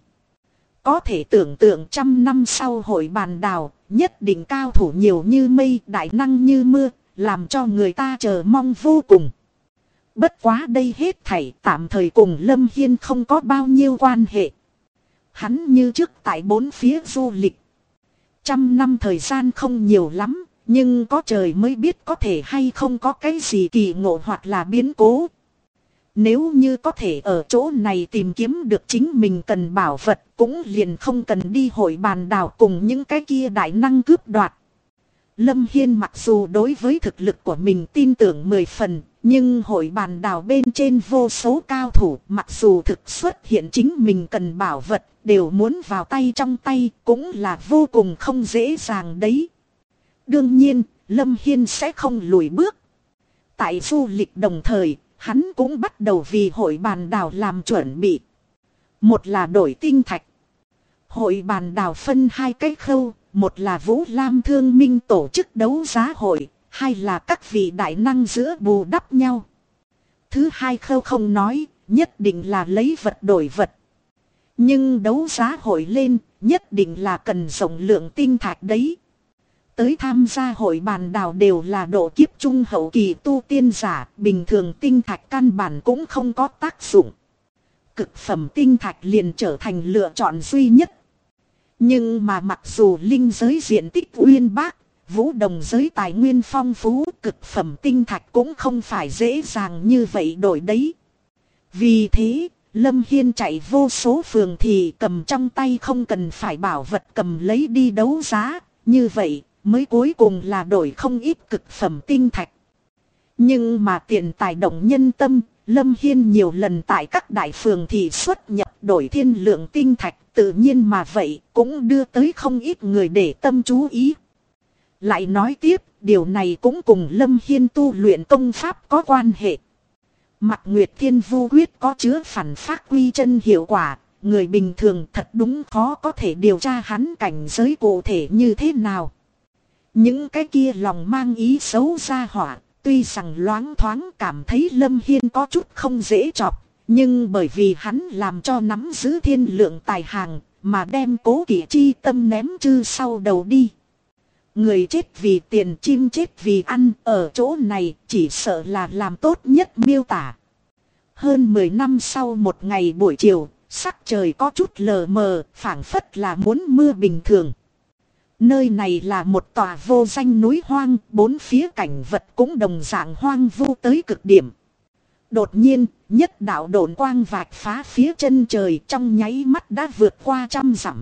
Có thể tưởng tượng 100 năm sau hội bàn đào, nhất định cao thủ nhiều như mây, đại năng như mưa, làm cho người ta chờ mong vô cùng. Bất quá đây hết thảy tạm thời cùng Lâm Hiên không có bao nhiêu quan hệ. Hắn như trước tại bốn phía du lịch. 100 năm thời gian không nhiều lắm, nhưng có trời mới biết có thể hay không có cái gì kỳ ngộ hoặc là biến cố. Nếu như có thể ở chỗ này tìm kiếm được chính mình cần bảo vật, cũng liền không cần đi hội bàn đào cùng những cái kia đại năng cướp đoạt. Lâm Hiên mặc dù đối với thực lực của mình tin tưởng 10 phần, nhưng hội bàn đào bên trên vô số cao thủ, mặc dù thực xuất hiện chính mình cần bảo vật, đều muốn vào tay trong tay, cũng là vô cùng không dễ dàng đấy. Đương nhiên, Lâm Hiên sẽ không lùi bước. Tại du lịch đồng thời, hắn cũng bắt đầu vì hội bàn đào làm chuẩn bị. Một là đổi tinh thạch. Hội bàn đào phân hai cái khâu, một là Vũ Lam Thương Minh tổ chức đấu giá hội, hai là các vị đại năng giữa bù đắp nhau. Thứ hai khâu không nói, nhất định là lấy vật đổi vật. Nhưng đấu giá hội lên, nhất định là cần rộng lượng tinh thạch đấy. Tới tham gia hội bàn đào đều là độ kiếp trung hậu kỳ tu tiên giả, bình thường tinh thạch căn bản cũng không có tác dụng. Cực phẩm tinh thạch liền trở thành lựa chọn duy nhất. Nhưng mà mặc dù linh giới diện tích uyên bác, vũ đồng giới tài nguyên phong phú, cực phẩm tinh thạch cũng không phải dễ dàng như vậy đổi đấy. Vì thế, Lâm Hiên chạy vô số phường thì cầm trong tay không cần phải bảo vật cầm lấy đi đấu giá, như vậy mới cuối cùng là đổi không ít cực phẩm tinh thạch. Nhưng mà tiền tài động nhân tâm, Lâm Hiên nhiều lần tại các đại phường thì xuất nhập đổi thiên lượng tinh thạch, tự nhiên mà vậy cũng đưa tới không ít người để tâm chú ý. Lại nói tiếp, điều này cũng cùng Lâm Hiên tu luyện công pháp có quan hệ. Mặc Nguyệt Thiên Vu Quyết có chứa phản phát quy chân hiệu quả, người bình thường thật đúng khó có thể điều tra hắn cảnh giới cụ thể như thế nào. Những cái kia lòng mang ý xấu ra hỏa, tuy rằng loáng thoáng cảm thấy Lâm Hiên có chút không dễ chọc, nhưng bởi vì hắn làm cho nắm giữ thiên lượng tài hàng, mà đem cố kỵ chi tâm ném chư sau đầu đi. Người chết vì tiền, chim chết vì ăn, ở chỗ này chỉ sợ là làm tốt nhất miêu tả. Hơn 10 năm sau một ngày buổi chiều, sắc trời có chút lờ mờ, phảng phất là muốn mưa bình thường. Nơi này là một tòa vô danh núi hoang, bốn phía cảnh vật cũng đồng dạng hoang vu tới cực điểm. Đột nhiên, nhất đạo độn quang vạch phá phía chân trời, trong nháy mắt đã vượt qua 100 dặm.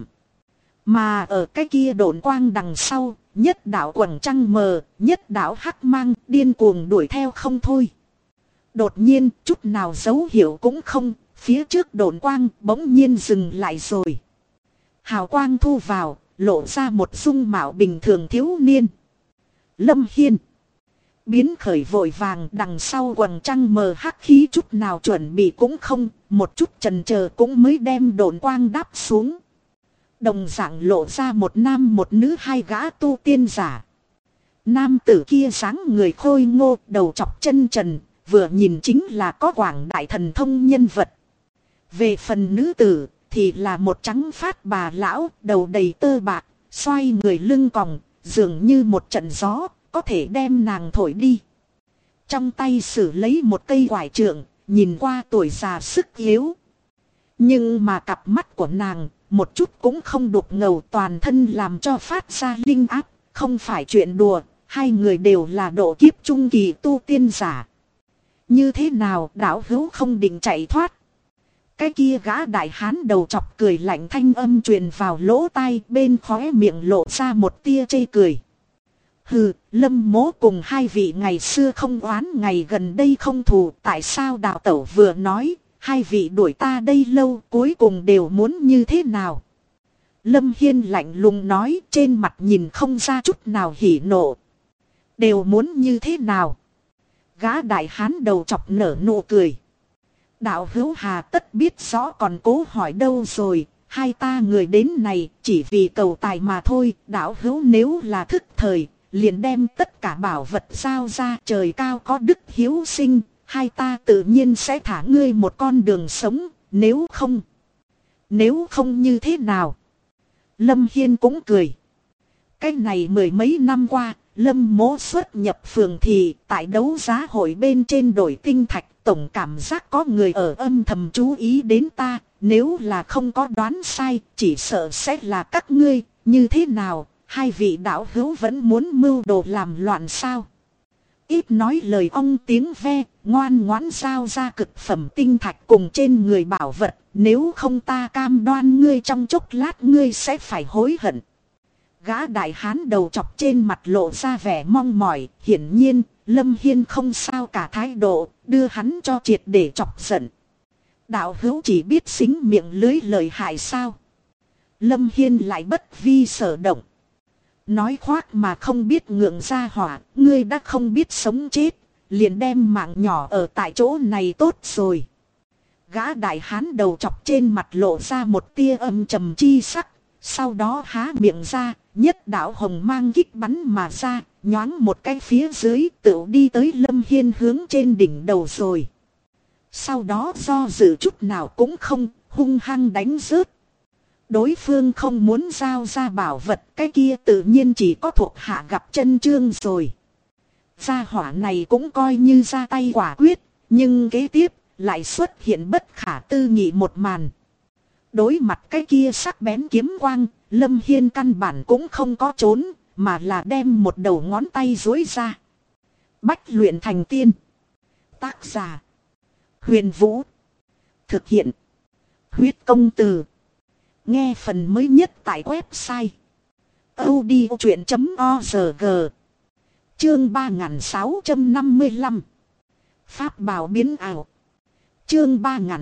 Mà ở cái kia độn quang đằng sau, nhất đạo quầng trăng mờ, nhất đạo hắc mang điên cuồng đuổi theo không thôi. Đột nhiên, chút nào dấu hiệu cũng không, phía trước độn quang bỗng nhiên dừng lại rồi. Hào quang thu vào, lộ ra một dung mạo bình thường thiếu niên. Lâm Hiên biến khởi vội vàng, đằng sau quầng trăng mờ hắc khí chút nào chuẩn bị cũng không, một chút chần chờ cũng mới đem độn quang đáp xuống. Đồng dạng lộ ra một nam một nữ hai gã tu tiên giả. Nam tử kia dáng người khôi ngô, đầu chọc chân trần, vừa nhìn chính là có quảng đại thần thông nhân vật. Về phần nữ tử thì là một trắng phát bà lão, đầu đầy tơ bạc, xoay người lưng còng, dường như một trận gió có thể đem nàng thổi đi. Trong tay sử lấy một cây quải trượng, nhìn qua tuổi già sức yếu. Nhưng mà cặp mắt của nàng một chút cũng không đục ngầu, toàn thân làm cho phát ra linh áp, không phải chuyện đùa. Hai người đều là độ kiếp trung kỳ tu tiên giả. Như thế nào đạo hữu không định chạy thoát? Cái kia gã đại hán đầu chọc cười lạnh thanh âm truyền vào lỗ tai, bên khóe miệng lộ ra một tia chê cười. Hừ, Lâm mỗ cùng hai vị ngày xưa không oán, ngày gần đây không thù, tại sao đạo tẩu vừa nói, hai vị đuổi ta đây lâu, cuối cùng đều muốn như thế nào? Lâm Hiên lạnh lùng nói, trên mặt nhìn không ra chút nào hỉ nộ. Đều muốn như thế nào? Gã đại hán đầu chọc nở nụ cười. Đạo hữu hà tất biết rõ còn cố hỏi đâu rồi, hai ta người đến này chỉ vì cầu tài mà thôi. Đạo hữu nếu là thức thời, liền đem tất cả bảo vật giao ra, trời cao có đức hiếu sinh, hai ta tự nhiên sẽ thả ngươi một con đường sống, nếu không như thế nào? Lâm Hiên cũng cười. Cái này mười mấy năm qua, Lâm mỗ xuất nhập phường thì tại đấu giá hội bên trên đổi tinh thạch, tổng cảm giác có người ở âm thầm chú ý đến ta, nếu là không có đoán sai, chỉ sợ sẽ là các ngươi, như thế nào, hai vị đạo hữu vẫn muốn mưu đồ làm loạn sao? Ít nói lời ong tiếng ve, ngoan ngoãn giao ra cực phẩm tinh thạch cùng trên người bảo vật, nếu không ta cam đoan ngươi trong chốc lát ngươi sẽ phải hối hận. Gã đại hán đầu chọc trên mặt lộ ra vẻ mong mỏi, hiển nhiên, Lâm Hiên không sao cả thái độ, đưa hắn cho triệt để chọc giận. Đạo hữu chỉ biết xính miệng lưới lời hại sao? Lâm Hiên lại bất vi sở động. Nói khoác mà không biết ngượng ra hỏa, ngươi đã không biết sống chết, liền đem mạng nhỏ ở tại chỗ này tốt rồi. Gã đại hán đầu chọc trên mặt lộ ra một tia âm trầm chi sắc, sau đó há miệng ra, nhất đạo hồng mang kích bắn mà ra, nhoáng một cái phía dưới tựu đi tới Lâm Hiên hướng trên đỉnh đầu rồi. Sau đó do dự chút nào cũng không, hung hăng đánh rớt. Đối phương không muốn giao ra bảo vật, cái kia tự nhiên chỉ có thuộc hạ gặp chân chương rồi. Gia hỏa này cũng coi như ra tay quả quyết, nhưng kế tiếp lại xuất hiện bất khả tư nghị một màn. Đối mặt cái kia sắc bén kiếm quang, Lâm Hiên căn bản cũng không có trốn, mà là đem một đầu ngón tay duỗi ra. Bách luyện thành tiên. Tác giả: Huyền Vũ. Thực hiện: Huyết Công Từ. Nghe phần mới nhất tại website audiochuyện.org. Chương 3655. Pháp bảo biến ảo. Chương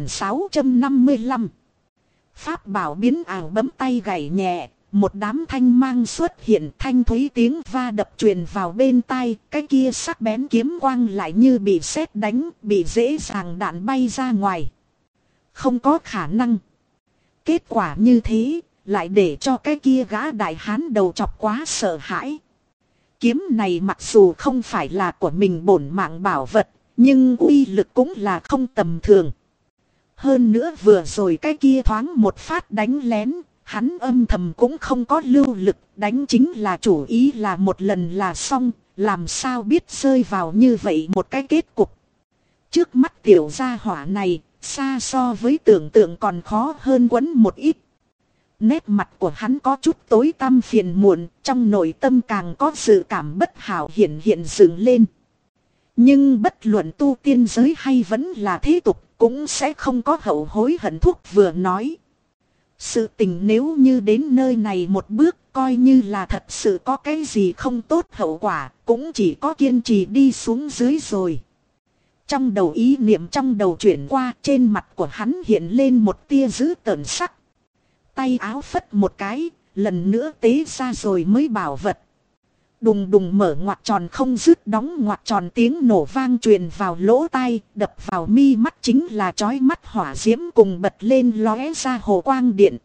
3655. Pháp bảo biến ảo, bấm tay gảy nhẹ, một đám thanh mang xuất hiện, thanh thúy tiếng va đập truyền vào bên tai, cái kia sắc bén kiếm quang lại như bị sét đánh, bị dễ dàng đạn bay ra ngoài. Không có khả năng. Kết quả như thế, lại để cho cái kia gã đại hán đầu chọc quá sợ hãi. Kiếm này mặc dù không phải là của mình bổn mạng bảo vật, nhưng uy lực cũng là không tầm thường. Hơn nữa vừa rồi cái kia thoáng một phát đánh lén, hắn âm thầm cũng không có lưu lực, đánh chính là chủ ý là một lần là xong, làm sao biết rơi vào như vậy một cái kết cục. Trước mắt tiểu gia hỏa này, xa so với tưởng tượng còn khó hơn quấn một ít. Nét mặt của hắn có chút tối tăm phiền muộn, trong nội tâm càng có sự cảm bất hảo hiện dựng lên. Nhưng bất luận tu tiên giới hay vẫn là thế tục, cũng sẽ không có hậu hối hận thuốc vừa nói. Sự tình nếu như đến nơi này một bước, coi như là thật sự có cái gì không tốt hậu quả, cũng chỉ có kiên trì đi xuống dưới rồi. Trong đầu ý niệm trong đầu chuyển qua, trên mặt của hắn hiện lên một tia dữ tợn sắc. Tay áo phất một cái, lần nữa tế ra rồi mới bảo vật. Đùng đùng mở ngoặc tròn không dứt đóng ngoặc tròn, tiếng nổ vang truyền vào lỗ tai, đập vào mi mắt chính là chói mắt hỏa diễm cùng bật lên lóe ra hồ quang điện.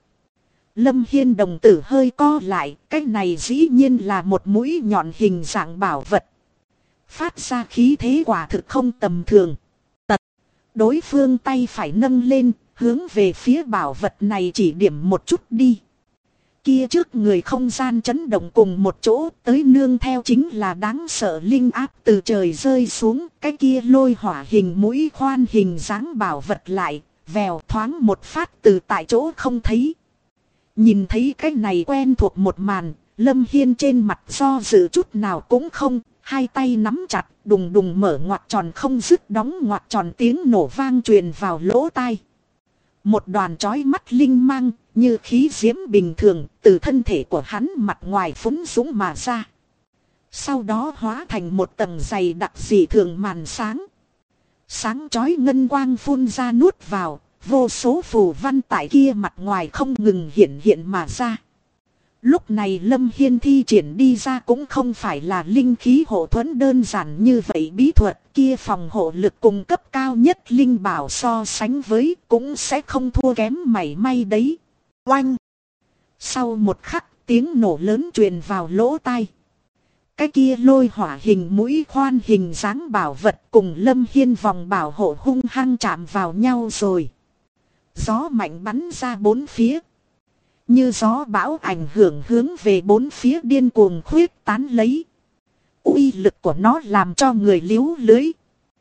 Lâm Hiên đồng tử hơi co lại, cái này dĩ nhiên là một mũi nhọn hình dạng bảo vật. Phát ra khí thế quả thực không tầm thường. Tật, đối phương tay phải nâng lên, hướng về phía bảo vật này chỉ điểm một chút đi. Kia trước người không gian chấn động cùng một chỗ, tới nương theo chính là đáng sợ linh áp từ trời rơi xuống. Cái kia lôi hỏa hình mũi khoan hình dáng bảo vật lại, vèo thoáng một phát từ tại chỗ không thấy. Nhìn thấy cái này quen thuộc một màn, Lâm Hiên trên mặt do dự chút nào cũng không, hai tay nắm chặt, đùng đùng mở ngoặc tròn không dứt đóng ngoặc tròn, tiếng nổ vang truyền vào lỗ tai. Một đoàn chói mắt linh mang, như khí diễm bình thường, từ thân thể của hắn mặt ngoài phúng dũng mà ra. Sau đó hóa thành một tầng dày đặc dị thường màn sáng. Sáng chói ngân quang phun ra nuốt vào, vô số phù văn tại kia mặt ngoài không ngừng hiện mà ra. Lúc này Lâm Hiên thi triển đi ra cũng không phải là linh khí hộ thuẫn đơn giản như vậy, bí thuật kia phòng hộ lực cùng cấp cao nhất linh bảo so sánh với cũng sẽ không thua kém mảy may đấy. Oanh! Sau một khắc tiếng nổ lớn truyền vào lỗ tai. Cái kia lôi hỏa hình mũi khoan hình dáng bảo vật cùng Lâm Hiên vòng bảo hộ hung hăng chạm vào nhau rồi. Gió mạnh bắn ra bốn phía. Như gió bão ảnh hưởng hướng về bốn phía điên cuồng khuyết tán lấy. Uy lực của nó làm cho người liếu lưới.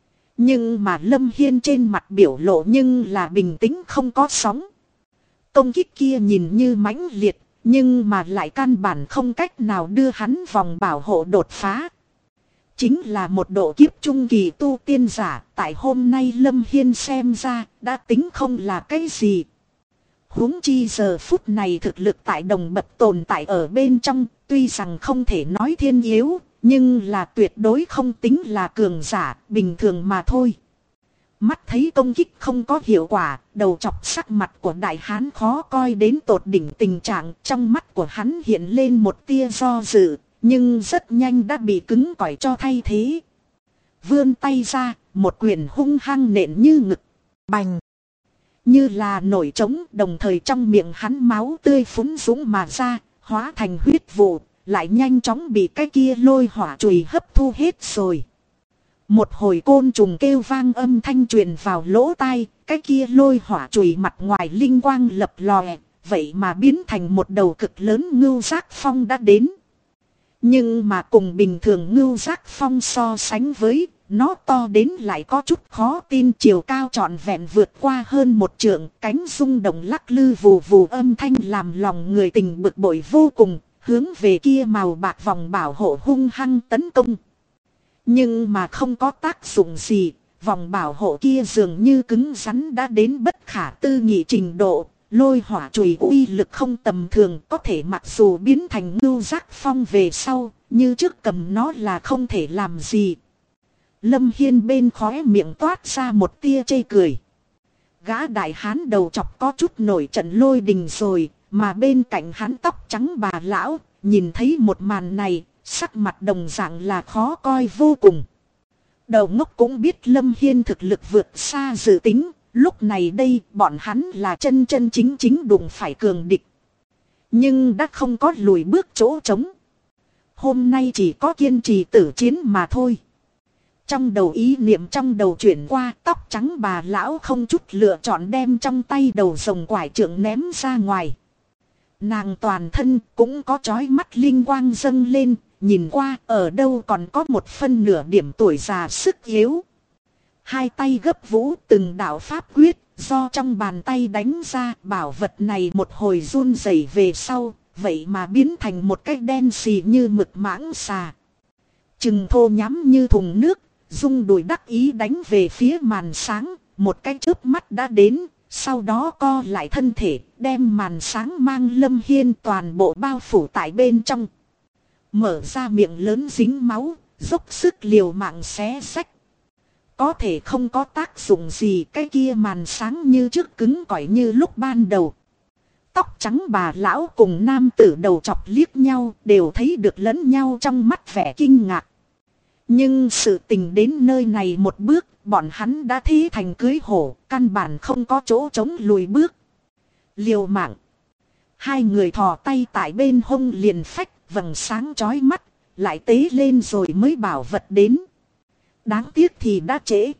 Nhưng mà Lâm Hiên trên mặt biểu lộ nhưng là bình tĩnh không có sóng. Công kích kia nhìn như mãnh liệt, nhưng mà lại căn bản không cách nào đưa hắn vòng bảo hộ đột phá. Chính là một độ kiếp trung kỳ tu tiên giả, tại hôm nay Lâm Hiên xem ra đã tính không là cái gì. Huống chi giờ phút này thực lực tại đồng bậc tồn tại ở bên trong, tuy rằng không thể nói thiên yếu, nhưng là tuyệt đối không tính là cường giả, bình thường mà thôi. Mắt thấy công kích không có hiệu quả, đầu chọc sắc mặt của đại hán khó coi đến tột đỉnh tình trạng, trong mắt của hắn hiện lên một tia do dự, nhưng rất nhanh đã bị cứng cỏi cho thay thế. Vươn tay ra, một quyền hung hăng nện như ngực, bành. Như là nổi trống, đồng thời trong miệng hắn máu tươi phúng dũng mà ra, hóa thành huyết vụ, lại nhanh chóng bị cái kia lôi hỏa chùy hấp thu hết rồi. Một hồi côn trùng kêu vang âm thanh truyền vào lỗ tai, cái kia lôi hỏa chùy mặt ngoài linh quang lập lòe, vậy mà biến thành một đầu cực lớn ngưu giác phong đã đến. Nhưng mà cùng bình thường ngưu giác phong so sánh với, nó to đến lại có chút khó tin, chiều cao trọn vẹn vượt qua hơn một trượng, cánh rung động lắc lư vù vù âm thanh làm lòng người tình bực bội vô cùng, hướng về kia màu bạc vòng bảo hộ hung hăng tấn công. Nhưng mà không có tác dụng gì, vòng bảo hộ kia dường như cứng rắn đã đến bất khả tư nghị trình độ, lôi hỏa chùy uy lực không tầm thường, có thể mặc dù biến thành ngưu giác phong về sau, như trước cầm nó là không thể làm gì. Lâm Hiên bên khóe miệng toát ra một tia chê cười. Gã đại hán đầu chọc có chút nổi trận lôi đình rồi, mà bên cạnh hắn tóc trắng bà lão, nhìn thấy một màn này, sắc mặt đồng dạng là khó coi vô cùng. Đầu ngốc cũng biết Lâm Hiên thực lực vượt xa dự tính, lúc này đây bọn hắn là chân chân chính chính đụng phải cường địch. Nhưng đã không có lùi bước chỗ trống. Hôm nay chỉ có kiên trì tử chiến mà thôi. Trong đầu ý niệm trong đầu chuyển qua, tóc trắng bà lão không chút lựa chọn đem trong tay đầu rồng quải trượng ném ra ngoài. Nàng toàn thân cũng có chói mắt linh quang dâng lên, nhìn qua ở đâu còn có một phân nửa điểm tuổi già sức yếu. Hai tay gấp vũ từng đạo pháp quyết, do trong bàn tay đánh ra, bảo vật này một hồi run rẩy về sau, vậy mà biến thành một cái đen xì như mực mãng xà. Chừng thô nhắm như thùng nước, rung đùi đắc ý đánh về phía màn sáng, một cái chớp mắt đã đến, sau đó co lại thân thể, đem màn sáng mang Lâm Hiên toàn bộ bao phủ tại bên trong. Mở ra miệng lớn dính máu, dốc sức liều mạng xé xách. Có thể không có tác dụng gì, cái kia màn sáng như trước cứng cỏi như lúc ban đầu. Tóc trắng bà lão cùng nam tử đầu chọc liếc nhau, đều thấy được lẫn nhau trong mắt vẻ kinh ngạc. Nhưng sự tình đến nơi này một bước, bọn hắn đã thế thành cưới hổ, căn bản không có chỗ chống lùi bước. Liều mạng. Hai người thò tay tại bên hông liền phách, vầng sáng chói mắt, lại tế lên rồi mới bảo vật đến. Đáng tiếc thì đã trễ.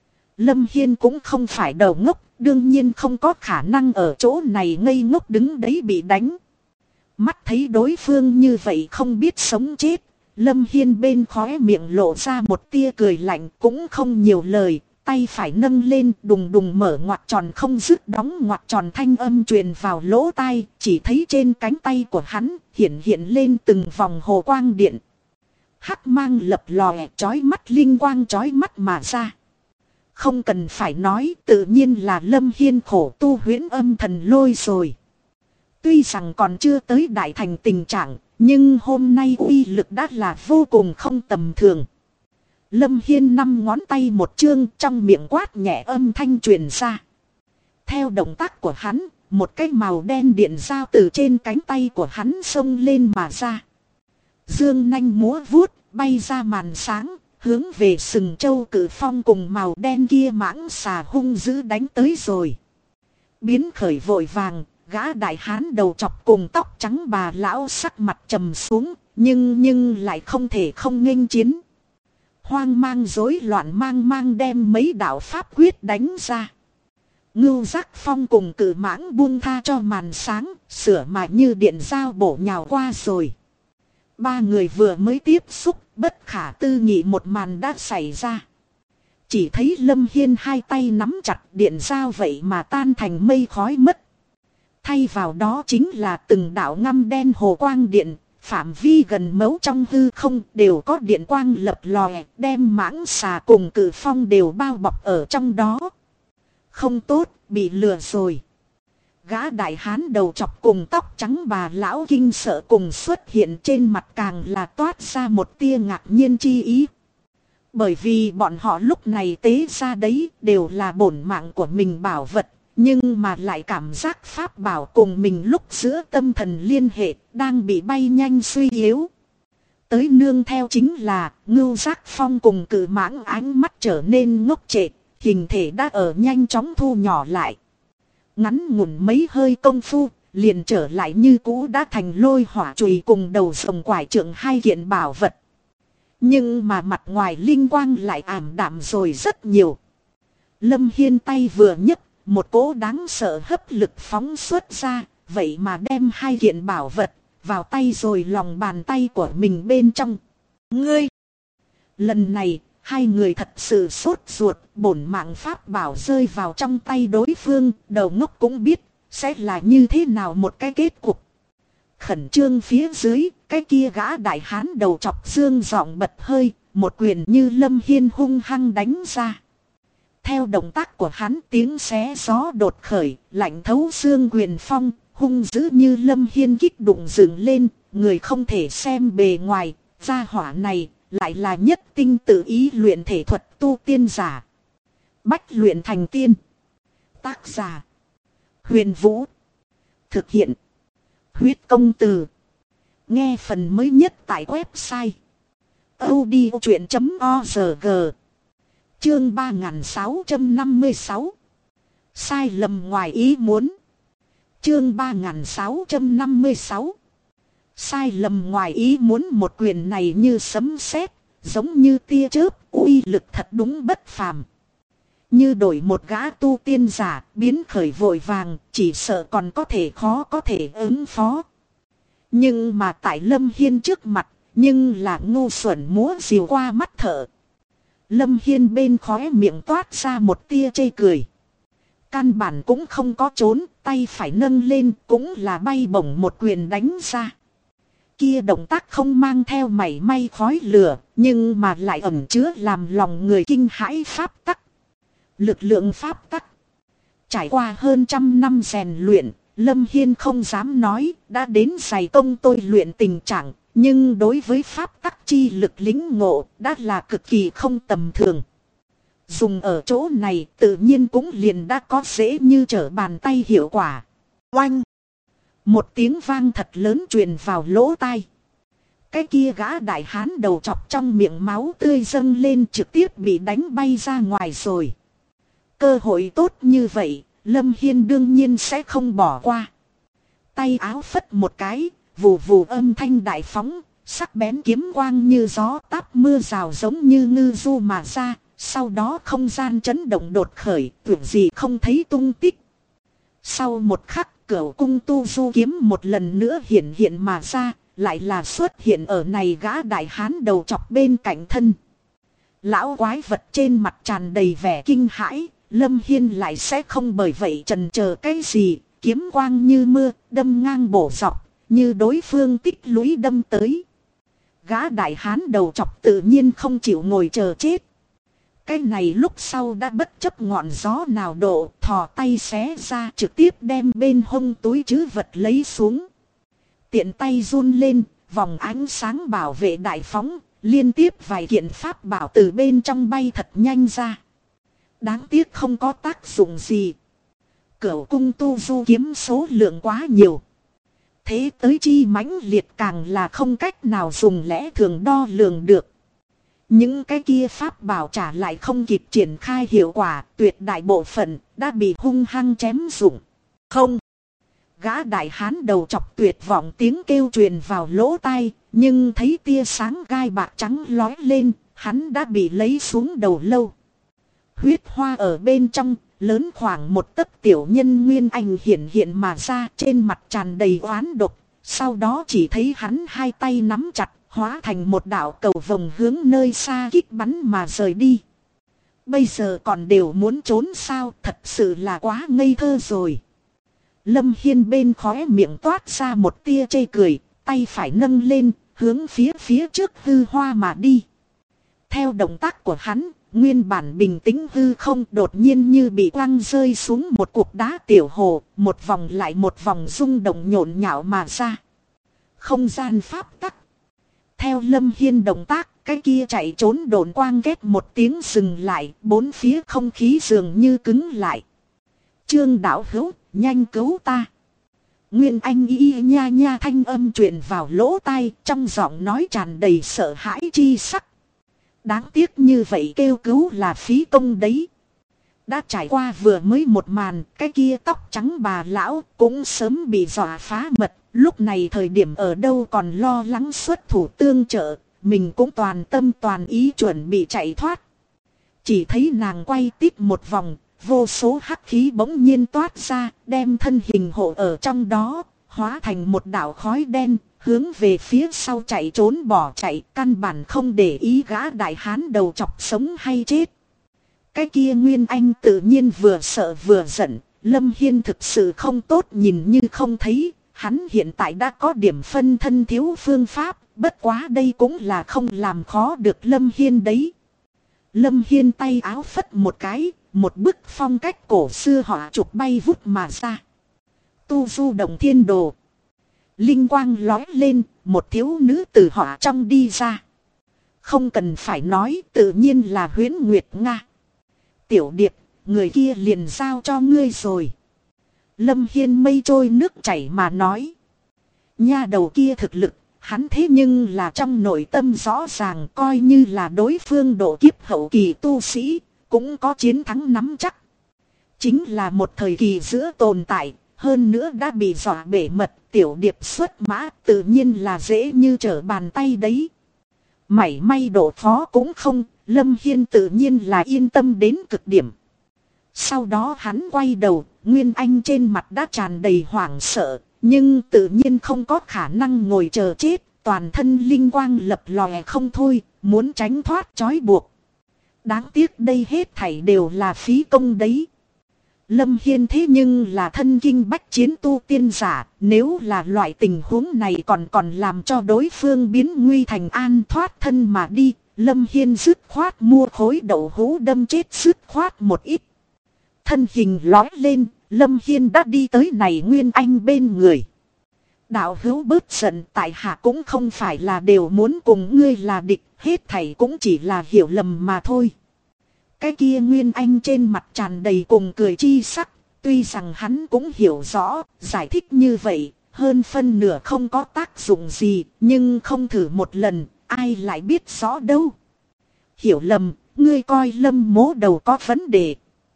Lâm Hiên cũng không phải đầu ngốc, đương nhiên không có khả năng ở chỗ này ngây ngốc đứng đấy bị đánh. Mắt thấy đối phương như vậy không biết sống chết, Lâm Hiên bên khóe miệng lộ ra một tia cười lạnh, cũng không nhiều lời, tay phải nâng lên đùng đùng mở ngoặc tròn không dứt đóng ngoặc tròn, thanh âm truyền vào lỗ tai, chỉ thấy trên cánh tay của hắn hiện lên từng vòng hồ quang điện. Hắc mang lập lòe, chói mắt, linh quang chói mắt mà ra. Không cần phải nói, tự nhiên là Lâm Hiên khổ tu huyễn âm thần lôi rồi. Tuy rằng còn chưa tới đại thành tình trạng, nhưng hôm nay uy lực đã là vô cùng không tầm thường. Lâm Hiên 5 ngón tay một chương, trong miệng quát nhẹ, âm thanh truyền ra. Theo động tác của hắn, một cái màu đen điện dao từ trên cánh tay của hắn xông lên mà ra. Dương nanh múa vuốt, bay ra màn sáng, hướng về sừng châu cử phong cùng màu đen kia mãng xà hung dữ đánh tới rồi. Biến khởi vội vàng, gã đại hán đầu chọc cùng tóc trắng bà lão sắc mặt trầm xuống, nhưng lại không thể không nghênh chiến. Hoang mang rối loạn mang đem mấy đạo pháp quyết đánh ra. Ngưu Giác Phong cùng cử mãng buông tha cho màn sáng, sửa mà như điện dao bổ nhào qua rồi. Ba người vừa mới tiếp xúc, bất khả tư nghị một màn đã xảy ra. Chỉ thấy Lâm Hiên hai tay nắm chặt điện dao vậy mà tan thành mây khói mất. Thay vào đó chính là từng đạo ngăm đen hồ quang điện, phạm vi gần mấu trong hư không đều có điện quang lập lòe, đem mãng xà cùng cử phong đều bao bọc ở trong đó. Không tốt, bị lừa rồi. Gã đại hán đầu chọc cùng tóc trắng bà lão kinh sợ cùng xuất hiện, trên mặt càng là toát ra một tia ngạc nhiên chi ý. Bởi vì bọn họ lúc này tế ra đấy đều là bổn mạng của mình bảo vật, nhưng mà lại cảm giác pháp bảo cùng mình lúc giữa tâm thần liên hệ đang bị bay nhanh suy yếu. Tới nương theo chính là Ngưu Giác Phong cùng cử mãng ánh mắt trở nên ngốc trệ, hình thể đã ở nhanh chóng thu nhỏ lại. Ngắn ngủn mấy hơi công phu, liền trở lại như cũ đã thành lôi hỏa chùy cùng đầu sồng quải trượng hai kiện bảo vật. Nhưng mà mặt ngoài linh quang lại ảm đạm rồi rất nhiều. Lâm Hiên tay vừa nhấc, một cỗ đáng sợ hấp lực phóng xuất ra, vậy mà đem hai kiện bảo vật vào tay rồi lòng bàn tay của mình bên trong. Ngươi! Lần này, hai người thật sự sốt ruột, bổn mạng pháp bảo rơi vào trong tay đối phương, đầu ngốc cũng biết sẽ là như thế nào một cái kết cục. Khẩn trương phía dưới, cái kia gã đại hán đầu chọc dương giọng bật hơi, một quyền như Lâm Hiên hung hăng đánh ra. Theo động tác của hắn, tiếng xé gió đột khởi, lạnh thấu xương quyền phong, hung dữ như Lâm Hiên kích đụng dựng lên, người không thể xem bề ngoài, gia hỏa này lại là nhất tinh tự ý luyện thể thuật tu tiên giả. Bách luyện thành tiên. Tác giả: Huyền Vũ. Thực hiện: Huyết Công Từ. Nghe phần mới nhất tại website audiochuyện.org. Chương 3656. Sai lầm ngoài ý muốn. Chương 3656. Sai lầm ngoài ý muốn, một quyền này như sấm sét, giống như tia chớp, uy lực thật đúng bất phàm. Như đổi một gã tu tiên giả, biến khởi vội vàng, chỉ sợ còn khó có thể ứng phó. Nhưng mà tại Lâm Hiên trước mặt, nhưng là ngu xuẩn múa rìu qua mắt thợ. Lâm Hiên bên khóe miệng toát ra một tia chê cười. Căn bản cũng không có trốn, tay phải nâng lên cũng là bay bổng một quyền đánh ra. Kia động tác không mang theo mảy may khói lửa, nhưng mà lại ẩn chứa làm lòng người kinh hãi pháp tắc. Lực lượng pháp tắc. Trải qua hơn 100 năm rèn luyện, Lâm Hiên không dám nói đã đến dày công tôi luyện tình trạng, nhưng đối với pháp tắc chi lực lĩnh ngộ đã là cực kỳ không tầm thường. Dùng ở chỗ này tự nhiên cũng liền đã có dễ như trở bàn tay hiệu quả. Oanh! Một tiếng vang thật lớn truyền vào lỗ tai. Cái kia gã đại hán đầu chọc trong miệng máu tươi dâng lên trực tiếp bị đánh bay ra ngoài rồi. Cơ hội tốt như vậy, Lâm Hiên đương nhiên sẽ không bỏ qua. Tay áo phất một cái, vù vù âm thanh đại phóng, sắc bén kiếm quang như gió táp mưa rào giống như ngư du mà ra. Sau đó không gian chấn động đột khởi, tưởng gì không thấy tung tích. Sau một khắc, Cửu cung tu du kiếm một lần nữa hiện hiện mà ra, lại là xuất hiện ở này gã đại hán đầu chọc bên cạnh thân. Lão quái vật trên mặt tràn đầy vẻ kinh hãi, Lâm Hiên lại sẽ không bởi vậy chần chờ cái gì, kiếm quang như mưa, đâm ngang bổ dọc, như đối phương tích lũy đâm tới. Gã đại hán đầu chọc tự nhiên không chịu ngồi chờ chết. Cái này lúc sau đã bất chấp ngọn gió nào độ, thò tay xé ra trực tiếp đem bên hông túi trữ vật lấy xuống. Tiện tay run lên, vòng ánh sáng bảo vệ đại phóng, liên tiếp vài kiện pháp bảo từ bên trong bay thật nhanh ra. Đáng tiếc không có tác dụng gì. Cửu cung tu du kiếm số lượng quá nhiều. Thế tới chi mãnh liệt càng là không cách nào dùng lẽ thường đo lường được. Những cái kia pháp bảo trả lại không kịp triển khai hiệu quả, tuyệt đại bộ phận đã bị hung hăng chém dụng. Không. Gã đại hán đầu chọc tuyệt vọng tiếng kêu truyền vào lỗ tai, nhưng thấy tia sáng gai bạc trắng lói lên, hắn đã bị lấy xuống đầu lâu. Huyết hoa ở bên trong, lớn khoảng một tấc tiểu nhân nguyên ảnh hiện hiện mà ra, trên mặt tràn đầy oán độc, sau đó chỉ thấy hắn hai tay nắm chặt, hóa thành một đạo cầu vồng hướng nơi xa kích bắn mà rời đi. Bây giờ còn đều muốn trốn sao, thật sự là quá ngây thơ rồi. Lâm Hiên bên khóe miệng toát ra một tia chê cười, tay phải nâng lên, hướng phía trước hư hoa mà đi. Theo động tác của hắn, nguyên bản bình tĩnh hư không đột nhiên như bị quăng rơi xuống một cục đá tiểu hồ, một vòng lại một vòng rung động nhộn nhạo mà ra. Không gian pháp tắc. Theo Lâm Hiên động tác, cái kia chạy trốn độn quang ghét một tiếng dừng lại, bốn phía không khí dường như cứng lại. Trương đạo hữu, nhanh cứu ta. Nguyên Anh y nha nha thanh âm truyền vào lỗ tai, trong giọng nói tràn đầy sợ hãi chi sắc. Đáng tiếc như vậy kêu cứu là phí công đấy. Đã trải qua vừa mới một màn, cái kia tóc trắng bà lão cũng sớm bị dọa phá mật. Lúc này thời điểm ở đâu còn lo lắng xuất thủ tương trợ, mình cũng toàn tâm toàn ý chuẩn bị chạy thoát. Chỉ thấy nàng quay tít một vòng, vô số hắc khí bỗng nhiên toát ra, đem thân hình hộ ở trong đó, hóa thành một đạo khói đen, hướng về phía sau chạy trốn bỏ chạy, căn bản không để ý gã đại hán đầu chọc sống hay chết. Cái kia Nguyên Anh tự nhiên vừa sợ vừa giận, Lâm Hiên thực sự không tốt nhìn như không thấy. Hắn hiện tại đã có điểm phân thân thiếu phương pháp, bất quá đây cũng là không làm khó được Lâm Hiên đấy. Lâm Hiên tay áo phất một cái, một bức phong cách cổ xưa họa trục bay vút mà ra. Tu du động thiên đồ. Linh quang lói lên, một thiếu nữ từ họa trong đi ra. Không cần phải nói, tự nhiên là Huyễn Nguyệt Nga. Tiểu điệp, người kia liền giao cho ngươi rồi. Lâm Hiên mây trôi nước chảy mà nói. Nha đầu kia thực lực, hắn thế nhưng là trong nội tâm rõ ràng, coi như là đối phương độ kiếp hậu kỳ tu sĩ, cũng có chiến thắng nắm chắc. Chính là một thời kỳ giữa tồn tại, hơn nữa đã bị dọa bể mật, tiểu điệp xuất mã tự nhiên là dễ như trở bàn tay đấy. Mảy may độ phó cũng không, Lâm Hiên tự nhiên là yên tâm đến cực điểm. Sau đó hắn quay đầu, Nguyên Anh trên mặt đã tràn đầy hoảng sợ, nhưng tự nhiên không có khả năng ngồi chờ chết, toàn thân linh quang lập lòe không thôi, muốn tránh thoát trói buộc. Đáng tiếc đây hết thảy đều là phí công đấy. Lâm Hiên thế nhưng là thân kinh bách chiến tu tiên giả, nếu là loại tình huống này còn làm cho đối phương biến nguy thành an thoát thân mà đi, Lâm Hiên dứt khoát mua khối đậu hũ đâm chết dứt khoát một ít. Thân hình lói lên, Lâm Hiên đã đi tới này Nguyên Anh bên người. Đạo hữu bớt giận, tại hạ cũng không phải là đều muốn cùng ngươi là địch, hết thảy cũng chỉ là hiểu lầm mà thôi. Cái kia Nguyên Anh trên mặt tràn đầy cùng cười chi sắc, tuy rằng hắn cũng hiểu rõ, giải thích như vậy, hơn phân nửa không có tác dụng gì, nhưng không thử một lần, ai lại biết rõ đâu. Hiểu lầm, ngươi coi Lâm Mỗ đầu có vấn đề.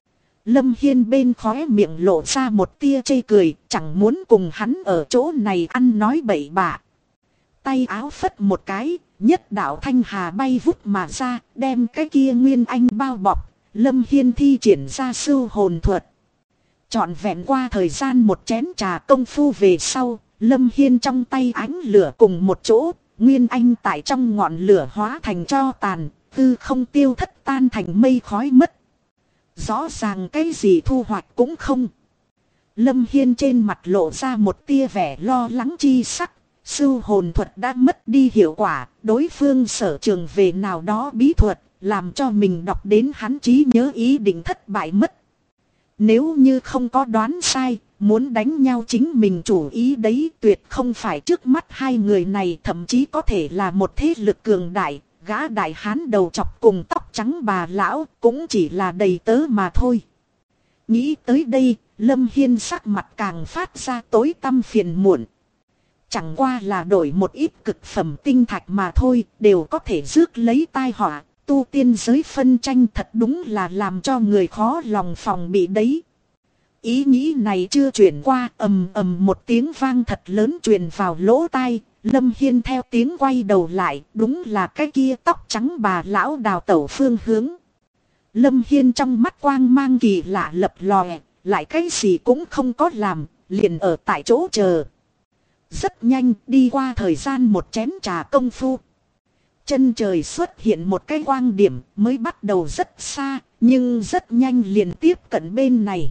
Lâm Hiên bên khóe miệng lộ ra một tia chê cười, chẳng muốn cùng hắn ở chỗ này ăn nói bậy bạ. Tay áo phất một cái, nhất đạo thanh hà bay vút mà ra, đem cái kia nguyên anh bao bọc. Lâm Hiên thi triển ra sưu hồn thuật. Trọn vẹn qua thời gian một chén trà công phu về sau, Lâm Hiên trong tay ánh lửa cùng một chỗ, nguyên anh tại trong ngọn lửa hóa thành tro tàn, tư không tiêu thất tan thành mây khói mất. Rõ ràng cái gì thu hoạch cũng không. Lâm Hiên trên mặt lộ ra một tia vẻ lo lắng chi sắc. Sưu hồn thuật đã mất đi hiệu quả, đối phương sở trường về nào đó bí thuật, làm cho mình đọc đến hắn trí nhớ ý định thất bại mất. Nếu như không có đoán sai, muốn đánh nhau chính mình chủ ý đấy, tuyệt không phải trước mắt hai người này, thậm chí có thể là một thế lực cường đại. Gã đại hán đầu chọc cùng tóc trắng bà lão cũng chỉ là đầy tớ mà thôi. Nghĩ tới đây, Lâm Hiên sắc mặt càng phát ra tối tăm phiền muộn. Chẳng qua là đổi một ít cực phẩm tinh thạch mà thôi, đều có thể rước lấy tai họa. Tu tiên giới phân tranh thật đúng là làm cho người khó lòng phòng bị đấy. Ý nghĩ này chưa chuyển qua, ầm ầm một tiếng vang thật lớn truyền vào lỗ tai. Lâm Hiên theo tiếng quay đầu lại, đúng là cái kia tóc trắng bà lão đào tẩu phương hướng. Lâm Hiên trong mắt quang mang kỳ lạ lập lòe, lại cái gì cũng không có làm, liền ở tại chỗ chờ. Rất nhanh đi qua thời gian một chén trà công phu. Chân trời xuất hiện một cái quang điểm mới bắt đầu rất xa, nhưng rất nhanh liền tiếp cận bên này.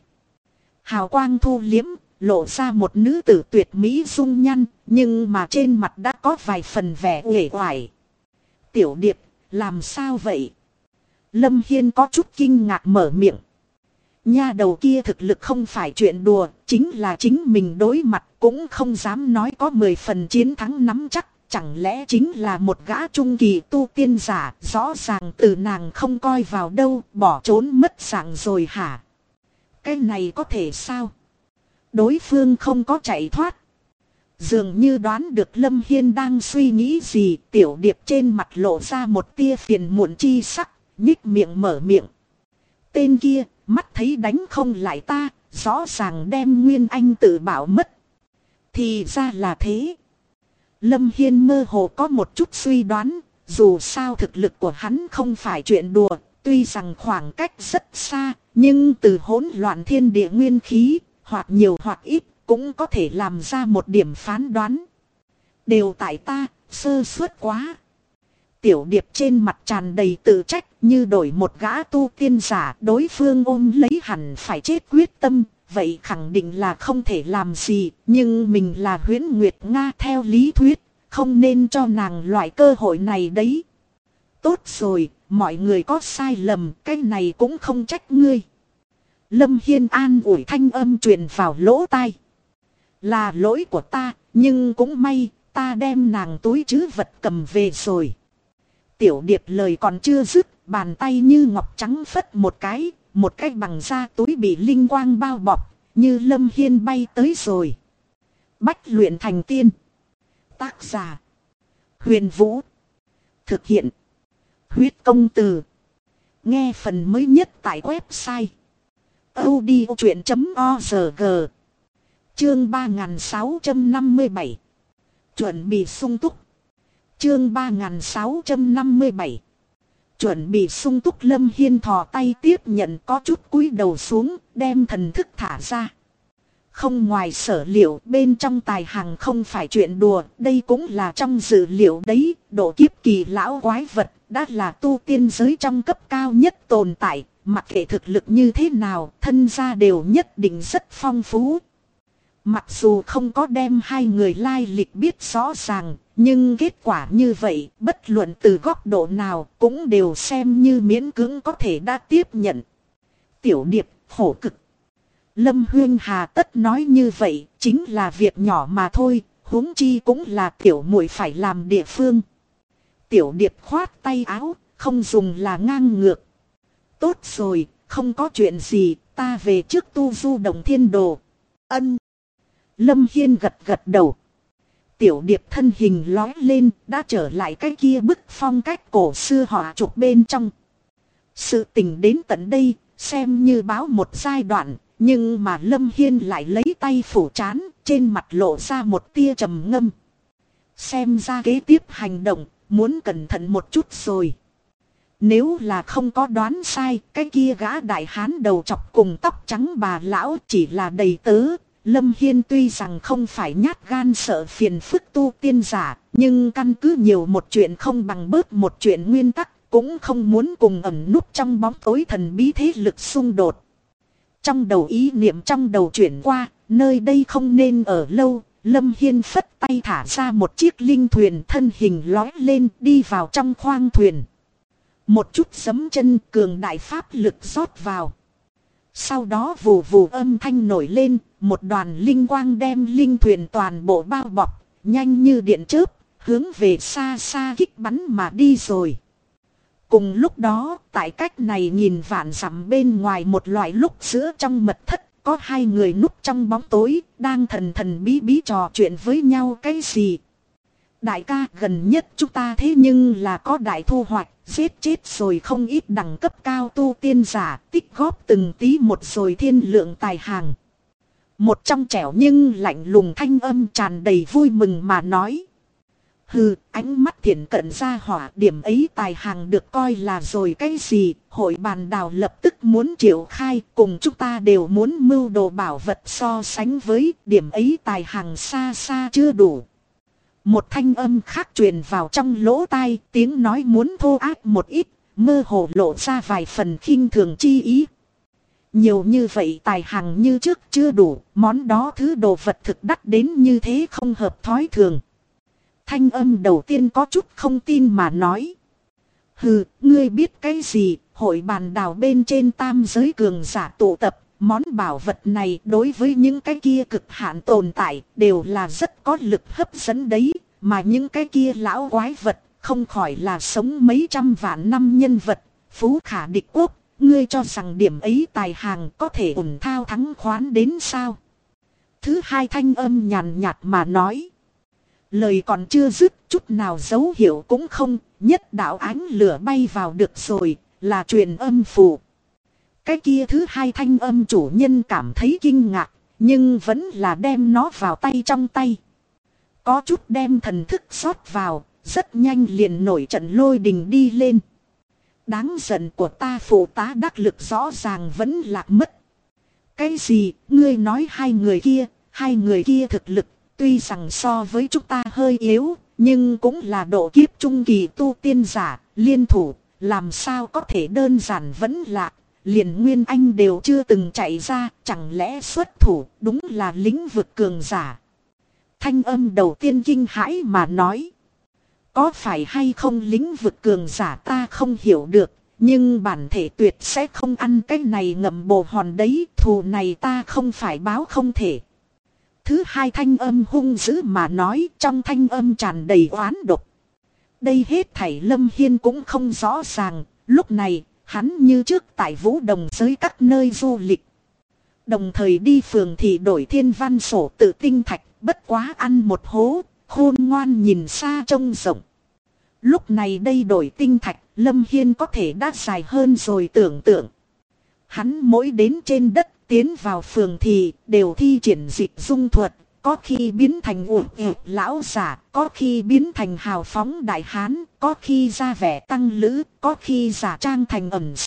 Hào quang thu liếm, lộ ra một nữ tử tuyệt mỹ dung nhan, nhưng mà trên mặt đã có vài phần vẻ uể oải. Tiểu Điệp, làm sao vậy? Lâm Hiên có chút kinh ngạc mở miệng. Nha đầu kia thực lực không phải chuyện đùa, chính là chính mình đối mặt cũng không dám nói có 10 phần chiến thắng nắm chắc. Chẳng lẽ chính là một gã trung kỳ tu tiên giả, rõ ràng từ nàng không coi vào đâu, bỏ trốn mất dạng rồi hả? Cái này có thể sao? Đối phương không có chạy thoát. Dường như đoán được Lâm Hiên đang suy nghĩ gì, Tiểu Điệp trên mặt lộ ra một tia phiền muộn chi sắc, nhích miệng mở miệng. Tên kia, mắt thấy đánh không lại ta, rõ ràng đem Nguyên Anh tự bảo mất. Thì ra là thế. Lâm Hiên mơ hồ có một chút suy đoán, dù sao thực lực của hắn không phải chuyện đùa, tuy rằng khoảng cách rất xa, nhưng từ hỗn loạn thiên địa nguyên khí, hoặc nhiều hoặc ít, cũng có thể làm ra một điểm phán đoán. Đều tại ta, sơ suất quá. Tiểu Điệp trên mặt tràn đầy tự trách, như đổi một gã tu tiên giả, đối phương ôm lấy hẳn phải chết quyết tâm, vậy khẳng định là không thể làm gì, nhưng mình là Huyễn Nguyệt Nga, theo lý thuyết, không nên cho nàng loại cơ hội này đấy. Tốt rồi, mọi người có sai lầm, cái này cũng không trách ngươi. Lâm Hiên an ủi thanh âm truyền vào lỗ tai. Là lỗi của ta, nhưng cũng may, ta đem nàng túi trữ vật cầm về rồi. Tiểu Điệp lời còn chưa dứt, bàn tay như ngọc trắng phất một cái bằng da túi bị linh quang bao bọc, như Lâm Hiên bay tới rồi. Bách luyện thành tiên. Tác giả: Huyền Vũ. Thực hiện: Huyết Công Từ. Nghe phần mới nhất tại website audiochuyện.org. Chương 3657. Chuẩn bị sung túc. Chương 3657. Chuẩn bị sung túc. Lâm Hiên thò tay tiếp nhận, có chút cúi đầu xuống, đem thần thức thả ra. Không ngoài sở liệu, bên trong tài hàng không phải chuyện đùa, đây cũng là trong dự liệu đấy. Độ kiếp kỳ lão quái vật, đã là tu tiên giới trong cấp cao nhất tồn tại, mặc kệ thực lực như thế nào, thân gia đều nhất định rất phong phú. Mặc dù không có đem hai người lai lịch biết rõ ràng, nhưng kết quả như vậy, bất luận từ góc độ nào, cũng đều xem như miễn cưỡng có thể đã tiếp nhận. Tiểu Điệp, khổ cực. Lâm Huyên hà tất nói như vậy, chính là việc nhỏ mà thôi, huống chi cũng là tiểu muội phải làm địa phương. Tiểu Điệp khoát tay áo, không dùng là ngang ngược. Tốt rồi, không có chuyện gì, ta về trước tu du Đồng Thiên Đồ. Ân. Lâm Hiên gật gật đầu. Tiểu điệp thân hình lói lên, đã trở lại cái kia bức phong cách cổ xưa họa trục bên trong. Sự tình đến tận đây, xem như báo một giai đoạn, nhưng mà Lâm Hiên lại lấy tay phủ trán, trên mặt lộ ra một tia trầm ngâm. Xem ra kế tiếp hành động, muốn cẩn thận một chút rồi. Nếu là không có đoán sai, cái kia gã đại hán đầu chọc cùng tóc trắng bà lão chỉ là đầy tớ. Lâm Hiên tuy rằng không phải nhát gan sợ phiền phức tu tiên giả, nhưng căn cứ nhiều một chuyện không bằng bớt một chuyện nguyên tắc, cũng không muốn cùng ẩn núp trong bóng tối thần bí thế lực xung đột. Trong đầu ý niệm trong đầu chuyển qua, nơi đây không nên ở lâu, Lâm Hiên phất tay thả ra một chiếc linh thuyền, thân hình lói lên đi vào trong khoang thuyền. Một chút giẫm chân, cường đại pháp lực rót vào. Sau đó vù vù âm thanh nổi lên, một đoàn linh quang đem linh thuyền toàn bộ bao bọc, nhanh như điện chớp, hướng về xa xa kích bắn mà đi rồi. Cùng lúc đó, tại cách này nhìn vạn dặm bên ngoài một loại lúc giữa trong mật thất, có hai người núp trong bóng tối, đang thần thần bí bí trò chuyện với nhau cái gì. Đại ca, gần nhất chúng ta thế nhưng là có đại thu hoạch, giết chết rồi không ít đẳng cấp cao tu tiên giả, tích góp từng tí một rồi thiên lượng tài hàng. Một trong trẻo nhưng lạnh lùng thanh âm tràn đầy vui mừng mà nói. Hừ, ánh mắt thiện cận ra hỏa, điểm ấy tài hàng được coi là rồi cái gì, hội bàn đào lập tức muốn triển khai, cùng chúng ta đều muốn mưu đồ bảo vật, so sánh với điểm ấy tài hàng xa xa chưa đủ. Một thanh âm khác truyền vào trong lỗ tai, tiếng nói muốn thô ác một ít, mơ hồ lộ ra vài phần khinh thường chi ý. Nhiều như vậy tài hàng như trước chưa đủ, món đó thứ đồ vật thực đắt đến như thế không hợp thói thường. Thanh âm đầu tiên có chút không tin mà nói. Hừ, ngươi biết cái gì, hội bàn đào bên trên tam giới cường giả tụ tập, món bảo vật này đối với những cái kia cực hạn tồn tại đều là rất có lực hấp dẫn đấy, mà những cái kia lão quái vật không khỏi là sống mấy trăm vạn năm nhân vật, phú khả địch quốc, ngươi cho rằng điểm ấy tài hàng có thể ủng thao thắng khoán đến sao? Thứ hai thanh âm nhàn nhạt mà nói. Lời còn chưa dứt, chút nào dấu hiệu cũng không, nhất đạo ánh lửa bay vào được rồi, là truyền âm phù. Cái kia thứ hai thanh âm chủ nhân cảm thấy kinh ngạc, nhưng vẫn là đem nó vào tay trong tay. Có chút đem thần thức rót vào, rất nhanh liền nổi trận lôi đình đi lên. Đáng giận của ta phụ tá đắc lực rõ ràng vẫn lạc mất. Cái gì, ngươi nói hai người kia thực lực, tuy rằng so với chúng ta hơi yếu, nhưng cũng là độ kiếp trung kỳ tu tiên giả, liên thủ, làm sao có thể đơn giản vẫn lạc, liền Nguyên Anh đều chưa từng chạy ra, chẳng lẽ xuất thủ, đúng là lĩnh vực cường giả. Thanh âm đầu tiên kinh hãi mà nói. Có phải hay không lĩnh vực cường giả ta không hiểu được, nhưng bản thể tuyệt sẽ không ăn cái này ngậm bồ hòn đấy, thù này ta không phải báo không thể. Thứ hai thanh âm hung dữ mà nói, trong thanh âm tràn đầy oán độc. Đây hết thảy Lâm Hiên cũng không rõ ràng, lúc này hắn như trước tại Vũ Đồng giới các nơi du lịch. Đồng thời đi phường thì đổi thiên văn sổ tự tinh thạch, bất quá ăn một hố, khôn ngoan nhìn xa trông rộng. Lúc này đây đổi tinh thạch, Lâm Hiên có thể đã dài hơn rồi tưởng tượng. Hắn mỗi đến trên đất tiến vào phường thì đều thi triển dịch dung thuật, có khi biến thành lão giả, có khi biến thành hào phóng đại hán, có khi ra vẻ tăng lữ, có khi giả trang thành ẩn